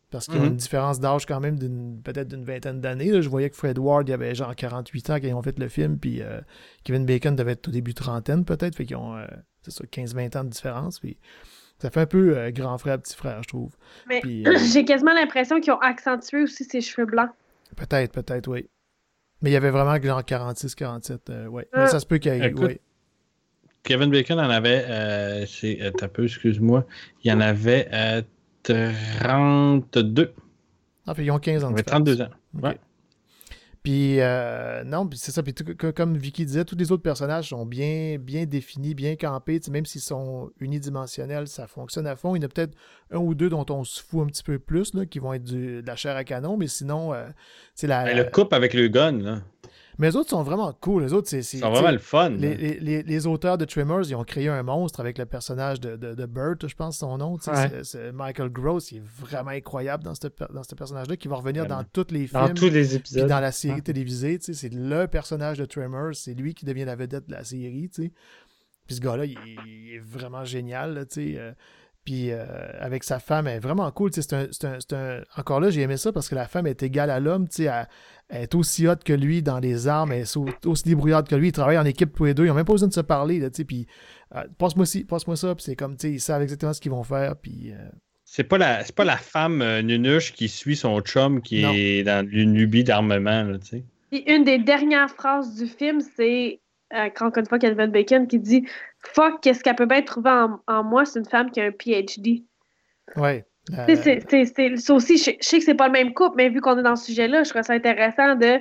S4: Parce qu'ils ont
S2: Mhm.
S4: une différence d'âge quand même d'une peut-être d'une vingtaine d'années. Là. Je voyais que Fred Ward, il avait genre quarante-huit ans quand ils ont fait le film, puis euh, Kevin Bacon devait être au début trentaine peut-être, fait qu'ils ont, euh, c'est ça, quinze vingt ans de différence. Puis ça fait un peu euh, grand frère, petit frère, je trouve.
S5: Mais
S4: Puis, euh,
S5: j'ai quasiment l'impression qu'ils ont accentué aussi ses cheveux blancs.
S4: peut-être, peut-être, oui. Mais il y avait vraiment genre quarante-six, quarante-sept, euh, ouais. Mais
S5: Ah.
S4: ça se peut qu'il y ait,
S2: Écoute,
S4: ouais.
S2: Kevin Bacon en avait, euh, c'est, euh, t'as peu, excuse-moi, il en avait euh, trente-deux.
S4: Ah, fait, ils ont quinze ans
S2: Il
S4: de
S2: avait
S4: différence.
S2: trente-deux ans.
S4: Ok.
S2: Ouais.
S4: Puis, euh, non, puis c'est ça. Puis, tout- que- comme Vicky disait, tous les autres personnages sont bien, bien définis, bien campés. Tu sais, même s'ils sont unidimensionnels, ça fonctionne à fond. Il y en a peut-être un ou deux dont on se fout un petit peu plus, là, qui vont être du- de la chair à canon, mais sinon, euh, c'est la.
S2: Ben, le couple avec le gun, là,
S4: Mais les autres sont vraiment cool. Les autres, c'est. c'est-
S2: c'est
S4: tu
S2: vraiment
S4: sais,
S2: le fun.
S4: Les,
S2: là.
S4: les- les- les auteurs de Tremors, ils ont créé un monstre avec le personnage de, de, de Burt, je pense son nom. tu sais,
S3: Ouais.
S4: c'est- c'est Michael Gross, il est vraiment incroyable dans ce, dans ce personnage-là, qui va revenir
S2: Vraiment.
S4: dans tous les
S3: Dans
S4: films.
S3: tous les
S4: Puis
S3: épisodes.
S4: dans la série
S3: Ouais.
S4: télévisée, tu sais, c'est le personnage de Tremors, c'est lui qui devient la vedette de la série, tu sais. Puis ce gars-là, il, il est vraiment génial, là, tu sais. euh, puis euh, avec sa femme, elle est vraiment cool, tu sais. C'est un, c'est un- c'est un- Encore là, j'ai aimé ça parce que la femme est égale à l'homme, tu sais. Elle, elle est aussi hot que lui dans les armes, elle est au- aussi débrouillarde que lui. Ils travaillent en équipe tous les deux, ils n'ont même pas besoin de se parler, là, tu sais. Puis euh, passe-moi ci, passe-moi ça, puis c'est comme, tu sais, ils savent exactement ce qu'ils vont faire, puis... euh,
S2: C'est pas la, c'est pas la femme euh, nunuche qui suit son chum qui
S4: Non.
S2: est dans une lubie d'armement, là, tu sais.
S5: Puis une des dernières phrases du film, c'est, euh, encore une fois, Kevin Bacon qui dit « Fuck, qu'est-ce qu'elle peut bien trouver en, en moi? C'est une femme qui a un P H D.
S4: ouais. la-
S5: Tu sais, c'est- c'est- c'est- ça aussi, je, je sais que c'est pas le même couple, mais vu qu'on est dans ce sujet-là, je trouve ça intéressant de...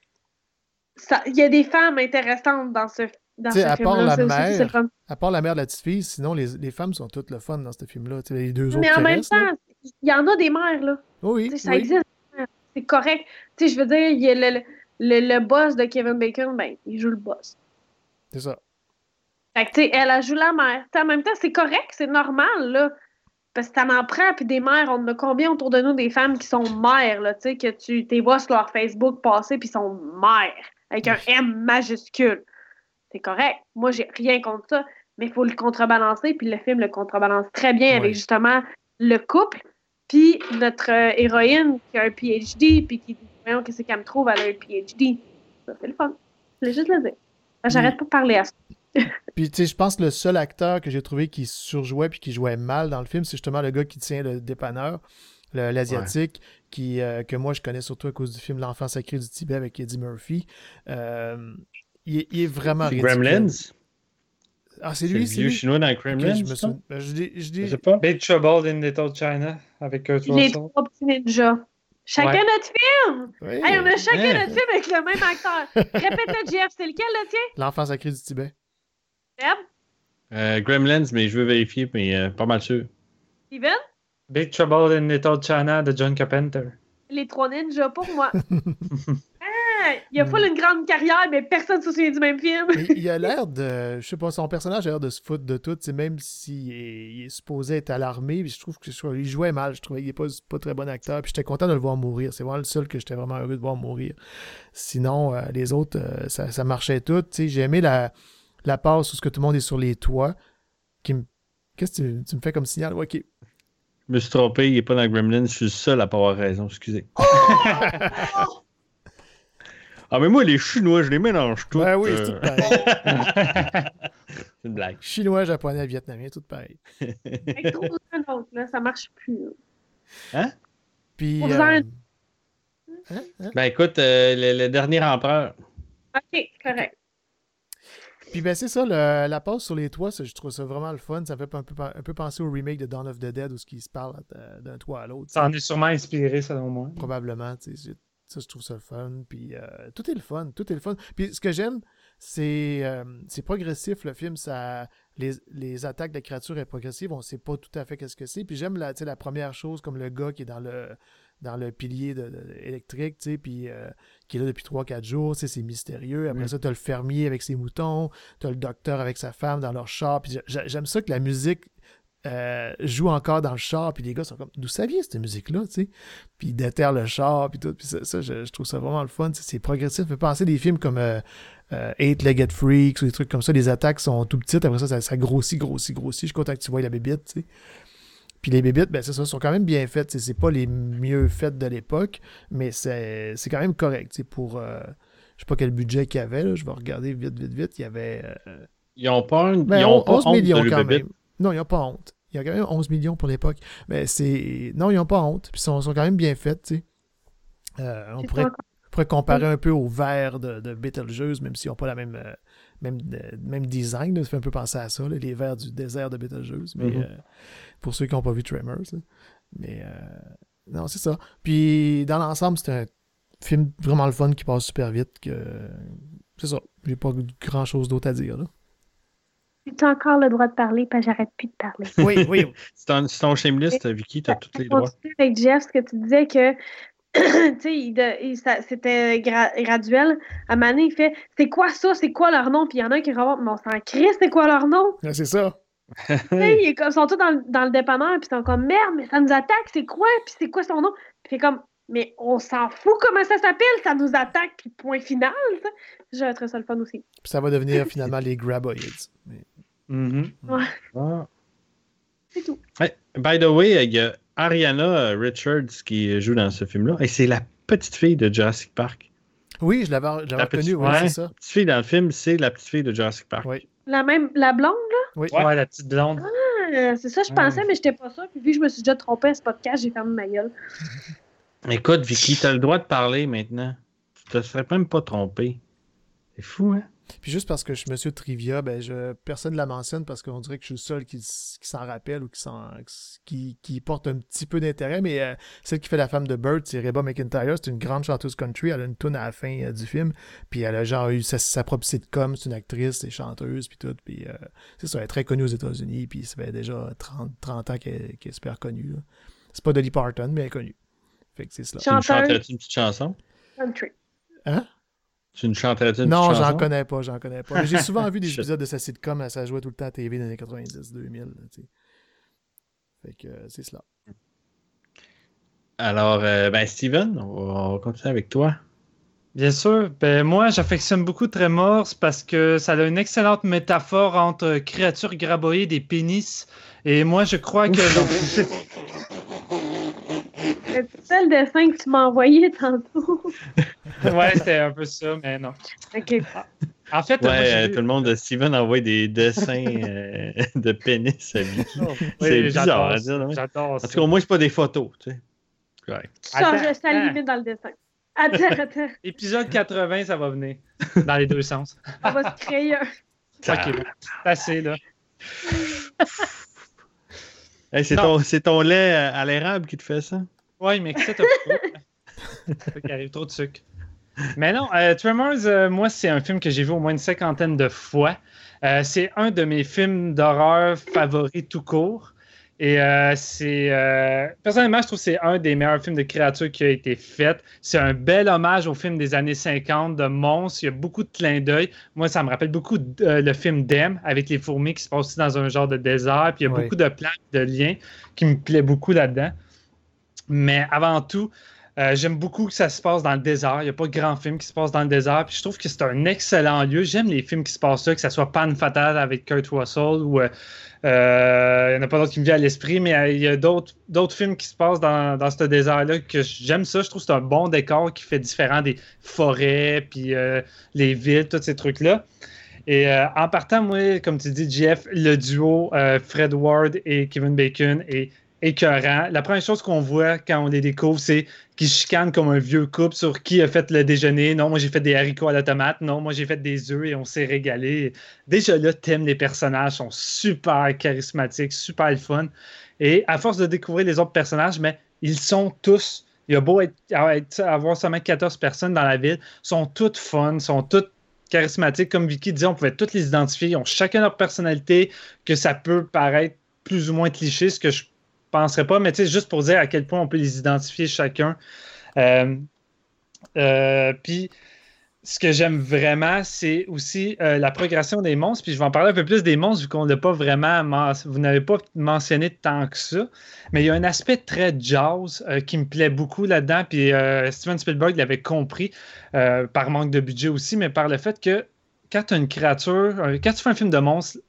S5: ça- Il y a des femmes intéressantes dans ce, dans
S4: Tu sais,
S5: ce
S4: à part
S5: film-là.
S4: la
S5: Ça aussi, c'est
S4: mère,
S5: le fun.
S4: À part la mère de la petite fille, sinon les, les femmes sont toutes le fun dans ce film-là. Tu sais, les deux autres
S5: Mais en
S4: qui
S5: même
S4: restent, là.
S5: temps, il y en a des mères, là.
S4: Oui,
S5: Tu sais, ça
S4: oui.
S5: existe. C'est correct. Tu sais, je veux dire, il y a le, le, le boss de Kevin Bacon, ben, il joue le boss.
S4: C'est ça.
S5: Fait que, tu sais, elle, elle joue la mère. Tu sais, en même temps, c'est correct, c'est normal, là. Parce que ça m'en prend, puis des mères, on en a combien autour de nous des femmes qui sont mères, là, tu sais, que tu les vois sur leur Facebook passer, puis sont mères, avec un M majuscule. C'est correct. Moi, j'ai rien contre ça, mais il faut le contrebalancer, puis le film le contrebalance très bien
S4: Ouais.
S5: avec, justement, le couple, puis notre euh, héroïne qui a un P H D, puis qui dit, voyons, qu'est-ce qu'elle me trouve, elle a un P H D. Ça, c'est le fun. Je voulais juste le dire. J'arrête pas de parler à ça.
S4: Puis, tu sais, je pense que le seul acteur que j'ai trouvé qui surjouait puis qui jouait mal dans le film, c'est justement le gars qui tient le dépanneur, le- l'Asiatique, qui, euh, que moi, je connais surtout à cause du film L'Enfant sacré du Tibet avec Eddie Murphy. Euh, il, est- il est vraiment
S2: C'est
S4: ridicule.
S2: Gremlins?
S4: Ah, c'est
S2: C'est
S4: lui,
S2: le
S4: c'est
S2: vieux
S4: lui?
S2: chinois dans
S4: Ok,
S2: Gremlins?
S4: je me
S2: ça?
S4: souviens. ben, Je dis, je
S2: Je
S4: dis...
S2: sais pas.
S3: Big Trouble in Little China avec Kurt
S5: Les
S3: Russell.
S5: trois petits ninjas. Chacun
S3: Ouais.
S5: notre film!
S4: Oui.
S5: Hey, on a chacun
S2: Ouais.
S5: notre film avec le même acteur. Répète-le, Jeff, c'est lequel le tien?
S4: L'Enfant sacré du Tibet.
S5: Seb?
S2: Euh, Gremlins, mais je veux vérifier, mais euh, pas mal sûr.
S5: Steven?
S3: Big Trouble in Little China de John Carpenter.
S5: Les trois ninjas pour moi. Ah, il a pas une grande carrière, mais personne ne se souvient du même film.
S4: Mais il a l'air de... Je sais pas, son personnage a l'air de se foutre de tout, tu sais, même s'il est, il est supposé être à l'armée, puis je trouve qu'il jouait mal, je trouvais qu'il n'est pas, pas très bon acteur, puis j'étais content de le voir mourir. C'est vraiment le seul que j'étais vraiment heureux de voir mourir. Sinon, euh, les autres, euh, ça, ça marchait tout, tu sais. J'ai aimé la, la passe où ce que tout le monde est sur les toits. Qui me... Qu'est-ce que tu, tu me fais comme signal? Ouais, ok.
S2: Je me suis trompé, il n'est pas dans Gremlins, je suis le seul à pas avoir raison, excusez. Ah, mais moi, les Chinois, je les mélange tous.
S4: Ouais, oui,
S2: euh,
S4: c'est tout pareil.
S2: C'est une blague.
S4: Chinois, japonais, vietnamien, tout pareil.
S5: Hey, trouve un autre, là, ça marche plus. là.
S4: Puis...
S5: Pour
S4: euh,
S5: un-
S4: hein, hein?
S2: Ben écoute, euh, le, le dernier empereur.
S5: Ok, correct.
S4: Puis ben c'est ça, le- la passe sur les toits, ça, je trouve ça vraiment le fun. Ça me fait un peu, un peu penser au remake de Dawn of the Dead où ce qui se parle euh, d'un toit à l'autre.
S3: Ça en est sûrement inspiré, selon moi.
S4: Probablement, tu sais. Ça, je trouve ça le fun. Puis euh, tout est le fun, tout est le fun. Puis ce que j'aime, c'est euh, c'est progressif, le film. Ça, les, les attaques de créatures est progressive. On ne sait pas tout à fait qu'est-ce que c'est. Puis j'aime la, tu sais, la première chose, comme le gars qui est dans le dans le pilier de, de- électrique, tu sais, puis euh, qui est là depuis trois quatre jours, tu sais, c'est mystérieux. Après
S2: Mm.
S4: ça, t'as le fermier avec ses moutons, t'as le docteur avec sa femme dans leur char, puis j'a- j'aime ça que la musique euh, joue encore dans le char, puis les gars sont comme, d'où ça vient cette musique-là, tu sais? Puis ils déterrent le char, puis tout, puis ça, ça, je, je trouve ça vraiment le fun, tu sais, c'est progressif. Ça fait penser à des films comme euh, euh, Eight-Legged Freaks ou des trucs comme ça, les attaques sont tout petites, après ça, ça, ça grossit, grossit, grossit, je suis content que tu vois la bébite, tu sais. Puis les bébites, ben c'est ça, sont quand même bien faites. C'est pas les mieux faites de l'époque, mais c'est quand même correct. Pour, euh, je sais pas quel budget qu'il y avait, là, je vais regarder vite, vite, vite. Il y avait... Euh,
S2: ils ont pas, une,
S4: ben,
S2: ils ont pas
S4: onze
S2: honte
S4: millions
S2: de
S4: quand
S2: bébite.
S4: même. Non, ils n'ont pas honte. Il y a quand même onze millions pour l'époque. Mais c'est... Non, ils n'ont pas honte. Puis ils sont, sont quand même bien faites, tu sais. Euh, on pourrait, pourrait comparer un peu aux vers de, de Betelgeuse, même s'ils n'ont pas la même, euh, même, euh, même design. Là. Ça fait un peu penser à ça, là, les vers du désert de Betelgeuse. Mais mm-hmm. euh, pour ceux qui n'ont pas vu Tremors. Là. Mais euh, non, c'est ça. Puis dans l'ensemble, c'est un film vraiment le fun qui passe super vite. Que... C'est ça. J'ai pas grand-chose d'autre à dire. Là.
S5: Tu as encore le droit de parler, puis j'arrête plus de parler.
S4: Oui, oui.
S2: C'est ton, ton shameless, Vicky, tu as tous les droits.
S5: Avec Jeff, ce que tu disais que tu sais, il, il, c'était gra, graduel. À un moment donné, il fait c'est quoi ça, c'est quoi leur nom? Puis il y en a un qui remonte, mais on s'en crisse, c'est quoi leur nom?
S4: Ouais, c'est ça.
S5: Ils sont tous dans, dans le dépanneur, puis ils sont comme merde, mais ça nous attaque, c'est quoi? Puis c'est quoi son nom? Puis il comme mais on s'en fout comment ça s'appelle, ça nous attaque, puis point final. J'ai trouvé ça le fun aussi.
S4: Puis ça va devenir finalement les Graboids. Mais...
S2: Mm-hmm.
S5: Ouais.
S2: Ah.
S5: C'est tout.
S2: Hey, by the way, il y a Ariana Richards qui joue dans ce film-là. Et c'est la petite fille de Jurassic Park.
S4: Oui, je l'avais reconnue, oui,
S2: ouais,
S4: c'est ça.
S2: La petite fille dans le film, c'est la petite fille de Jurassic Park.
S4: Oui.
S5: La même, la blonde, là?
S4: Oui,
S3: ouais, ouais la petite blonde.
S5: Ah, c'est ça, je pensais, ouais. Mais j'étais pas sûre. Puis vu que je me suis déjà trompée à ce podcast, j'ai fermé ma gueule.
S2: Écoute, Vicky, t'as le droit de parler maintenant. Tu te serais même pas trompé. C'est fou, hein?
S4: Puis juste parce que je suis monsieur Trivia, ben je, personne ne la mentionne parce qu'on dirait que je suis le seul qui, qui s'en rappelle ou qui, qui, qui porte un petit peu d'intérêt. Mais euh, celle qui fait la femme de Bird, c'est Reba McEntire. C'est une grande chanteuse country. Elle a une tune à la fin euh, du film. Puis elle a genre eu sa, sa propre sitcom. C'est une actrice, c'est chanteuse, puis tout. Puis euh, c'est ça, elle est très connue aux États-Unis. Puis ça fait déjà trente, trente ans qu'elle, qu'elle est super connue. Là. C'est pas Dolly Parton, mais elle est connue. Fait que c'est cela.
S2: Tu me chanterais-tu une petite chanson?
S5: Country.
S4: Hein?
S2: Tu ne chanterais-tu une
S4: Non,
S2: petite chanson?
S4: j'en connais pas, j'en connais pas. J'ai souvent vu des épisodes de sa sitcom, ça jouait tout le temps à T V dans les années quatre-vingt-dix deux mille. Là, fait que euh, c'est cela.
S2: Alors, euh, ben Steven, on va, on va continuer avec toi.
S3: Bien sûr. Ben, moi, j'affectionne beaucoup Tremors parce que ça a une excellente métaphore entre créatures graboïdes et pénis. Et moi, je crois que...
S5: C'est ça le dessin que tu m'as envoyé tantôt?
S3: Ouais, c'était un peu ça, mais non.
S5: OK.
S3: En fait,
S2: ouais,
S3: moi,
S2: tout le monde de Steven envoie des dessins euh, de pénis à lui.
S3: Oh,
S2: c'est
S3: oui,
S2: bizarre à
S3: dire.
S2: dire.
S3: J'adore ça.
S2: En tout cas, moi, c'est pas des photos. Tu sais. Ouais.
S5: Tu changes ça limite dans le dessin. Attends, attends.
S3: Épisode quatre-vingts, ça va venir. Dans les deux sens.
S5: On va se créer un.
S3: OK, bon. C'est assez, là.
S2: Hey, c'est, ton, c'est ton lait à l'érable qui te fait ça?
S3: Oui, mais que ça, t'as trop. Il arrive trop de sucre. Mais non, euh, Tremors, euh, moi, c'est un film que j'ai vu au moins une cinquantaine de fois. Euh, c'est un de mes films d'horreur favoris tout court. Et euh, c'est... Euh, personnellement, je trouve que c'est un des meilleurs films de créatures qui a été fait. C'est un bel hommage au film des années cinquante de monstres. Il y a beaucoup de clins d'œil. Moi, ça me rappelle beaucoup euh, le film Them avec les fourmis qui se passe aussi dans un genre de désert. Puis il y a oui. beaucoup de plans, de liens qui me plaît beaucoup là-dedans. Mais avant tout, euh, j'aime beaucoup que ça se passe dans le désert. Il n'y a pas de grand film qui se passe dans le désert. Puis je trouve que c'est un excellent lieu. J'aime les films qui se passent là, que ce soit Panne Fatale avec Kurt Russell ou... Euh, Euh, il n'y en a pas d'autres qui me viennent à l'esprit, mais euh, il y a d'autres, d'autres films qui se passent dans, dans ce désert-là que j'aime ça. Je trouve que c'est un bon décor qui fait différent des forêts, puis euh, les villes, tous ces trucs-là. Et euh, en partant, moi, comme tu dis, Jeff, le duo euh, Fred Ward et Kevin Bacon est écœurant. La première chose qu'on voit quand on les découvre, c'est qu'ils chicanent comme un vieux couple sur qui a fait le déjeuner. Non, moi j'ai fait des haricots à la tomate. Non, moi j'ai fait des œufs et on s'est régalé. Déjà là, t'aimes les personnages, sont super charismatiques, super fun. Et à force de découvrir les autres personnages, mais ils sont tous, il y a beau être, avoir seulement quatorze personnes dans la ville, sont toutes fun, sont toutes charismatiques. Comme Vicky disait, on pouvait toutes les identifier. Ils ont chacun leur personnalité, que ça peut paraître plus ou moins cliché, ce que je penserais pas, mais tu sais, juste pour dire à quel point on peut les identifier chacun. Euh, euh, puis, ce que j'aime vraiment, c'est aussi euh, la progression des monstres. Puis, je vais en parler un peu plus des monstres, vu qu'on l'a pas vraiment, men- vous n'avez pas mentionné tant que ça. Mais il y a un aspect très jazz euh, qui me plaît beaucoup là-dedans. Puis, euh, Steven Spielberg l'avait compris, euh, par manque de budget aussi, mais par le fait que quand tu as une créature, euh, quand tu fais un film de monstre,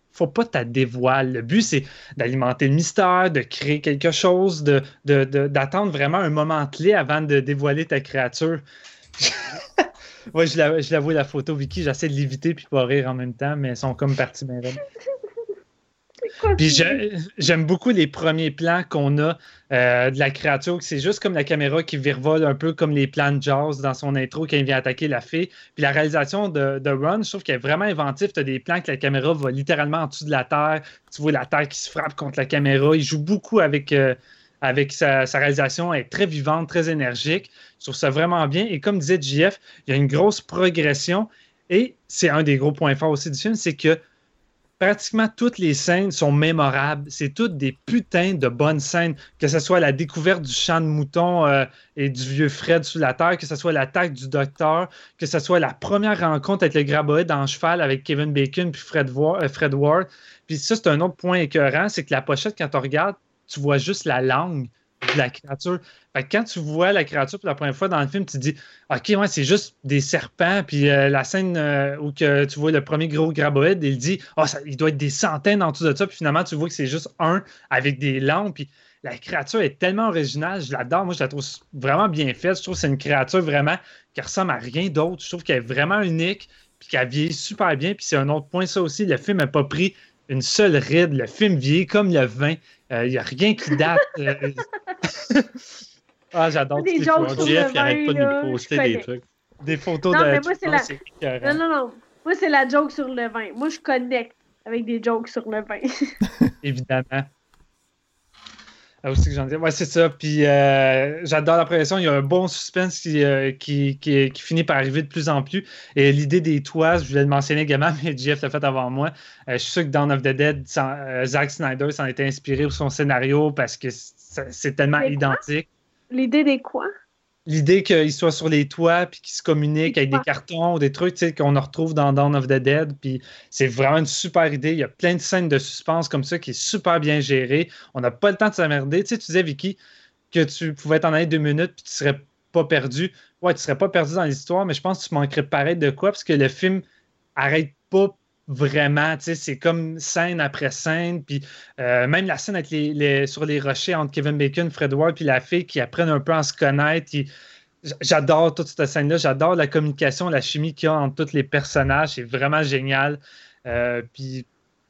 S3: faut pas que tu la dévoiles. Le but, c'est d'alimenter le mystère, de créer quelque chose, de, de, de, d'attendre vraiment un moment clé avant de dévoiler ta créature. Ouais, je la, je la vois la photo, Vicky, j'essaie de l'éviter puis pas rire en même temps, mais elles sont comme parties bien raides. Puis je, j'aime beaucoup les premiers plans qu'on a euh, de la créature. C'est juste comme la caméra qui virevole un peu comme les plans de Jaws dans son intro quand il vient attaquer la fée. Puis la réalisation de, de Ron, je trouve qu'elle est vraiment inventive. Tu as des plans que la caméra va littéralement en dessous de la terre. Tu vois la terre qui se frappe contre la caméra. Il joue beaucoup avec, euh, avec sa, sa réalisation. Elle est très vivante, très énergique. Je trouve ça vraiment bien. Et comme disait J F, il y a une grosse progression. Et c'est un des gros points forts aussi du film, c'est que pratiquement toutes les scènes sont mémorables. C'est toutes des putains de bonnes scènes. Que ce soit la découverte du champ de moutons euh, et du vieux Fred sous la terre, que ce soit l'attaque du docteur, que ce soit la première rencontre avec le graboïde en cheval avec Kevin Bacon puis Fred, War- euh, Fred Ward. Puis ça, c'est un autre point écœurant, c'est que la pochette, quand tu regardes, tu vois juste la langue de la créature. Fait que quand tu vois la créature pour la première fois dans le film, tu te dis OK, ouais, c'est juste des serpents. Puis euh, la scène euh, où que tu vois le premier gros graboïde, il dit oh, ça, il doit être des centaines en dessous de ça. Puis finalement, tu vois que c'est juste un avec des lampes. Puis la créature est tellement originale. Je l'adore. Moi, je la trouve vraiment bien faite. Je trouve que c'est une créature vraiment qui ressemble à rien d'autre. Je trouve qu'elle est vraiment unique. Puis qu'elle vieillit super bien. Puis c'est un autre point, ça aussi. Le film n'a pas pris une seule ride. Le film vieillit comme le vin. Il euh, n'y a rien qui date. Euh... ah, j'adore
S5: des
S3: ces
S5: jokes
S3: photos.
S5: sur
S2: Jeff,
S5: le
S2: il arrête pas de
S5: vin,
S2: nous poster
S5: là,
S2: des
S5: je
S2: trucs.
S3: Des photos
S5: Non,
S3: de.
S5: mais moi, c'est la-
S3: c'est écœurant.
S5: Non, non, non. Moi, c'est la joke sur le vin. Moi, je connecte avec des jokes sur le vin.
S3: Évidemment. Ah, aussi que j'en dis. Ouais, c'est ça. Puis euh, j'adore la progression. Il y a un bon suspense qui, euh, qui, qui, qui finit par arriver de plus en plus. Et l'idée des toits, je voulais le mentionner également, mais Jeff l'a fait avant moi. Euh, je suis sûr que Dawn of the Dead, sans, euh, Zack Snyder s'en était inspiré pour son scénario parce que c'est, c'est tellement
S5: C'est quoi?
S3: identique.
S5: L'idée des quoi?
S3: L'idée qu'ils soient sur les toits puis qu'ils se communiquent avec des
S5: Ouais.
S3: cartons ou des trucs tu sais, qu'on retrouve dans Dawn of the Dead. Puis c'est vraiment une super idée. Il y a plein de scènes de suspense comme ça qui est super bien gérée. On n'a pas le temps de s'emmerder. Tu sais, tu disais, Vicky, que tu pouvais t'en aller deux minutes puis tu serais pas perdu. Ouais, tu serais pas perdu dans l'histoire, mais je pense que tu manquerais pareil de quoi parce que le film arrête pas vraiment, tu sais, c'est comme scène après scène, puis euh, même la scène avec les, les, sur les rochers entre Kevin Bacon, Fred Ward, puis la fille qui apprennent un peu à se connaître. Ils, j'adore toute cette scène-là, j'adore la communication, la chimie qu'il y a entre tous les personnages, c'est vraiment génial. Euh, puis,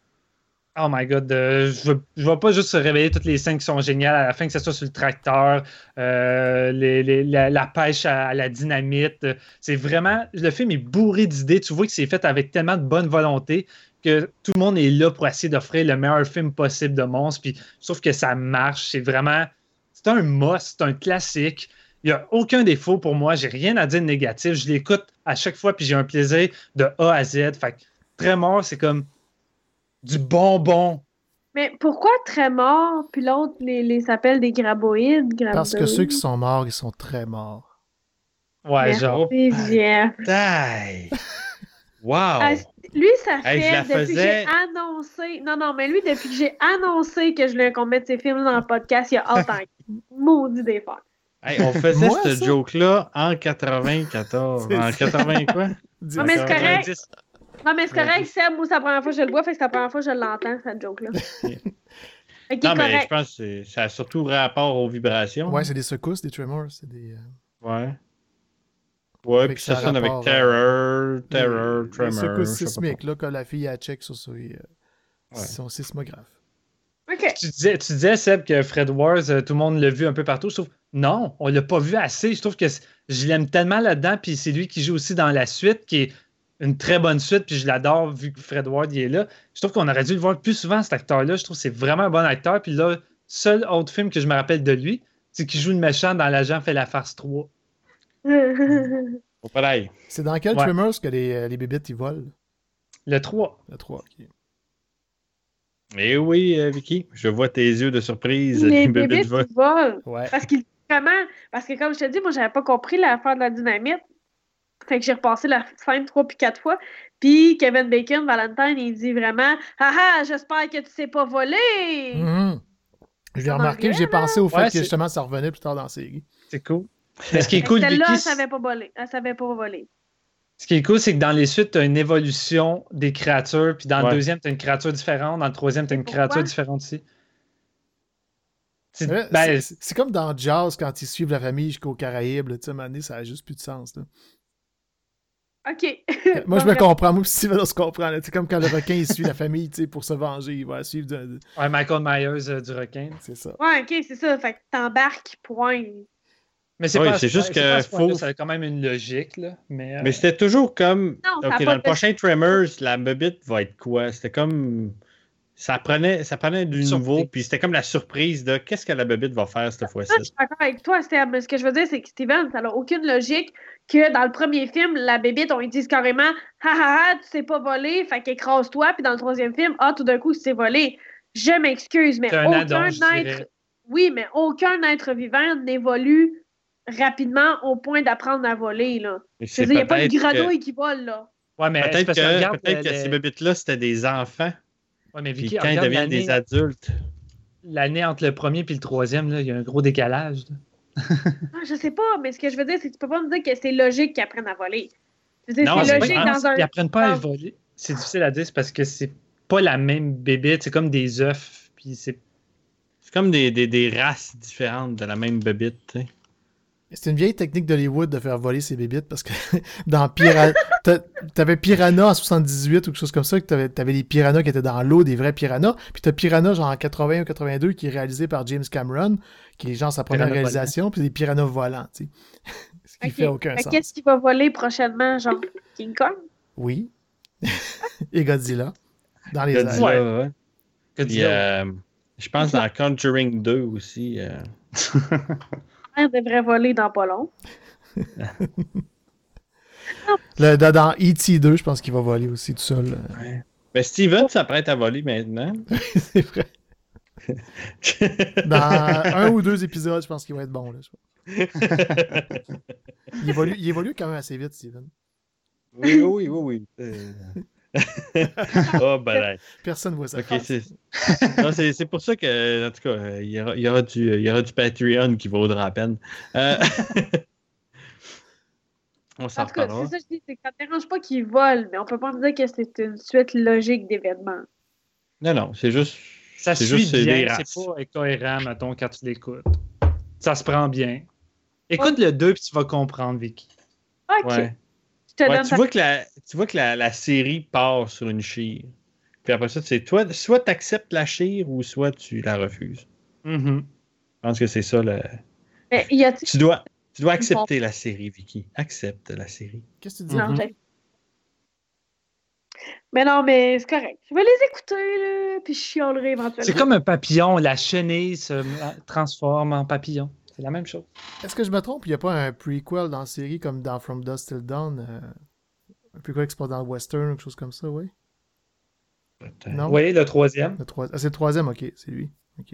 S3: oh my god, euh, je ne vais pas juste se révéler toutes les scènes qui sont géniales à la fin, que ce soit sur le tracteur, euh, les, les, la, la pêche à, à la dynamite. C'est vraiment, le film est bourré d'idées. Tu vois que c'est fait avec tellement de bonne volonté que tout le monde est là pour essayer d'offrir le meilleur film possible de monstres. Puis je trouve que ça marche. C'est vraiment, c'est un must, c'est un classique. Il n'y a aucun défaut pour moi. J'ai rien à dire de négatif. Je l'écoute à chaque fois puis j'ai un plaisir de A à Z. Fait que Tremors, c'est comme du bonbon.
S5: Mais pourquoi très mort, puis l'autre les, les s'appelle des graboïdes? graboïdes?
S4: Parce que ceux qui sont morts, ils sont très morts.
S3: Ouais,
S5: Merci,
S3: genre.
S5: Jeff.
S2: Taille! Wow!
S5: Ah, lui, ça fait
S2: Hey, je la
S5: depuis
S2: faisais-
S5: que j'ai annoncé. Non, non, mais lui, depuis que j'ai annoncé que je voulais qu'on mette ses films dans le podcast, il y a hâte en maudit des faire.
S2: Hey, on faisait
S4: Moi,
S2: ce
S4: ça?
S2: joke-là en quatre-vingt-quatorze.
S4: C'est
S2: En
S4: ça.
S2: quatre-vingts quoi?
S5: Non, mais c'est correct.
S3: quatre-vingt-dix.
S5: Non, mais c'est correct, Seb, moi, c'est la première fois que je le vois, fait que c'est la première fois que je l'entends, cette joke-là. Fait qu'il est
S2: Non, mais je
S5: correct.
S2: pense que c'est- ça a surtout rapport aux vibrations.
S4: Ouais, c'est des secousses, des tremors, c'est des... euh,
S2: Ouais. Ouais,
S4: Fait
S2: puis
S4: que
S2: ça
S4: ça
S2: sonne avec
S4: rapport,
S2: Terror, Terror,
S4: les-
S2: Tremor.
S4: Les secousses
S2: je sais pas
S4: sismiques, là, que la fille a check sur son, euh,
S2: Ouais.
S4: son sismographe.
S5: OK.
S3: Tu disais, tu disais, Seb, que Fred Wars, euh, tout le monde l'a vu un peu partout. Je trouve, non, on l'a pas vu assez. Je trouve que c- je l'aime tellement là-dedans. Puis c'est lui qui joue aussi dans la suite, qui est une très bonne suite. Puis je l'adore vu que Fred Ward il est là. Je trouve qu'on aurait dû le voir plus souvent, cet acteur-là. Je trouve que c'est vraiment un bon acteur. Puis là, seul autre film que je me rappelle de lui, c'est qu'il joue le méchant dans L'Agent fait la farce trois.
S2: Au pareil.
S4: C'est dans quel
S3: Ouais.
S4: Tremors que les, euh, les bébites, ils volent?
S3: Le trois.
S4: Le trois, ok.
S2: Eh oui, euh, Vicky, je vois tes yeux de surprise.
S5: Les
S2: bébés
S5: bébés
S2: de vol.
S5: qui volent.
S4: Ouais.
S5: Parce qu'il vraiment. Parce que comme je te dis, moi, j'avais pas compris l'affaire de la dynamite. Fait que j'ai repassé la scène trois puis quatre fois. Puis Kevin Bacon, Valentine, il dit vraiment Haha, j'espère que tu sais pas voler.
S4: Mhm. Je l'ai
S5: En
S4: remarqué,
S5: anglais,
S4: j'ai pensé au fait
S3: Ouais,
S4: que
S3: c'est-
S4: justement ça revenait plus tard dans la série.
S3: C'est cool. Mais ce qui est
S5: Fait que
S3: cool,
S5: Celle-là,
S3: Vicky,
S5: elle
S3: c'est-
S5: savait pas voler. Elle savait pas voler.
S3: Ce qui est cool, c'est que dans les suites, tu as une évolution des créatures, puis dans
S2: Ouais.
S3: le deuxième, tu as une créature différente, dans le troisième, tu as une
S5: Pourquoi?
S3: créature différente aussi. C'est-
S4: Ouais,
S3: ben,
S4: c'est- c'est comme dans Jaws quand ils suivent la famille jusqu'aux Caraïbes. là, Tu sais, à un moment donné, ça a juste plus de sens. là.
S5: OK.
S4: Moi, je
S5: Bon,
S4: me comprends. Moi, Steven, on se comprend. là. C'est comme quand le requin, il suit la famille tu sais, pour se venger. Il va la suivre. de- de-
S3: ouais, Michael Myers euh, du requin.
S4: C'est ça.
S5: Ouais, OK, c'est ça. Fait que t'embarques, point.
S3: Mais c'est
S2: Oui,
S3: pas à
S2: c'est
S3: ce
S2: juste
S3: point- c'est pas à
S2: que
S3: ce point-là,
S2: faut-
S3: ça a quand même une logique. Là, mais, euh,
S2: Mais c'était toujours comme.
S5: Non, ça a
S2: Ok,
S5: pas
S2: dans le
S5: de-
S2: prochain Tremors, la bobite va être quoi? C'était comme. Ça prenait, ça prenait du
S3: Surprise.
S2: nouveau, puis c'était comme la surprise de qu'est-ce que la bobite va faire cette
S5: Ça, je
S2: fois-ci.
S5: suis d'accord avec toi, Steve. Mais ce que je veux dire, c'est que Steven, ça n'a aucune logique que dans le premier film, la bébite, on lui dise carrément ha ha ha, tu sais pas voler, fait qu'écrase-toi. Puis dans le troisième film, ah, tout d'un coup, tu sais voler. Je m'excuse, mais
S3: C'est un
S5: aucun
S3: addon, je
S5: être.
S3: dirais.
S5: Oui, mais aucun être vivant n'évolue rapidement au point d'apprendre à voler, là.
S2: Mais
S5: Je
S2: c'est
S5: veux dire, il n'y a pas une
S2: peut-être que-
S5: grenouille qui vole, là.
S3: Ouais, mais c'est
S2: Peut-être
S3: parce que,
S2: que,
S3: regarde,
S2: peut-être que
S3: le-
S2: ces bobites-là, c'était des enfants.
S3: Ouais, mais
S2: Puis
S3: Vicky,
S2: quand ils
S3: regarde
S2: deviennent
S3: l'année,
S2: des adultes.
S3: l'année entre le premier et le troisième, là, il y a un gros décalage. là.
S5: Ah, je sais pas, mais ce que je veux dire, c'est que tu peux pas me dire que c'est logique qu'ils apprennent à voler. Je veux dire,
S2: Non,
S5: c'est
S2: c'est
S5: logique
S2: pas-
S5: dans un.
S3: Ils apprennent pas à
S5: dans-
S3: voler. C'est difficile à dire, c'est parce que c'est pas la même bébête, c'est comme des œufs. Puis c'est
S2: C'est comme des, des, des races différentes de la même bobite. tu sais.
S4: C'est une vieille technique d'Hollywood de faire voler ses bébites parce que dans Piranha, t'avais Piranha en soixante-dix-huit ou quelque chose comme ça, que t'avais, t'avais des piranhas qui étaient dans l'eau, des vrais piranhas, puis t'as Piranha genre en quatre-vingts ou quatre-vingt-deux qui est réalisé par James Cameron, qui est genre sa première
S3: Piranha
S4: réalisation, puis des piranhas volants, tu sais. Ce qui
S5: Ok.
S4: fait aucun
S5: Fait
S4: sens.
S5: qu'est-ce qui va voler prochainement, genre King Kong?
S4: Oui. Et Godzilla. Dans les airs.
S2: Godzilla,
S3: Ouais.
S2: ouais.
S3: que
S2: Puis,
S3: dire.
S2: euh, je pense dans Conjuring deux aussi. euh,
S5: Elle devrait voler dans pas long.
S4: Le- dans, dans E T deux, je pense qu'il va voler aussi tout seul.
S2: Ouais. Ben, Steven s'apprête à voler maintenant.
S4: C'est vrai. Dans un ou deux épisodes, je pense qu'il va être bon. Là, je pense. Il, évolue, il évolue quand même assez vite, Steven.
S2: oui, oui, oui, oui. Euh. oh, ben là.
S4: Personne ne voit ça.
S2: Ok, c'est... Non, c'est, c'est pour ça que, en tout cas, euh, il y aura, il y aura du, il y aura du Patreon qui vaudra la peine. Euh... On s'en
S5: En tout cas,
S2: reparlera.
S5: c'est ça que je dis, c'est que ça ne dérange pas qu'il vole, mais on peut pas me dire que c'est une suite logique d'événements.
S2: Non, non, c'est juste.
S3: Ça
S2: c'est
S3: suit
S2: juste, c'est des
S3: bien,
S2: races.
S3: c'est pas incohérent, mettons, quand tu l'écoutes. Ça se prend bien. Écoute le deux puis tu vas comprendre, Vicky.
S5: Ok.
S2: Ouais.
S5: Je te
S2: Ouais,
S5: donne
S2: tu,
S5: ta-
S2: vois que la, tu vois que la, la série part sur une chire. Puis après ça, c'est toi, soit tu acceptes la chire ou soit tu la refuses.
S3: Mhm.
S2: Je pense que c'est ça. Le...
S5: Mais y a-t-il.
S2: Tu dois, tu dois accepter la série, Vicky. Accepte la série.
S4: Qu'est-ce que tu dis?
S5: Non,
S3: Mhm.
S5: j'ai- Mais non, mais c'est correct. Je vais les écouter, là, puis je chialerai éventuellement.
S3: C'est comme un papillon, la chenille se transforme en papillon. C'est la même chose.
S4: Est-ce que je me trompe? Il n'y a pas un prequel dans la série comme dans From Dusk Till Dawn? euh, un prequel qui se passe dans le western ou quelque chose comme ça, oui?
S2: Peut-être.
S4: Non?
S3: Oui, le troisième.
S4: Le trois- ah, c'est le troisième, ok, c'est lui. Ok.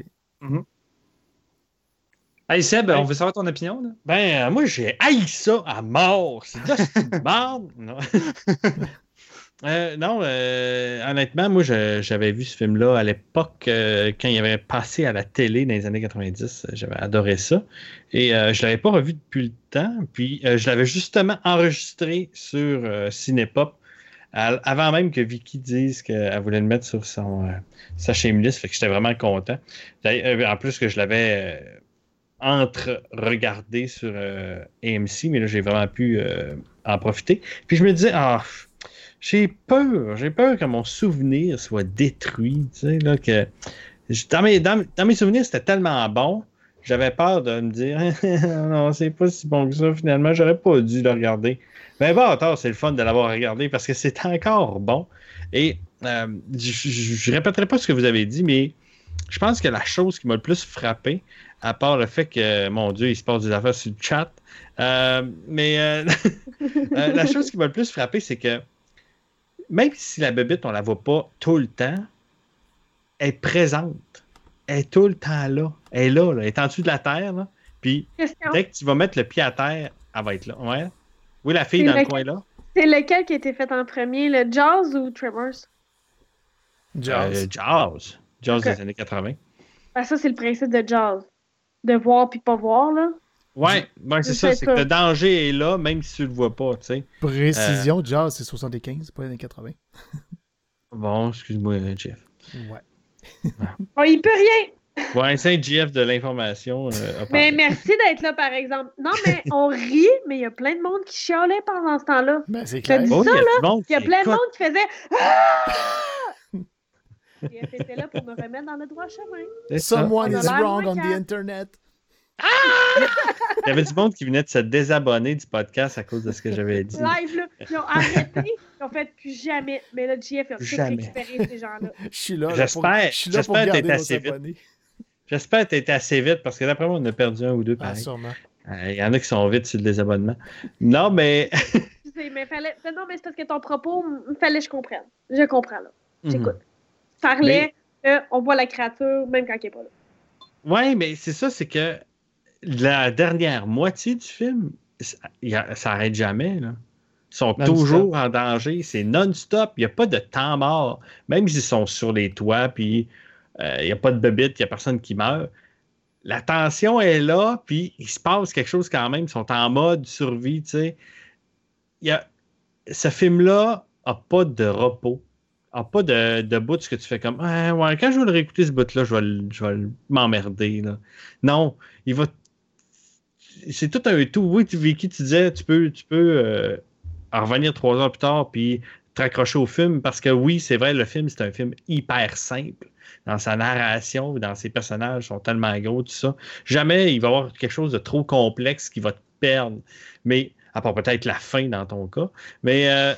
S3: Hey Seb,
S2: Hey.
S3: on veut savoir ton opinion, là?
S2: Ben, euh, moi, j'ai haï ça à mort. C'est de la merde. Non, Euh, non euh, honnêtement, moi, je- j'avais vu ce film-là à l'époque, euh, quand il avait passé à la télé dans les années quatre-vingt-dix. J'avais adoré ça. Et euh, je ne l'avais pas revu depuis le temps. Puis, euh, je l'avais justement enregistré sur euh, Cinépop à- avant même que Vicky dise qu'elle voulait le mettre sur son, euh, sa shamelist. Fait que j'étais vraiment content. D'ailleurs, en plus que je l'avais... euh, entre-regardé sur euh, A M C, mais là, j'ai vraiment pu euh, en profiter. Puis je me disais, ah, j'ai peur, j'ai peur que mon souvenir soit détruit, tu sais, là, que... Dans mes, dans, dans mes souvenirs, c'était tellement bon, j'avais peur de me dire, non, c'est pas si bon que ça, finalement, j'aurais pas dû le regarder. Mais bon, attends, c'est le fun de l'avoir regardé parce que c'est encore bon. Et euh, je, je, je répéterai pas ce que vous avez dit, mais je pense que la chose qui m'a le plus frappé, à part le fait que, mon Dieu, il se passe des affaires sur le chat, euh, mais euh, euh, la chose qui m'a le plus frappé, c'est que même si la bébite, on la voit pas tout le temps, elle est présente. Elle est tout le temps là. Elle est là, là. Elle est en dessous de la terre, là. Puis,
S5: Question.
S2: dès que tu vas mettre le pied à terre, elle va être là. Ouais. Oui, la fille
S5: C'est
S2: dans le
S5: lequel?
S2: coin là.
S5: C'est lequel qui a été fait en premier, le Jaws ou Tremors?
S4: Jaws.
S2: Euh, Jaws. Jaws
S5: Ok.
S2: des années quatre-vingts.
S5: Ben, ça, c'est le principe de Jaws. De voir puis pas voir, là.
S2: Ouais, ouais c'est
S5: Je
S2: ça.
S5: sais
S2: C'est
S5: pas.
S2: que le danger est là, même si tu le vois pas, tu sais.
S4: Précision, Jazz, c'est soixante-quinze, pas les années quatre-vingts.
S2: Bon, excuse-moi, Jeff.
S4: Ouais.
S5: Oh, il peut rien!
S2: Ouais, c'est un Jeff de l'information. Euh, a
S5: Mais
S2: parlé.
S5: merci d'être là, par exemple. Non, mais on rit, mais il y a plein de monde qui chialait pendant ce temps-là.
S4: Ben, c'est
S5: T'as
S4: clair.
S5: dit
S2: Oh,
S5: ça,
S2: il y a
S5: là?
S2: du monde
S5: Il y a
S2: qui
S5: plein de
S2: écoute.
S5: monde qui faisait Ah! Et elle était là pour me remettre dans le droit chemin.
S2: C'est ça.
S4: Someone
S5: On a
S4: is
S5: l'air
S4: wrong
S5: moins
S4: on the
S5: calme.
S4: internet.
S2: Il y avait du monde qui venait de se désabonner du podcast à cause de ce que j'avais dit.
S5: Live, là, ils ont arrêté, ils ont fait plus jamais. Mais là, J F, ils ont tout
S2: Jamais.
S5: récupéré ces gens-là.
S4: Je suis là, là
S2: J'espère-
S4: pour, je suis là pour
S2: j'espère
S4: garder
S2: t'être
S4: nos
S2: assez vite.
S4: abonnés.
S2: J'espère que tu été assez vite parce que d'après moi, on a perdu un ou deux
S4: Ah,
S2: pareil.
S4: sûrement.
S2: Il y en a qui sont vite sur le désabonnement. Non, mais.
S5: Tu sais, mais fallait. Non, mais c'est parce que ton propos, il fallait que je comprenne. Je comprends, là. J'écoute. Parlait, euh, on voit la créature, même quand il n'est pas là.
S2: Oui, mais c'est ça, c'est que la dernière moitié du film, ça n'arrête jamais. Là. Ils sont
S3: Non-stop.
S2: toujours en danger. C'est non-stop. Il n'y a pas de temps mort. Même s'ils sont sur les toits, puis euh, il n'y a pas de bébite, il n'y a personne qui meurt. La tension est là, puis il se passe quelque chose quand même. Ils sont en mode survie, tu sais. Il y a... Ce film-là n'a pas de repos. n'a pas de, de bout ce que tu fais comme ah, ouais, quand je vais le réécouter ce bout-là, je vais, le, je vais le- m'emmerder. Là. Non, il va. C'est tout un tout. Oui, tu, Vicky, tu disais, tu peux, tu peux euh, en revenir trois heures plus tard puis te raccrocher au film parce que oui, c'est vrai, le film, c'est un film hyper simple dans sa narration, dans ses personnages sont tellement gros, tout ça. Jamais il va y avoir quelque chose de trop complexe qui va te perdre. Mais, à part peut-être la fin dans ton cas, mais euh...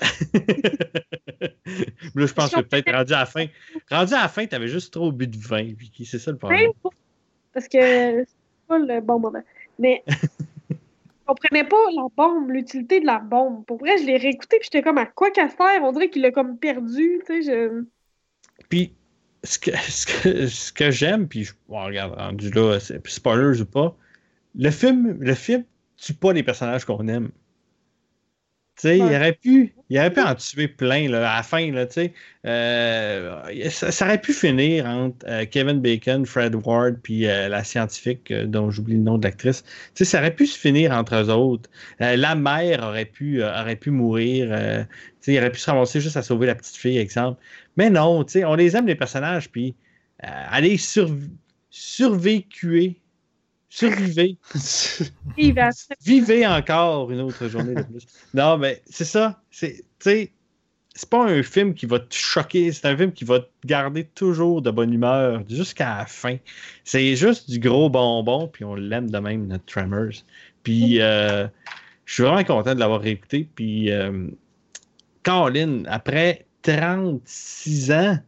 S2: là, je pense que peut-être rendu à la fin, rendu à la fin, tu avais juste trop bu de vin, Vicky, c'est ça le problème.
S5: Même pas. Parce que c'est pas le bon moment. Mais je comprenais pas la bombe, l'utilité de la bombe. Pour vrai, je l'ai réécouté puis j'étais comme à quoi qu'à faire? On dirait qu'il l'a comme perdu. Tu sais, je...
S2: Puis, ce que, ce que, ce que j'aime, puis je, bon, regarde, rendu là, c'est, spoilers ou pas, le film, le film tue pas les personnages qu'on aime. Tu sais,
S5: Ouais.
S2: il aurait pu, il aurait pu en tuer plein là, à la fin, là, tu sais. Euh, ça, ça aurait pu finir entre euh, Kevin Bacon, Fred Ward, puis euh, la scientifique euh, dont j'oublie le nom de l'actrice. Tu sais, ça aurait pu se finir entre eux autres. Euh, la mère aurait pu, euh, aurait pu mourir. Euh, tu sais, il aurait pu se ramasser juste à sauver la petite fille, exemple. Mais non, tu sais, on les aime, les personnages, puis euh, aller surv- survécuer, survivez.
S5: Il va-
S2: Vivez encore une autre journée de plus. Non, mais c'est ça. C'est, tu sais, c'est pas un film qui va te choquer. C'est un film qui va te garder toujours de bonne humeur jusqu'à la fin. C'est juste du gros bonbon, puis on l'aime de même, notre Tremors. Puis, euh, je suis vraiment content de l'avoir réécouté. Puis, euh, Colin, après trente-six ans,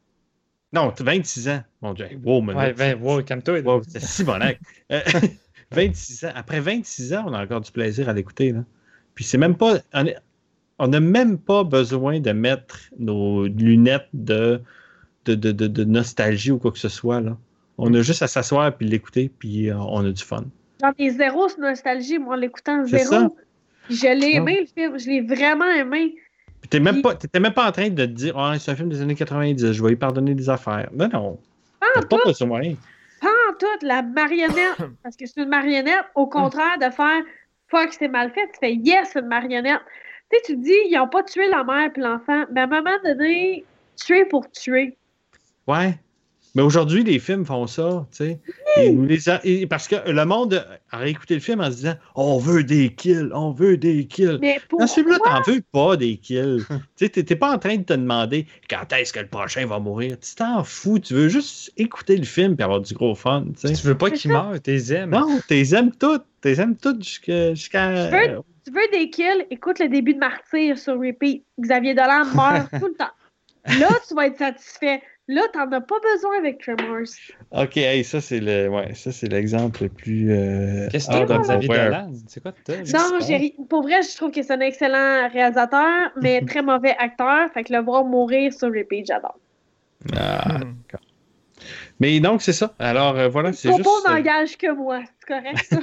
S2: non, vingt-six ans, mon Dieu, wow, mais
S3: Ouais, ben, wow, calme-toi.
S2: wow, c'est si bon acte. Euh, vingt-six ans. Après vingt-six ans, on a encore du plaisir à l'écouter. Là. Puis c'est même pas. On est- on n'a même pas besoin de mettre nos lunettes de, de, de, de, de nostalgie ou quoi que ce soit. Là. On a juste à s'asseoir puis l'écouter, puis euh, on a du fun.
S5: J'en ai zéro sur nostalgie, moi, en l'écoutant,
S2: C'est ça.
S5: zéro. Je l'ai
S2: Non.
S5: aimé, le film. Je l'ai vraiment aimé.
S2: Puis t'es même
S5: Puis-
S2: pas, t'étais même pas en train de te dire oh, c'est un film des années quatre-vingt-dix, je vais lui pardonner des affaires. Non, non.
S5: Pas
S2: T'as
S5: en
S2: pas
S5: tout,
S2: besoin.
S5: pas en tout, la marionnette. Parce que c'est une marionnette, au contraire de faire fuck, c'est mal fait, tu fais yes, c'est une marionnette. Tu sais, tu te dis, ils n'ont pas tué la mère et l'enfant, mais à un moment donné, tuer pour tuer.
S2: Ouais. Mais aujourd'hui, les films font ça, tu sais. Et nous les a- et parce que le monde a réécouté le film en se disant on veut des kills, on veut des kills.
S5: Mais
S2: Dans ce film-là,
S5: pourquoi?
S2: t'en veux pas des kills. Tu sais, t'es t'es pas en train de te demander quand est-ce que le prochain va mourir. Tu t'en fous. Tu veux juste écouter le film et avoir du gros fun, tu sais.
S3: Tu veux pas
S5: C'est
S3: qu'il
S5: ça.
S3: meure, t'es aimes.
S2: Non, t'es aimes toutes. T'es aimes toutes jusqu'à. jusqu'à...
S5: Je veux- Tu veux des kills, écoute le début de Martyr sur repeat. Xavier Dolan meurt tout le temps. Là, tu vas être satisfait. Là, t'en as pas besoin avec Tremors.
S2: Ok, hey, ça c'est le, ouais, ça c'est l'exemple le plus. Euh,
S3: Qu'est-ce que
S2: out
S3: t'as
S2: of
S3: comme Xavier
S2: nowhere.
S3: Dolan? C'est quoi que t'as?
S5: Non, j'ai ri- pour vrai, je trouve que c'est un excellent réalisateur, mais très mauvais acteur. Fait que le voir mourir sur repeat, j'adore.
S2: Ah, d'accord. Mais donc c'est ça. Alors euh, voilà, c'est
S5: Ton
S2: juste.
S5: propos
S2: euh,
S5: n'engage que moi. C'est correct, ça?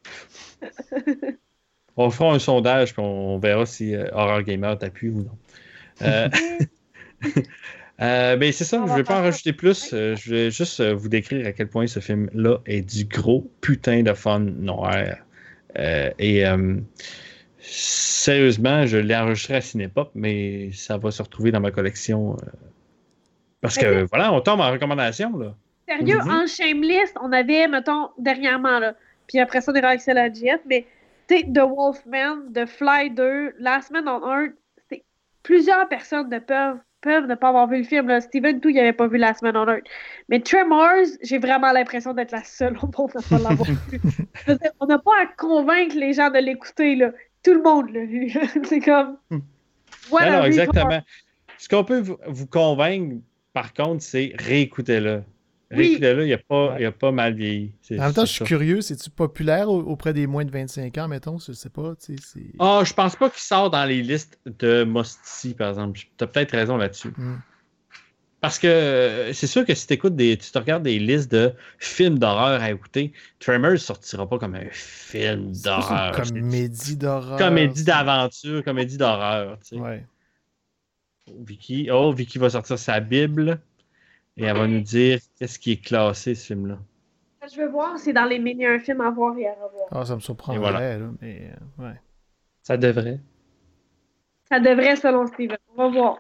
S2: On fera un sondage puis on verra si euh, Horror Gamer t'appuie ou non. Euh, euh, ben c'est ça,
S5: On
S2: je
S5: va
S2: vais pas
S5: faire
S2: en
S5: ça.
S2: rajouter plus. Euh, je vais juste euh, vous décrire à quel point ce film-là est du gros putain de fun noir. Euh, et euh, sérieusement, je l'ai enregistré à Cinépop, mais ça va se retrouver dans ma collection. Euh, parce que,
S5: Ok.
S2: voilà, on tombe en recommandation, là.
S5: Sérieux,
S2: Mhm.
S5: en Shameless, on avait, mettons, dernièrement, là, puis après ça, on est rendu avec la J F, mais tu sais, The Wolfman, The Fly deux, Last Man on Earth, c'est plusieurs personnes ne peuvent, peuvent ne pas avoir vu le film. Là. Steven, tout, il n'avait pas vu Last Man on Earth. Mais Tremors, j'ai vraiment l'impression d'être la seule au monde à ne pas l'avoir vu. Je veux dire, on n'a pas à convaincre les gens de l'écouter, là. Tout le monde l'a vu. C'est comme... What
S2: Non,
S5: a
S2: non,
S5: recall.
S2: exactement. Ce qu'on peut vous, vous convaincre, par contre, c'est réécoutez-le.
S5: Oui.
S2: Réécoutez-le, il n'a pas,
S3: Ouais.
S2: il a pas mal vieilli. C'est-
S4: En même temps,
S2: c'est
S4: je suis
S2: ça.
S4: curieux, c'est-tu populaire au- auprès des moins de vingt-cinq ans, mettons? Je sais pas, tu sais, c'est...
S2: Ah, je pense pas qu'il sort dans les listes de Mosti, par exemple. Tu as peut-être raison là-dessus.
S4: Hmm.
S2: Parce que euh, c'est sûr que si t'écoutes des, tu te regardes des listes de films d'horreur à écouter, Tremors sortira pas comme un film
S4: C'est plus
S2: d'horreur.
S4: une
S2: C'est
S4: comédie d'horreur.
S2: comédie
S4: c'est-
S2: d'aventure, comédie d'horreur. Tu sais.
S4: Ouais.
S2: Vicky, oh, Vicky va sortir sa Bible et elle va nous dire qu'est-ce qui est classé, ce film-là.
S5: Je veux voir, c'est dans les meilleurs films à voir et à revoir.
S4: Ah, ça me surprendrait,
S2: Et voilà.
S4: là, mais... euh, ouais.
S3: Ça devrait.
S5: Ça devrait, selon Steven. On va voir.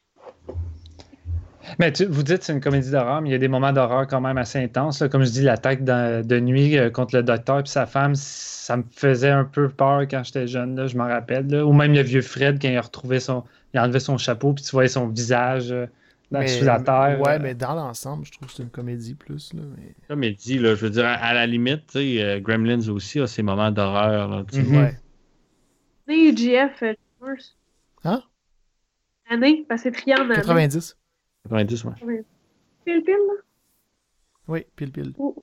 S3: Mais tu- vous dites que c'est une comédie d'horreur, mais il y a des moments d'horreur quand même assez intenses. Là. Comme je dis, l'attaque de, de nuit euh, contre le docteur et sa femme, ça me faisait un peu peur quand j'étais jeune, là, je m'en rappelle. Là. Ou même le vieux Fred, quand il a retrouvé son. Il a enlevé son chapeau, puis tu voyais son visage euh, dans,
S4: Mais-
S3: sous la terre.
S4: Ouais,
S3: euh.
S4: mais dans l'ensemble, je trouve que c'est une comédie plus, là, mais...
S2: Comédie, là, je veux dire, à, à la limite, tu sais, euh, Gremlins aussi a ses moments d'horreur. Là, tu sais.
S3: Mhm.
S4: Ouais.
S5: Né J F, euh, Tremors.
S4: Hein?
S5: Année, parce que c'est triant en année.
S4: quatre-vingt-dix.
S2: quatre-vingt-dix, ouais.
S5: Pile, pile, là.
S4: Oui, pile, pile.
S5: Oh.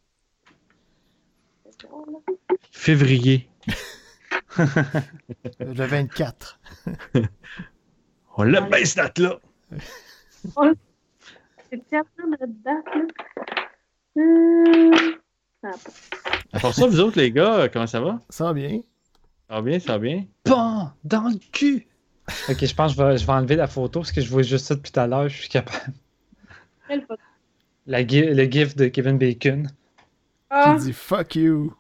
S2: Février.
S4: Le vingt-quatre.
S2: On l'a bien cette date-là.
S5: C'est tellement notre date, là. Hum... Ça va pas.
S2: Pour ça, vous autres, les gars, euh, comment ça va?
S4: Ça va bien?
S2: Ça va bien, ça va bien?
S3: Pan dans le cul! Ok, je pense que je vais, je vais enlever la photo parce que je vois juste ça depuis tout à l'heure. Je suis capable.
S5: Quelle photo?
S3: La gi- le gif de Kevin Bacon.
S5: Ah,
S4: Qui dit « fuck you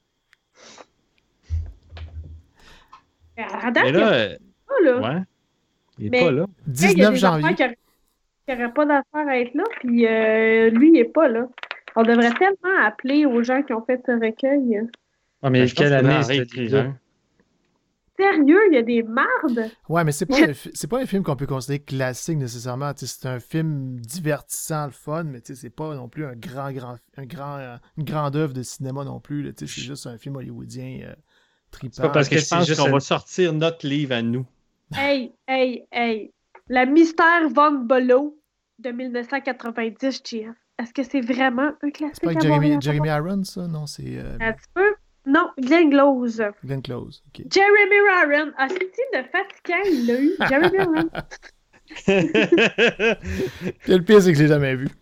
S5: à date,
S2: Mais
S5: il y a
S2: là, euh,
S5: pas, là.
S2: ouais. Il est
S5: Mais-
S2: pas là. ».
S5: Il y a
S4: dix-neuf
S5: des
S4: janvier.
S5: affaires qui n'auraient pas d'affaire à être là, puis euh, lui, il n'est pas là. On devrait tellement appeler aux gens qui ont fait ce recueil.
S3: Ah, mais
S2: Ben, je pense
S3: quelle
S2: qu'il faudrait
S3: année
S2: en
S3: c'était
S2: réécrire
S3: déjà?
S2: un.
S5: Sérieux, il y a des mardes.
S4: Ouais, mais c'est pas, un fi- c'est pas un film qu'on peut considérer classique nécessairement. Tu sais, c'est un film divertissant, le fun, mais tu sais, c'est pas non plus un grand, grand, un grand, euh, une grande œuvre de cinéma non plus. Là, tu sais, c'est juste un film hollywoodien euh, trippant.
S3: C'est pas parce
S2: Parce que
S3: que
S2: je
S3: c'est
S2: pense
S3: juste
S2: qu'on
S3: un-
S2: va sortir notre livre à nous.
S5: Hey, hey, hey. La Mystère Von Bolo de dix-neuf cent quatre-vingt-dix, J F. Est-ce que c'est vraiment un classique
S4: C'est pas avec
S5: à voir et
S4: Jeremy,
S5: à
S4: Jeremy
S5: revoir?
S4: Irons, ça? Non, c'est euh,
S5: Un petit peu? Non, Glenn Close.
S4: Glenn Close. Ok.
S5: Jeremy Irons. Ah, c'est de fatigant, il l'a eu. Jeremy Irons.
S4: Puis le pire, c'est que je l'ai jamais vu.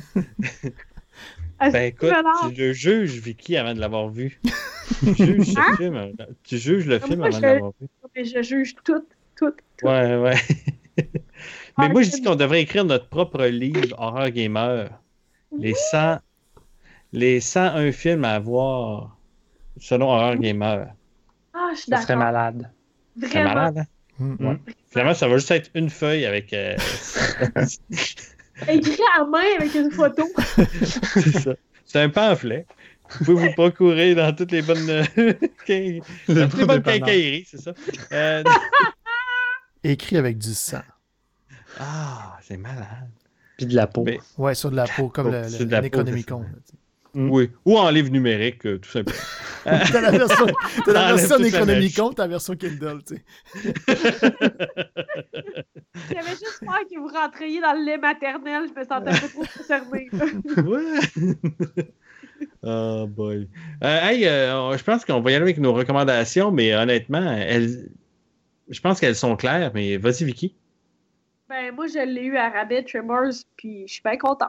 S5: Ah,
S2: Ben
S5: c'est
S2: écoute,
S5: malade.
S2: tu le juges, Vicky, avant de l'avoir vu. Tu juges ce
S5: Hein?
S2: film, avant- tu juges le
S5: Ah,
S2: film
S5: moi,
S2: avant
S5: je-
S2: de l'avoir vu.
S5: Mais je juge tout, tout, tout.
S2: Ouais, ouais. Mais
S5: Ah,
S2: moi, je
S5: c'est-
S2: dis qu'on devrait écrire notre propre livre Horror Gamer. Les cent, les cent un films à voir selon Horror Gamer.
S5: Ah, je suis
S3: Ça serait
S5: d'accord.
S3: malade.
S2: C'est
S5: Vraiment.
S2: malade, hein?
S4: Mm.
S2: Ouais. Finalement, ça va juste être une feuille avec. euh,
S5: Écrit à main avec une photo.
S2: c'est ça. C'est un pamphlet. Vous pouvez vous procurer dans toutes les bonnes, euh, quin- dans toutes les bonnes quincailleries, c'est ça. Euh,
S4: Écrit avec du sang.
S2: Ah, c'est malade.
S3: Puis de la peau.
S2: Mais-
S4: Ouais, sur de la peau, comme
S2: Oh,
S4: le,
S2: c'est
S4: le,
S2: de la peau,
S4: Necronomicon,
S2: c'est ça.
S4: là, tu sais.
S2: Oui. Ou en livre numérique, euh, tout simplement.
S4: T'as la version, t'as la
S2: Enlève
S4: version
S2: toute la
S4: Necronomicon, t'as la version Kindle, tu sais.
S5: J'avais juste peur que vous rentriez dans le lait maternel. Je me sentais un peu trop concernée.
S2: Ouais. Oh boy. Euh, hey, euh, je pense qu'on va y aller avec nos recommandations, mais honnêtement, elles, je pense qu'elles sont claires. Mais vas-y, Vicky.
S5: Ben, moi, je l'ai eu à rabais, Tremors, puis je suis bien contente.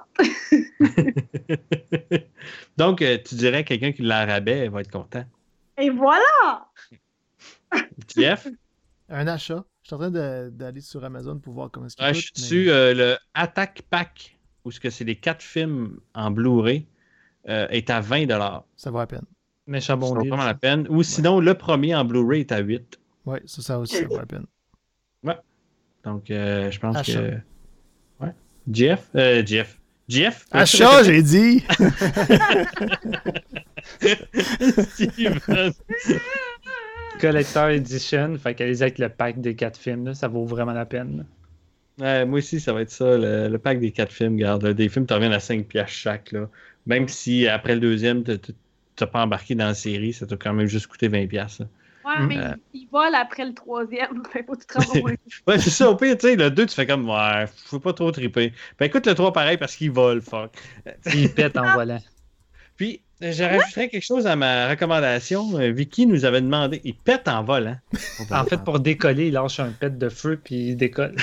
S2: Donc, euh, tu dirais que quelqu'un qui l'a à rabais elle va être content.
S5: Et voilà!
S2: Jeff,
S4: Un achat. Je suis en train de- d'aller sur Amazon pour voir comment est-ce qu'il
S2: je
S4: coûte,
S2: suis
S4: mais-
S2: dessus euh, le Attack Pack, où ce que c'est les quatre films en Blu-ray, euh, est à vingt dollars.
S4: Ça vaut la peine.
S3: Méchant
S2: Ça
S3: bon
S2: vaut
S3: deal.
S2: vraiment la peine. Ou sinon, le premier en Blu-ray est à huit.
S4: Ouais, ça, ça aussi, ça vaut la peine.
S2: Donc, euh, je pense
S4: Achat.
S2: que... Ouais. Jeff? Euh, Jeff. Jeff?
S4: Achat, j'ai dit!
S2: Steven.
S3: Collector Edition, fait qu'allez-y avec le pack des quatre films, là, ça vaut vraiment la peine.
S2: Ouais, moi aussi, ça va être ça. Le, le pack des quatre films, regarde. Là, des films, tu reviens à cinq piastres chaque. Là. Même si après le deuxième, tu n'as pas embarqué dans la série, ça t'a quand même juste coûté vingt piastres. là.
S5: Ouais, mais
S2: Euh.
S5: il, il vole après le troisième. Fait faut que tu te rends au moins.
S2: Ouais, c'est ça. Au pire, tu sais, le deux, tu fais comme, ouais, faut pas trop triper. Ben écoute le trois pareil parce qu'il vole, fuck.
S3: Il pète en volant.
S2: Puis, je rajouterais quelque chose à ma recommandation. Euh, Vicky nous avait demandé, il pète en volant.
S3: En fait, pour décoller, il lâche un pet de feu puis il décolle.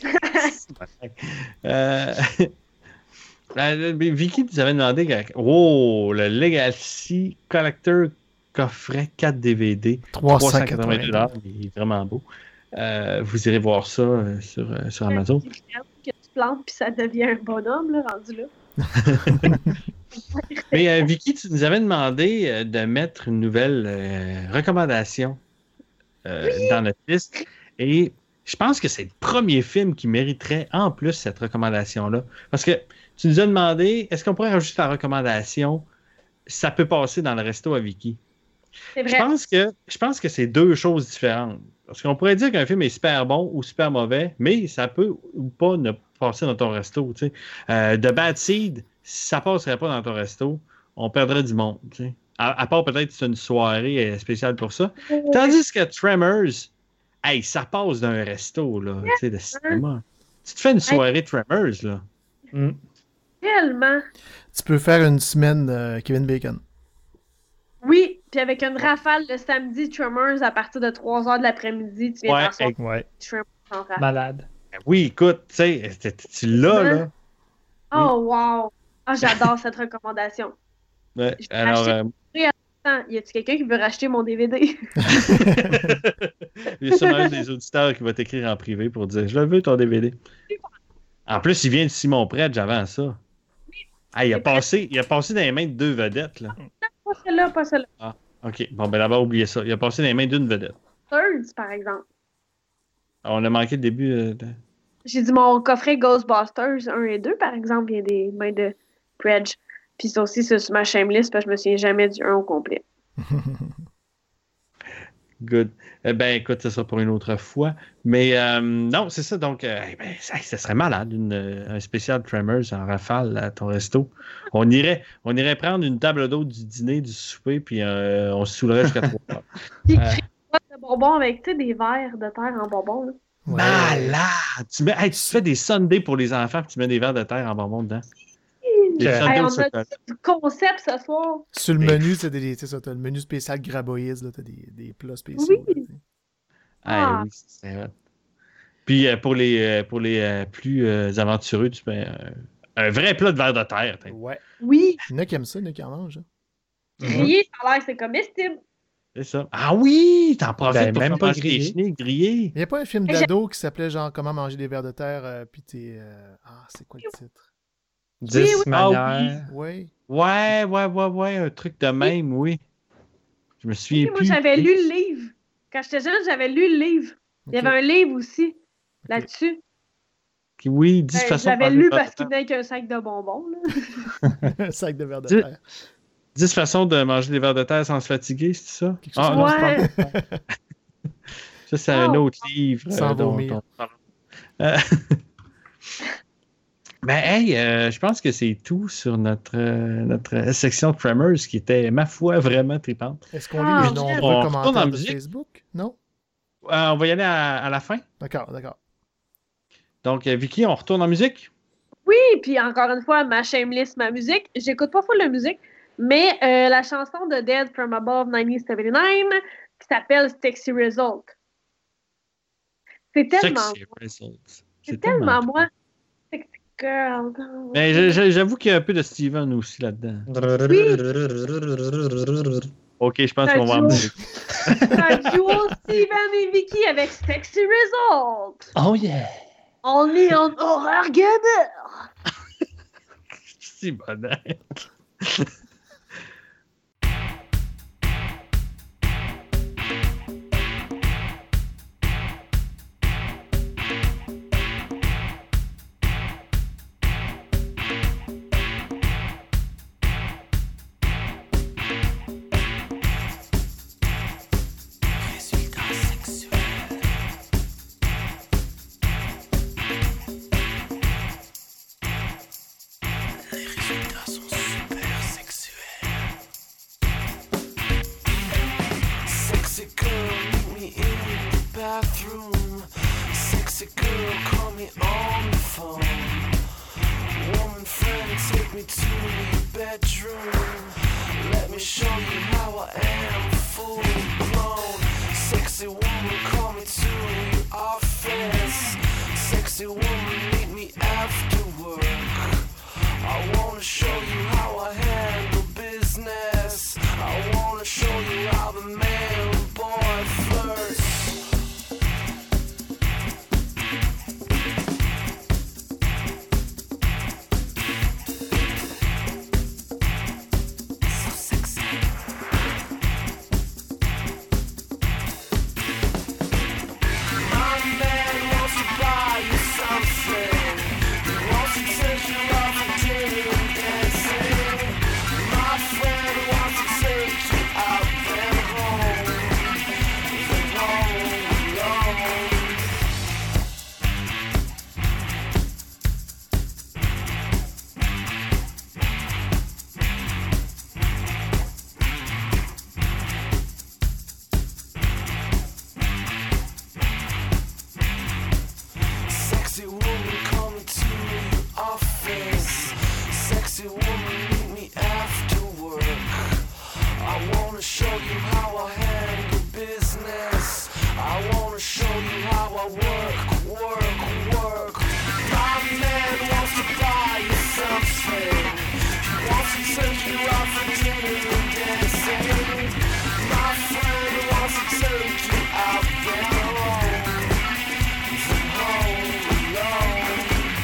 S2: Euh... euh, Vicky nous avait demandé, oh, le Legacy Collector coffret quatre D V D.
S4: trois
S2: trois
S4: cent
S2: cent quatre-vingts dollars.
S4: quatre-vingts.
S2: Il est vraiment beau. Euh, vous irez voir ça euh, sur, euh, sur Amazon.
S5: Que tu plantes puis ça devient un bonhomme, là, rendu là.
S2: Mais euh, Vicky, tu nous avais demandé euh, de mettre une nouvelle euh, recommandation euh, dans notre liste. Et je pense que c'est le premier film qui mériterait en plus cette recommandation-là. Parce que tu nous as demandé, est-ce qu'on pourrait rajouter la recommandation? Ça peut passer dans le resto à Vicky.
S5: C'est
S2: Je
S5: vrai.
S2: pense que je pense que c'est deux choses différentes. Parce qu'on pourrait dire qu'un film est super bon ou super mauvais, mais ça peut ou pas ne passer dans ton resto. Tu sais. Euh, The Bad Seed, si ça passerait pas dans ton resto, on perdrait du monde. Tu sais. à, à part peut-être que c'est une soirée euh, spéciale pour ça. Tandis que Tremors, hey, ça passe d'un resto là, tu sais, de cinéma. Tu te fais une soirée Tremors, là.
S3: Mm.
S5: Tellement.
S4: Tu peux faire une semaine euh, Kevin Bacon.
S5: Oui, puis avec une rafale le samedi, Tremors, à partir de trois heures de l'après-midi, tu viens
S2: Ouais,
S5: t'asseoir
S2: hey,
S4: Ouais.
S5: Tremors en rafale.
S3: Malade.
S2: oui, écoute, tu sais, tu- tu l'as, là.
S5: Oh, wow! Ah, j'adore cette recommandation.
S2: Ouais,
S5: Je vais
S2: alors,
S5: acheter-
S2: euh,
S5: Attends, y a-tu quelqu'un qui veut racheter mon D V D?
S2: il y a sûrement un des auditeurs qui va t'écrire en privé pour dire « Je le veux, ton D V D. » En plus, il vient de Simon Predge avant ça. Ah, il, a passé, il a passé dans les mains de deux vedettes, là.
S5: Pas celle-là, pas celle-là.
S2: OK, bon, ben d'abord, oubliez ça. Il a passé dans les mains d'une vedette.
S5: Thirds, par exemple.
S2: Alors, on a manqué le début. euh, de...
S5: J'ai dit mon coffret Ghostbusters un et deux, par exemple, vient des mains de Predge. Puis ça aussi, c'est sur ma shameless, parce que je me souviens jamais du un au complet.
S2: Good. Eh ben, écoute, ça sera pour une autre fois. Mais euh, non, c'est ça. Donc, euh, eh ben, ça, ça serait malade, une, euh, un spécial Tremors en rafale à ton resto. On irait, on irait prendre une table d'hôte du dîner, du souper, puis euh, on se saoulerait jusqu'à trois heures.
S5: Puis
S2: Euh.
S5: créer de bonbons avec, tu sais, des verres de terre en bonbons. Là.
S4: Ouais.
S2: Malade! Tu, mets, hey, tu fais des sundaes pour les enfants, puis tu mets des verres de terre en bonbons dedans. Des
S3: Hey,
S2: sundaes
S5: Hey,
S2: au
S5: on a
S2: chocolat.
S5: du concept ce soir.
S4: Sur le
S2: Mais-
S4: menu, c'est des, c'est ça, t'as le menu spécial Graboïs, là, t'as des, des plats spéciaux.
S5: Oui.
S4: là, tu sais.
S5: Ah.
S2: Ah, oui, c'est hot. Puis euh, pour les, euh, pour les euh, plus euh, aventureux, tu mets euh, un vrai plat de verre de terre. t'sais.
S4: Ouais.
S5: Oui,
S4: Il y en a qui aiment ça, il y en a qui en mangent. hein.
S5: grillé, ça a l'air, c'est comestible.
S2: C'est ça. Ah oui! T'en profites
S3: Ben,
S2: pour
S3: même
S2: faire
S3: pas
S2: manger des
S3: grillé.
S2: chenilles grillées.
S4: Il n'y a pas un film
S5: Hey, j'ai-
S4: d'ado qui s'appelait genre Comment manger des vers de terre, euh, puis t'es. euh, Ah, c'est quoi le titre?
S3: dix
S5: Oui, oui.
S2: Ah
S3: manières.
S4: Oui.
S2: Ouais, ouais, ouais, ouais, un truc de même, oui. Je me souviens
S5: Moi,
S2: plus.
S5: j'avais lu le livre. Quand j'étais jeune, j'avais lu le livre. Il y
S4: Ok.
S5: avait un livre aussi là-dessus.
S2: Oui, dix
S5: Euh, je
S2: façons de
S5: l'avais
S2: manger
S5: lu
S2: des verres
S5: parce
S2: de
S5: qu'il
S2: terre.
S5: venait avec un sac de bonbons. Là.
S4: un sac de vers de
S2: Dis-
S4: terre.
S2: dix façons de manger des verres de terre sans se fatiguer, c'est ça?
S4: Quelque chose
S2: Ah,
S4: comme
S2: non,
S5: Ouais.
S2: c'est pas- ça, c'est un
S5: Oh.
S2: autre livre.
S4: Sans
S2: euh, dont-
S4: vomir.
S2: dont- Euh, Ben, hey, euh, je pense que c'est tout sur notre, euh, notre section Tremors qui était, ma foi, vraiment tripante.
S4: Est-ce qu'on
S5: Ah,
S4: lit les
S5: j'aime.
S4: nombreux
S2: On retourne en
S4: commentaires de
S2: musique.
S4: Facebook? Non?
S2: Euh, on va y aller à, à la fin.
S4: D'accord, d'accord.
S2: Donc, euh, Vicky, on retourne en musique.
S5: Oui, puis encore une fois, ma shameless, ma musique. J'écoute pas full de musique, mais euh, la chanson de Dead from Above dix-neuf soixante-dix-neuf qui s'appelle Sexy Result. C'est tellement
S2: Sexy
S5: moi.
S2: Results.
S5: C'est tellement moi. Sexy girl.
S2: Ben, je- je- j'avoue qu'il y a un peu de Steven aussi là-dedans. Ok, je pense
S5: Un
S2: qu'on va en
S5: duo.
S2: musique.
S5: Un duo Steven et Vicky avec Sexy Result.
S3: Oh yeah!
S5: On est en horror gamer.
S2: C'est bonheur.
S6: bathroom. Sexy girl, call me on the phone. Woman friend, take me to your bedroom. Let me show you how I am, full blown. Sexy woman, call me to your office. Sexy woman, meet me after work. I wanna show you how I handle business. I wanna show you how the man and boy flirts. So sexy. My man wants to buy you something. He wants to take you out for dinner and dancing. My friend wants to take you out and home. Then home alone. Sexy woman, come to your office. Sexy woman, meet me after work. I wanna show you how I handle business. I wanna show you how I work, work, work. My man wants to buy you something. He wants to take you out for dinner and dancing. My friend wants to take you out there alone. Home alone.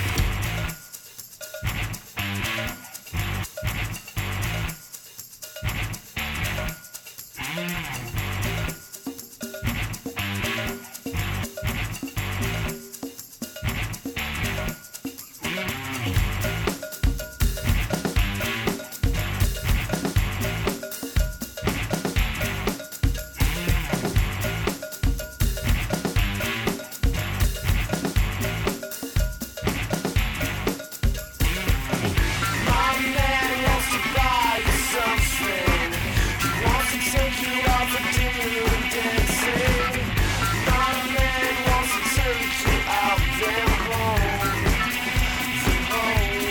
S6: My man wants to buy you something. He wants to take you out for dinner and dancing. My man wants to take you out there home. Home.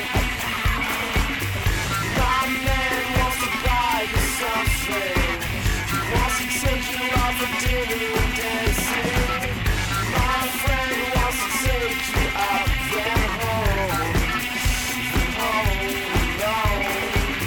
S6: My man wants to buy you something. He wants to take you out for dinner and dancing. My friend wants to take you out there home. Home alone.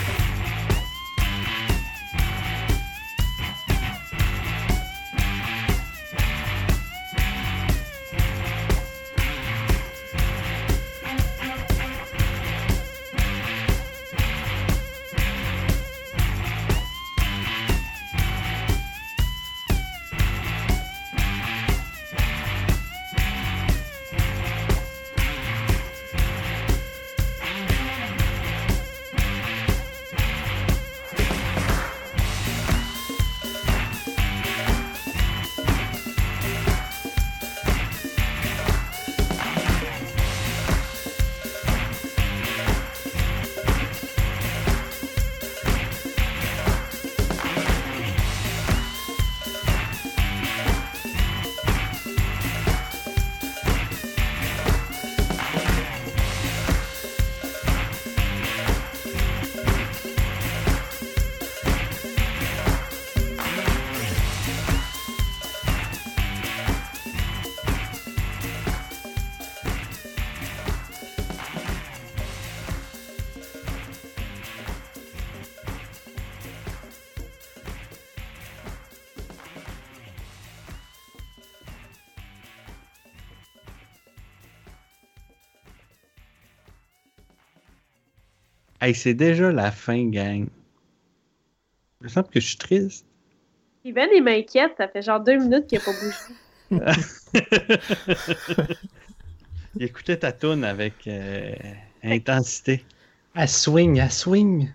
S2: Hey, c'est déjà la fin, gang. Il me semble que je suis triste.
S5: Steven, il m'inquiète. Ça fait genre deux minutes qu'il n'a pas bougé.
S2: Il écoutait ta toune avec euh, intensité.
S3: À swing, à swing.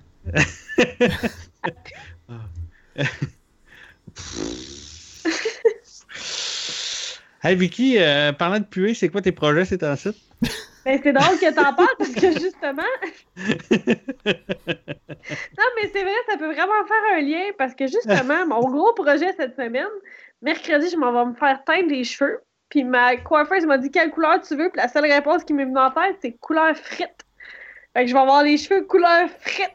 S2: Hey Vicky, euh, parlant de puer, c'est quoi tes projets ces temps-ci?
S5: Ben, c'est drôle que t'en parles parce que justement. Non, mais c'est vrai, ça peut vraiment faire un lien parce que justement, mon gros projet cette semaine, mercredi, je m'en vais me faire teindre les cheveux. Puis ma coiffeuse m'a dit quelle couleur tu veux. Puis la seule réponse qui m'est venue en tête, c'est couleur frite. Fait que je vais avoir les cheveux couleur frite.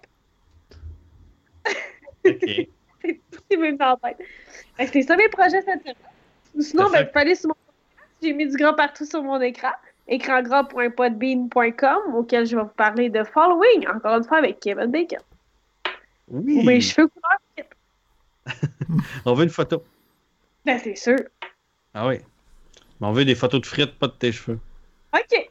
S2: OK.
S5: C'est tout ce qui m'est venu en tête. Fait que c'est ça mes projets cette semaine. Ou sinon, ben, vous pouvez aller sur mon podcast. J'ai mis du gras partout sur mon écran. écran gras point podbean point com auquel je vais vous parler de Following, encore une fois avec Kevin Bacon.
S2: Oui.
S5: Ou mes cheveux couleur frite.
S2: On veut une photo.
S5: Ben, c'est sûr.
S2: Ah oui. Mais on veut des photos de frites, pas de tes cheveux.
S5: OK.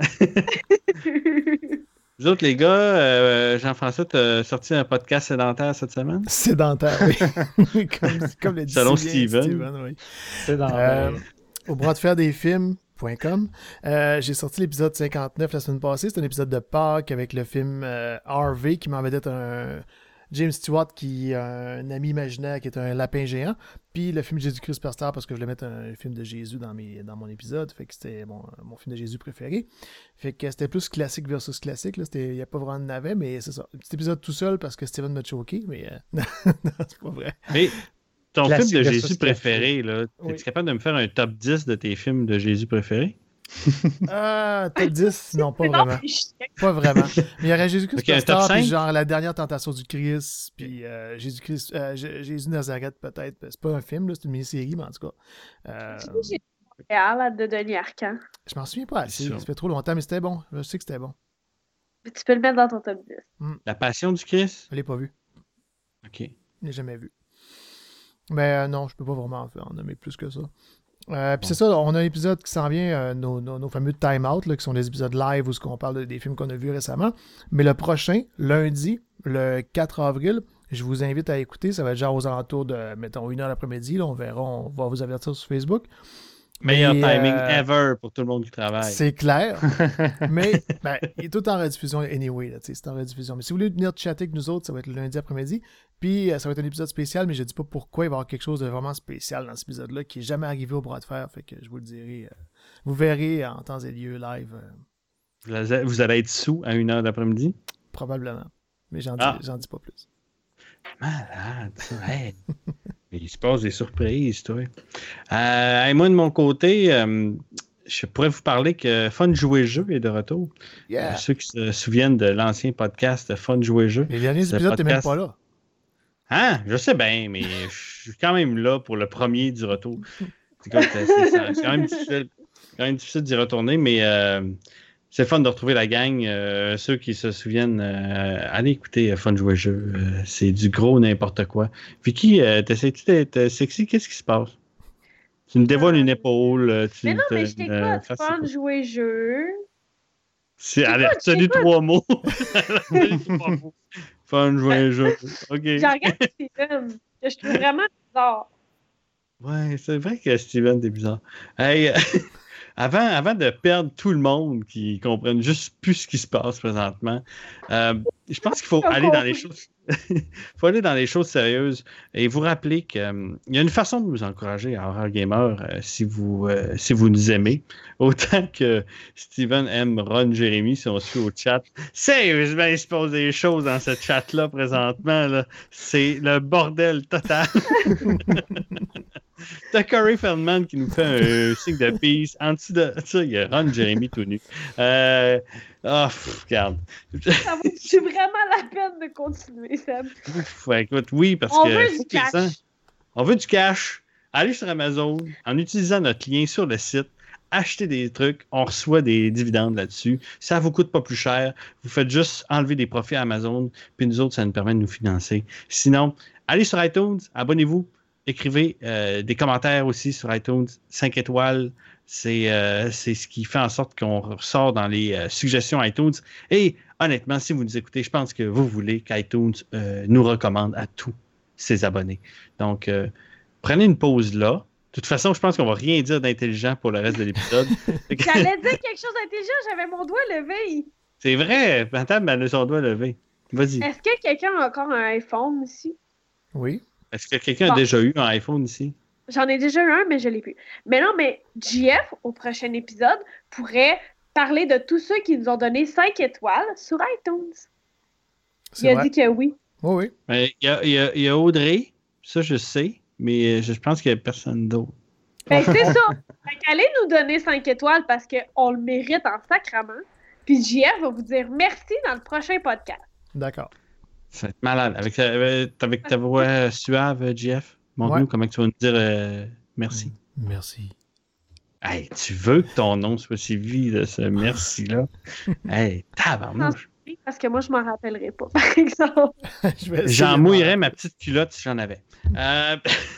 S2: Vous autres, les gars, euh, Jean-François, t'as sorti un podcast sédentaire cette semaine?
S4: Sédentaire, oui. comme, comme le dit
S2: Selon
S4: si bien
S2: Steven.
S4: Steven, oui.
S3: C'est dans
S4: Euh, au bras de fer des films point com. Euh, j'ai sorti l'épisode cinquante-neuf la semaine passée. C'est un épisode de Pâques avec le film euh, Harvey qui m'en vedette un James Stewart qui est un ami imaginaire qui est un lapin géant. Puis le film Jésus-Christ Superstar parce que je voulais mettre un film de Jésus dans, mes, dans mon épisode. Fait que c'était mon, mon film de Jésus préféré. Fait que c'était plus classique versus classique. Il n'y a pas vraiment de navet, mais c'est ça. Un petit épisode tout seul parce que Steven m'a choqué, mais euh, non, c'est pas vrai.
S2: Mais ton
S3: Classique
S2: film de
S3: versus
S2: Jésus
S3: classique.
S2: préféré, là,
S4: Oui.
S2: es-tu capable de me faire un top dix de tes films de Jésus préférés?
S4: Ah, top dix? Non, pas
S5: Non,
S4: vraiment.
S5: c'est chiant.
S4: Pas vraiment. Mais il y aurait Jésus-Christ
S2: Ok, un top
S4: Superstar, puis
S2: cinq?
S4: genre La dernière tentation du Christ, puis euh, Jésus-Christ, euh, J- Jésus de Nazareth peut-être. C'est pas un film, là, c'est une mini-série, mais en tout cas. euh,
S5: J'ai Montréal de Denis Arcand.
S4: je m'en souviens pas assez,
S2: Sûr.
S4: ça fait trop longtemps, mais c'était bon. Je sais que c'était bon.
S5: Mais tu peux le mettre dans ton top dix.
S2: La Passion du Christ?
S4: Je l'ai pas vu.
S2: OK.
S4: Je l'ai jamais vu. Mais euh, non, je peux pas vraiment en faire- en nommer plus que ça. Euh, Puis c'est ça, on a un épisode qui s'en vient, euh, nos, nos, nos fameux Time Out, là, qui sont des épisodes live où ce qu'on parle de- des films qu'on a vus récemment. Mais le prochain, lundi, le quatre avril, je vous invite à écouter. Ça va être genre aux alentours de, mettons, une heure l'après-midi. Là, on verra, on va vous avertir sur Facebook.
S2: Meilleur
S4: Mais,
S2: timing
S4: euh,
S2: ever pour tout le monde qui travaille.
S4: C'est clair. Mais ben, il est tout en rediffusion anyway. Là, tu sais, c'est en rediffusion. Mais si vous voulez venir chatter avec nous autres, ça va être le lundi après-midi. Puis euh, ça va être un épisode spécial, mais je ne dis pas pourquoi il va y avoir quelque chose de vraiment spécial dans cet épisode-là qui n'est jamais arrivé au bras de fer. Fait que je vous le dirai. euh, vous verrez en temps et lieu live, euh,
S2: Vous allez- Vous allez être sous à une heure d'après-midi?
S4: probablement. Mais j'en dis,
S2: Ah.
S4: j'en dis pas plus.
S2: Malade, ça. Hey. Il se passe des surprises, toi. Euh, hey, moi, de mon côté, euh, je pourrais vous parler que Fun Jouer Jeu est de retour.
S4: Yeah!
S2: Euh, ceux qui se souviennent de l'ancien podcast Fun Jouer Jeu.
S4: Les derniers
S2: ce
S4: épisodes, t'es même
S2: podcast-
S4: pas là.
S2: Hein? Je sais bien, mais je suis quand même là pour le premier du retour. Écoute, c'est, c'est- c'est quand même difficile, quand même difficile d'y retourner, mais euh, c'est le fun de retrouver la gang. Euh, ceux qui se souviennent, euh, allez écouter euh, Fun Jouer Jeu. Euh, c'est du gros n'importe quoi. Vicky, euh, t'essaies-tu d'être sexy? Qu'est-ce qui se passe? Tu me dévoiles une épaule. euh, Tu
S5: Mais non,
S2: te-
S5: mais je
S2: euh,
S5: t'écoute.
S2: fasses-
S5: Fun, jouer, jeu.
S2: C'est, allez,
S5: t'écoute, je
S2: retenu
S5: t'écoute.
S2: trois mots. Fun Jouer Jeu. OK.
S5: Je regarde Steven, que je trouve vraiment bizarre.
S2: Ouais, c'est vrai que Steven, t'es bizarre. Hey, avant, avant de perdre tout le monde qui comprenne juste plus ce qui se passe présentement, euh, je pense qu'il faut
S5: Pas
S2: aller dans
S5: compris.
S2: les choses. faut aller dans les choses sérieuses et vous rappeler qu'il y a une façon de nous encourager à Horror Gamer euh, si, vous, euh, si vous nous aimez. Autant que Steven aime Ron Jérémy si on suit au chat. Sérieusement, il se passe des choses dans ce chat-là présentement. Là. C'est le bordel total. T'as Corey Feldman qui nous fait un signe de peace. En dessous de ça, il y a Ron Jérémy tout nu. Euh... Oh, pff, regarde.
S5: Ça vaut vraiment la peine de continuer, Seb.
S2: Ouais, écoute, oui, parce
S5: On
S2: que.
S5: veut
S2: faut
S5: du
S2: que les
S5: cash.
S2: gens- On veut du cash. Allez sur Amazon, en utilisant notre lien sur le site, achetez des trucs, on reçoit des dividendes là-dessus. Ça vous coûte pas plus cher. Vous faites juste enlever des profits à Amazon, puis nous autres, ça nous permet de nous financer. Sinon, allez sur iTunes, abonnez-vous, écrivez euh, des commentaires aussi sur iTunes, cinq étoiles. C'est, euh, c'est ce qui fait en sorte qu'on ressort dans les euh, suggestions iTunes. Et honnêtement, si vous nous écoutez, je pense que vous voulez qu'iTunes euh, nous recommande à tous ses abonnés. Donc, euh, prenez une pause là. De toute façon, je pense qu'on va rien dire d'intelligent pour le reste de l'épisode. Fait que-
S5: J'allais dire quelque chose d'intelligent, j'avais mon doigt levé.
S2: C'est vrai, Madame elle a son doigt levé. Vas-y.
S5: Est-ce que quelqu'un a encore un iPhone ici?
S4: Oui.
S2: Est-ce que quelqu'un a
S5: Bon.
S2: déjà eu un iPhone ici?
S5: J'en ai déjà eu un, mais je l'ai plus. Mais non, mais J F, au prochain épisode, pourrait parler de tous ceux qui nous ont donné cinq étoiles sur iTunes.
S4: C'est
S5: Il a
S4: vrai.
S5: dit que oui.
S4: Oui, oui.
S2: Mais Il y, a, il y a- il y a Audrey, ça je sais. mais je pense qu'il n'y a personne d'autre.
S5: Ben, c'est ça. Fait qu'allez nous donner cinq étoiles parce qu'on le mérite en sacrament. Puis J F va vous dire merci dans le prochain podcast.
S4: D'accord.
S2: Ça va être malade. Avec, ta- avec ta voix suave, J F, montre-nous
S4: Ouais.
S2: comment tu vas nous dire euh, merci.
S4: Merci.
S2: Hey, tu veux que ton nom soit suivi de ce merci-là? Hey, tabarnouche.
S5: Oui, parce que moi, je m'en rappellerai pas, par exemple.
S4: Je vais essayer
S2: J'en
S4: de-
S2: mouillerais ma petite culotte si j'en avais. Euh,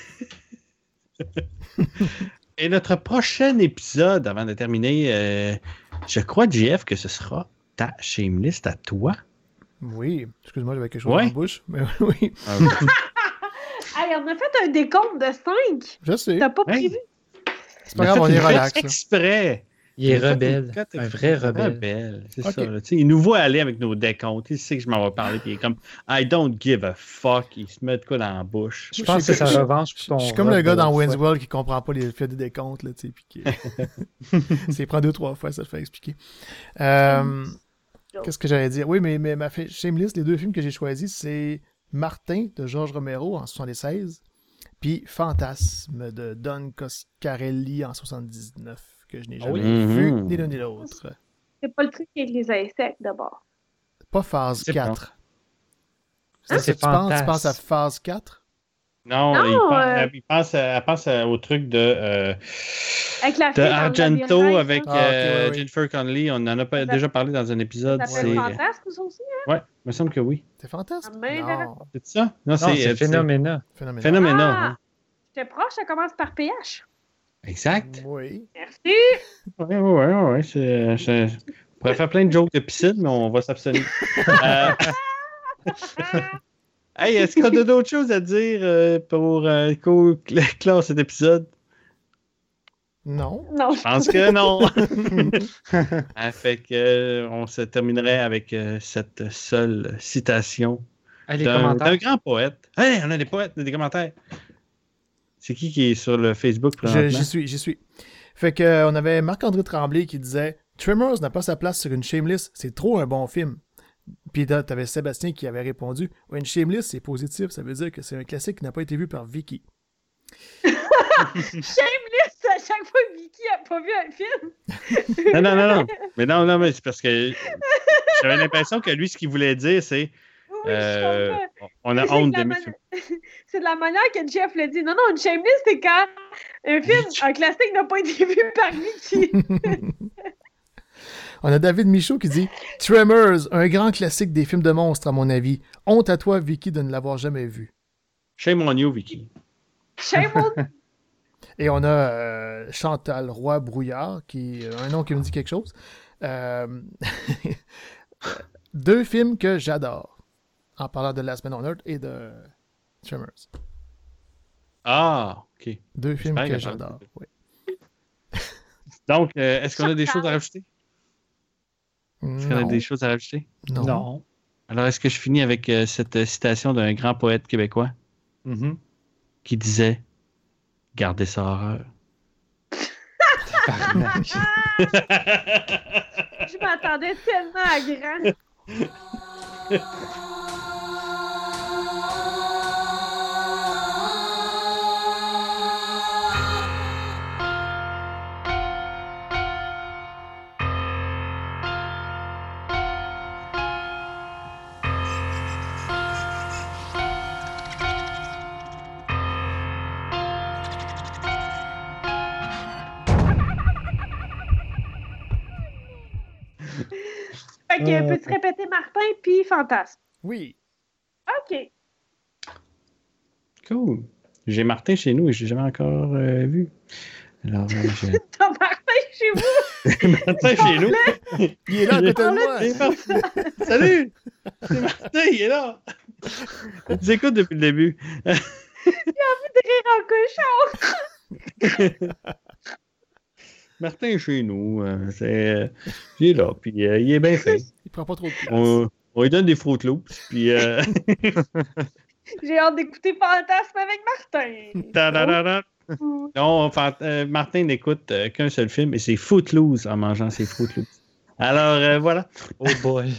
S2: Et notre prochain épisode, avant de terminer, euh, je crois, J F, que ce sera ta shamelist à toi.
S4: Oui. Excuse-moi, j'avais quelque chose
S2: Ouais.
S4: dans la bouche. Mais oui.
S2: Euh,
S5: Hey, on a fait un décompte de cinq.
S4: Je sais.
S5: T'as pas
S2: Hey.
S5: prévu?
S4: C'est pas grave, on est relax. là.
S2: exprès.
S7: Il est
S2: Il a fait
S7: rebelle.
S2: une cote
S7: Un vrai rebelle.
S2: Rebelle, c'est
S4: Ok.
S2: ça. Là. Tu sais, il nous voit aller avec nos décomptes. Il sait que je m'en vais parler. Puis il est comme I don't give a fuck. Il se met de quoi dans la bouche.
S7: Je pense que c'est sa revanche pour ton.
S4: Je suis comme le
S7: robe
S4: gars
S7: de
S4: dans
S7: l'autre
S4: Wayne's
S7: fois.
S4: World qui comprend pas les faits des décomptes, là, tu sais, puis qui... C'est prend deux, trois fois, ça te fait expliquer. Euh, Qu'est-ce que j'allais dire? Oui, mais, mais ma fa- shamelist, les deux films que j'ai choisis, c'est Martin de Georges Romero en soixante-seize, puis Fantasme de Don Coscarelli en soixante-dix-neuf, que je n'ai jamais
S2: oui.
S4: vu,
S2: Mhm.
S4: ni l'un ni l'autre.
S5: C'est pas le truc avec les insectes, d'abord.
S4: Pas phase
S2: C'est
S4: quatre.
S7: Ça,
S4: Est-ce
S7: c'est
S4: que tu penses, tu
S7: Fantasme.
S4: penses à phase quatre?
S2: Non,
S5: Non,
S2: il, pense,
S5: euh,
S2: il pense, à- elle pense à- au truc de, euh,
S5: Avec la
S2: de
S5: fille dans le
S2: Argento
S5: labyrinthe,
S2: avec
S5: là.
S4: Ah, ok,
S2: euh,
S4: ouais, ouais.
S2: Jennifer Connelly. On en a pas,
S5: Ça-
S2: déjà parlé dans un épisode.
S5: Ça
S2: C'est...
S5: s'appelle Fantasme, ça aussi? Hein?
S2: Ouais, il me semble que oui.
S4: C'est Fantasme?
S5: Ah, mais
S4: Non.
S2: C'est ça? Non,
S7: Non,
S2: c'est,
S7: c'est
S2: euh,
S7: Phénoména.
S4: Phénoménal.
S2: Phénoménal.
S5: Ah!
S2: hein.
S5: J'étais proche, ça commence par P H.
S2: Exact.
S4: Oui.
S5: Merci.
S2: Oui, oui, oui. Ouais, c'est, c'est- on pourrait faire plein de jokes de piscine, mais on va s'abstenir. Euh, Hey, est-ce qu'on a d'autres choses à dire euh, pour euh, co- cl- clore cet épisode?
S4: Non.
S5: Non,
S2: Je pense que non. Ah, fait que, euh, on se terminerait avec euh, cette seule citation
S7: Ah, les
S2: d'un,
S7: commentaires.
S2: d'un grand poète. Hey, on a des poètes, des commentaires. C'est qui qui est sur le Facebook
S4: Je-
S2: présentement?
S4: J'y suis, j'y suis. Fait que, euh, on avait Marc-André Tremblay qui disait Tremors n'a pas sa place sur une Shameless, c'est trop un bon film. Puis là, t'avais Sébastien qui avait répondu ouais, une Shameless, c'est positif, ça veut dire que c'est un classique qui n'a pas été vu par Vicky.
S5: Shameless, à chaque fois que Vicky a pas vu un film.
S2: Non, non, non, non. Mais non, non, mais c'est parce que j'avais l'impression que lui, ce qu'il voulait dire, c'est
S5: Oui,
S2: euh,
S5: je comprends.
S2: on a
S5: C'est
S2: honte
S5: de la
S2: d'aimer
S5: mani-
S2: ce film.
S5: C'est de la manière que Jeff le dit. Non, non, une Shameless, c'est quand un film, un classique n'a pas été vu par Vicky.
S4: On a David Michaud qui dit Tremors, un grand classique des films de monstres, à mon avis. Honte à toi, Vicky, de ne l'avoir jamais vu.
S2: Shame on you, Vicky.
S5: Shame on
S4: Et on a euh, Chantal Roy-Brouillard, qui euh, un nom qui me dit quelque chose. Euh, Deux films que j'adore, en parlant de Last Man on Earth et de Tremors.
S2: Ah, OK.
S4: Deux films
S2: J'espère
S4: que
S2: qu'elle
S4: j'adore.
S2: parle.
S4: Oui.
S2: Donc, euh, est-ce qu'on a des choses à rajouter? Est-ce qu'on a
S4: Non.
S2: des choses à rajouter?
S4: Non.
S7: Non.
S2: Alors, est-ce que je finis avec euh, cette euh, citation d'un grand poète québécois
S7: Mhm.
S2: qui disait « Gardez ça horreur
S7: Tabarnak.
S5: Je m'attendais tellement à grand. Fait que, peux-tu répéter Martin puis Fantasme?
S4: Oui.
S5: OK. ».
S2: Cool. J'ai Martin chez nous et je l'ai jamais encore euh, vu. Alors, euh, j'ai
S5: T'as Martin chez vous?
S2: Martin chez nous.
S4: Il est là à côté de moi.
S2: C'est parfait. Salut! C'est Martin, il est là! Il nous écoute depuis le début.
S5: De rire en cochon.
S2: Martin est chez nous. euh, c'est, euh, il est là, puis euh, il est bien fait.
S4: Il prend pas trop de place.
S2: On, on lui donne des Fruit Loops, puis... Euh,
S5: J'ai hâte d'écouter Fantasme avec Martin.
S2: tadadada. Non, Fant- euh, Martin n'écoute euh, qu'un seul film et c'est Footloose en mangeant ses Fruit Loops. Alors, euh, voilà.
S7: Oh boy.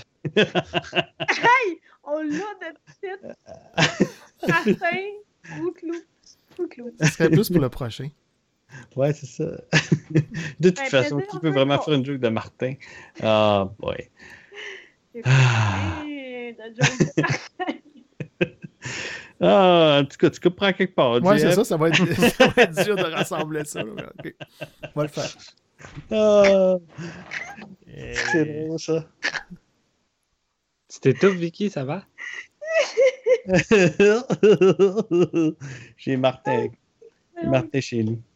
S5: Hey! On l'a de titre. Martin, Fruit Loops. tout, Claude.
S4: Ce serait plus pour le prochain.
S2: Ouais, c'est ça. De toute
S5: Ben,
S2: façon,
S5: plaisir,
S2: qui
S5: on
S2: peut
S5: peut
S2: vraiment
S5: pas.
S2: faire une joke de Martin? Ah, boy.
S5: J'ai
S2: Ah.
S5: fait de joke.
S2: Ah, en tout cas, tu comprends quelque part.
S4: Ouais,
S2: Jeff.
S4: c'est ça, ça va, être, ça va être dur de rassembler ça. Là. Ok. On va le faire.
S2: Ah,
S4: Et-
S2: c'est drôle, ça.
S3: Tu t'étouffes, Vicky, ça va?
S2: J'ai Martin, Martin chez nous.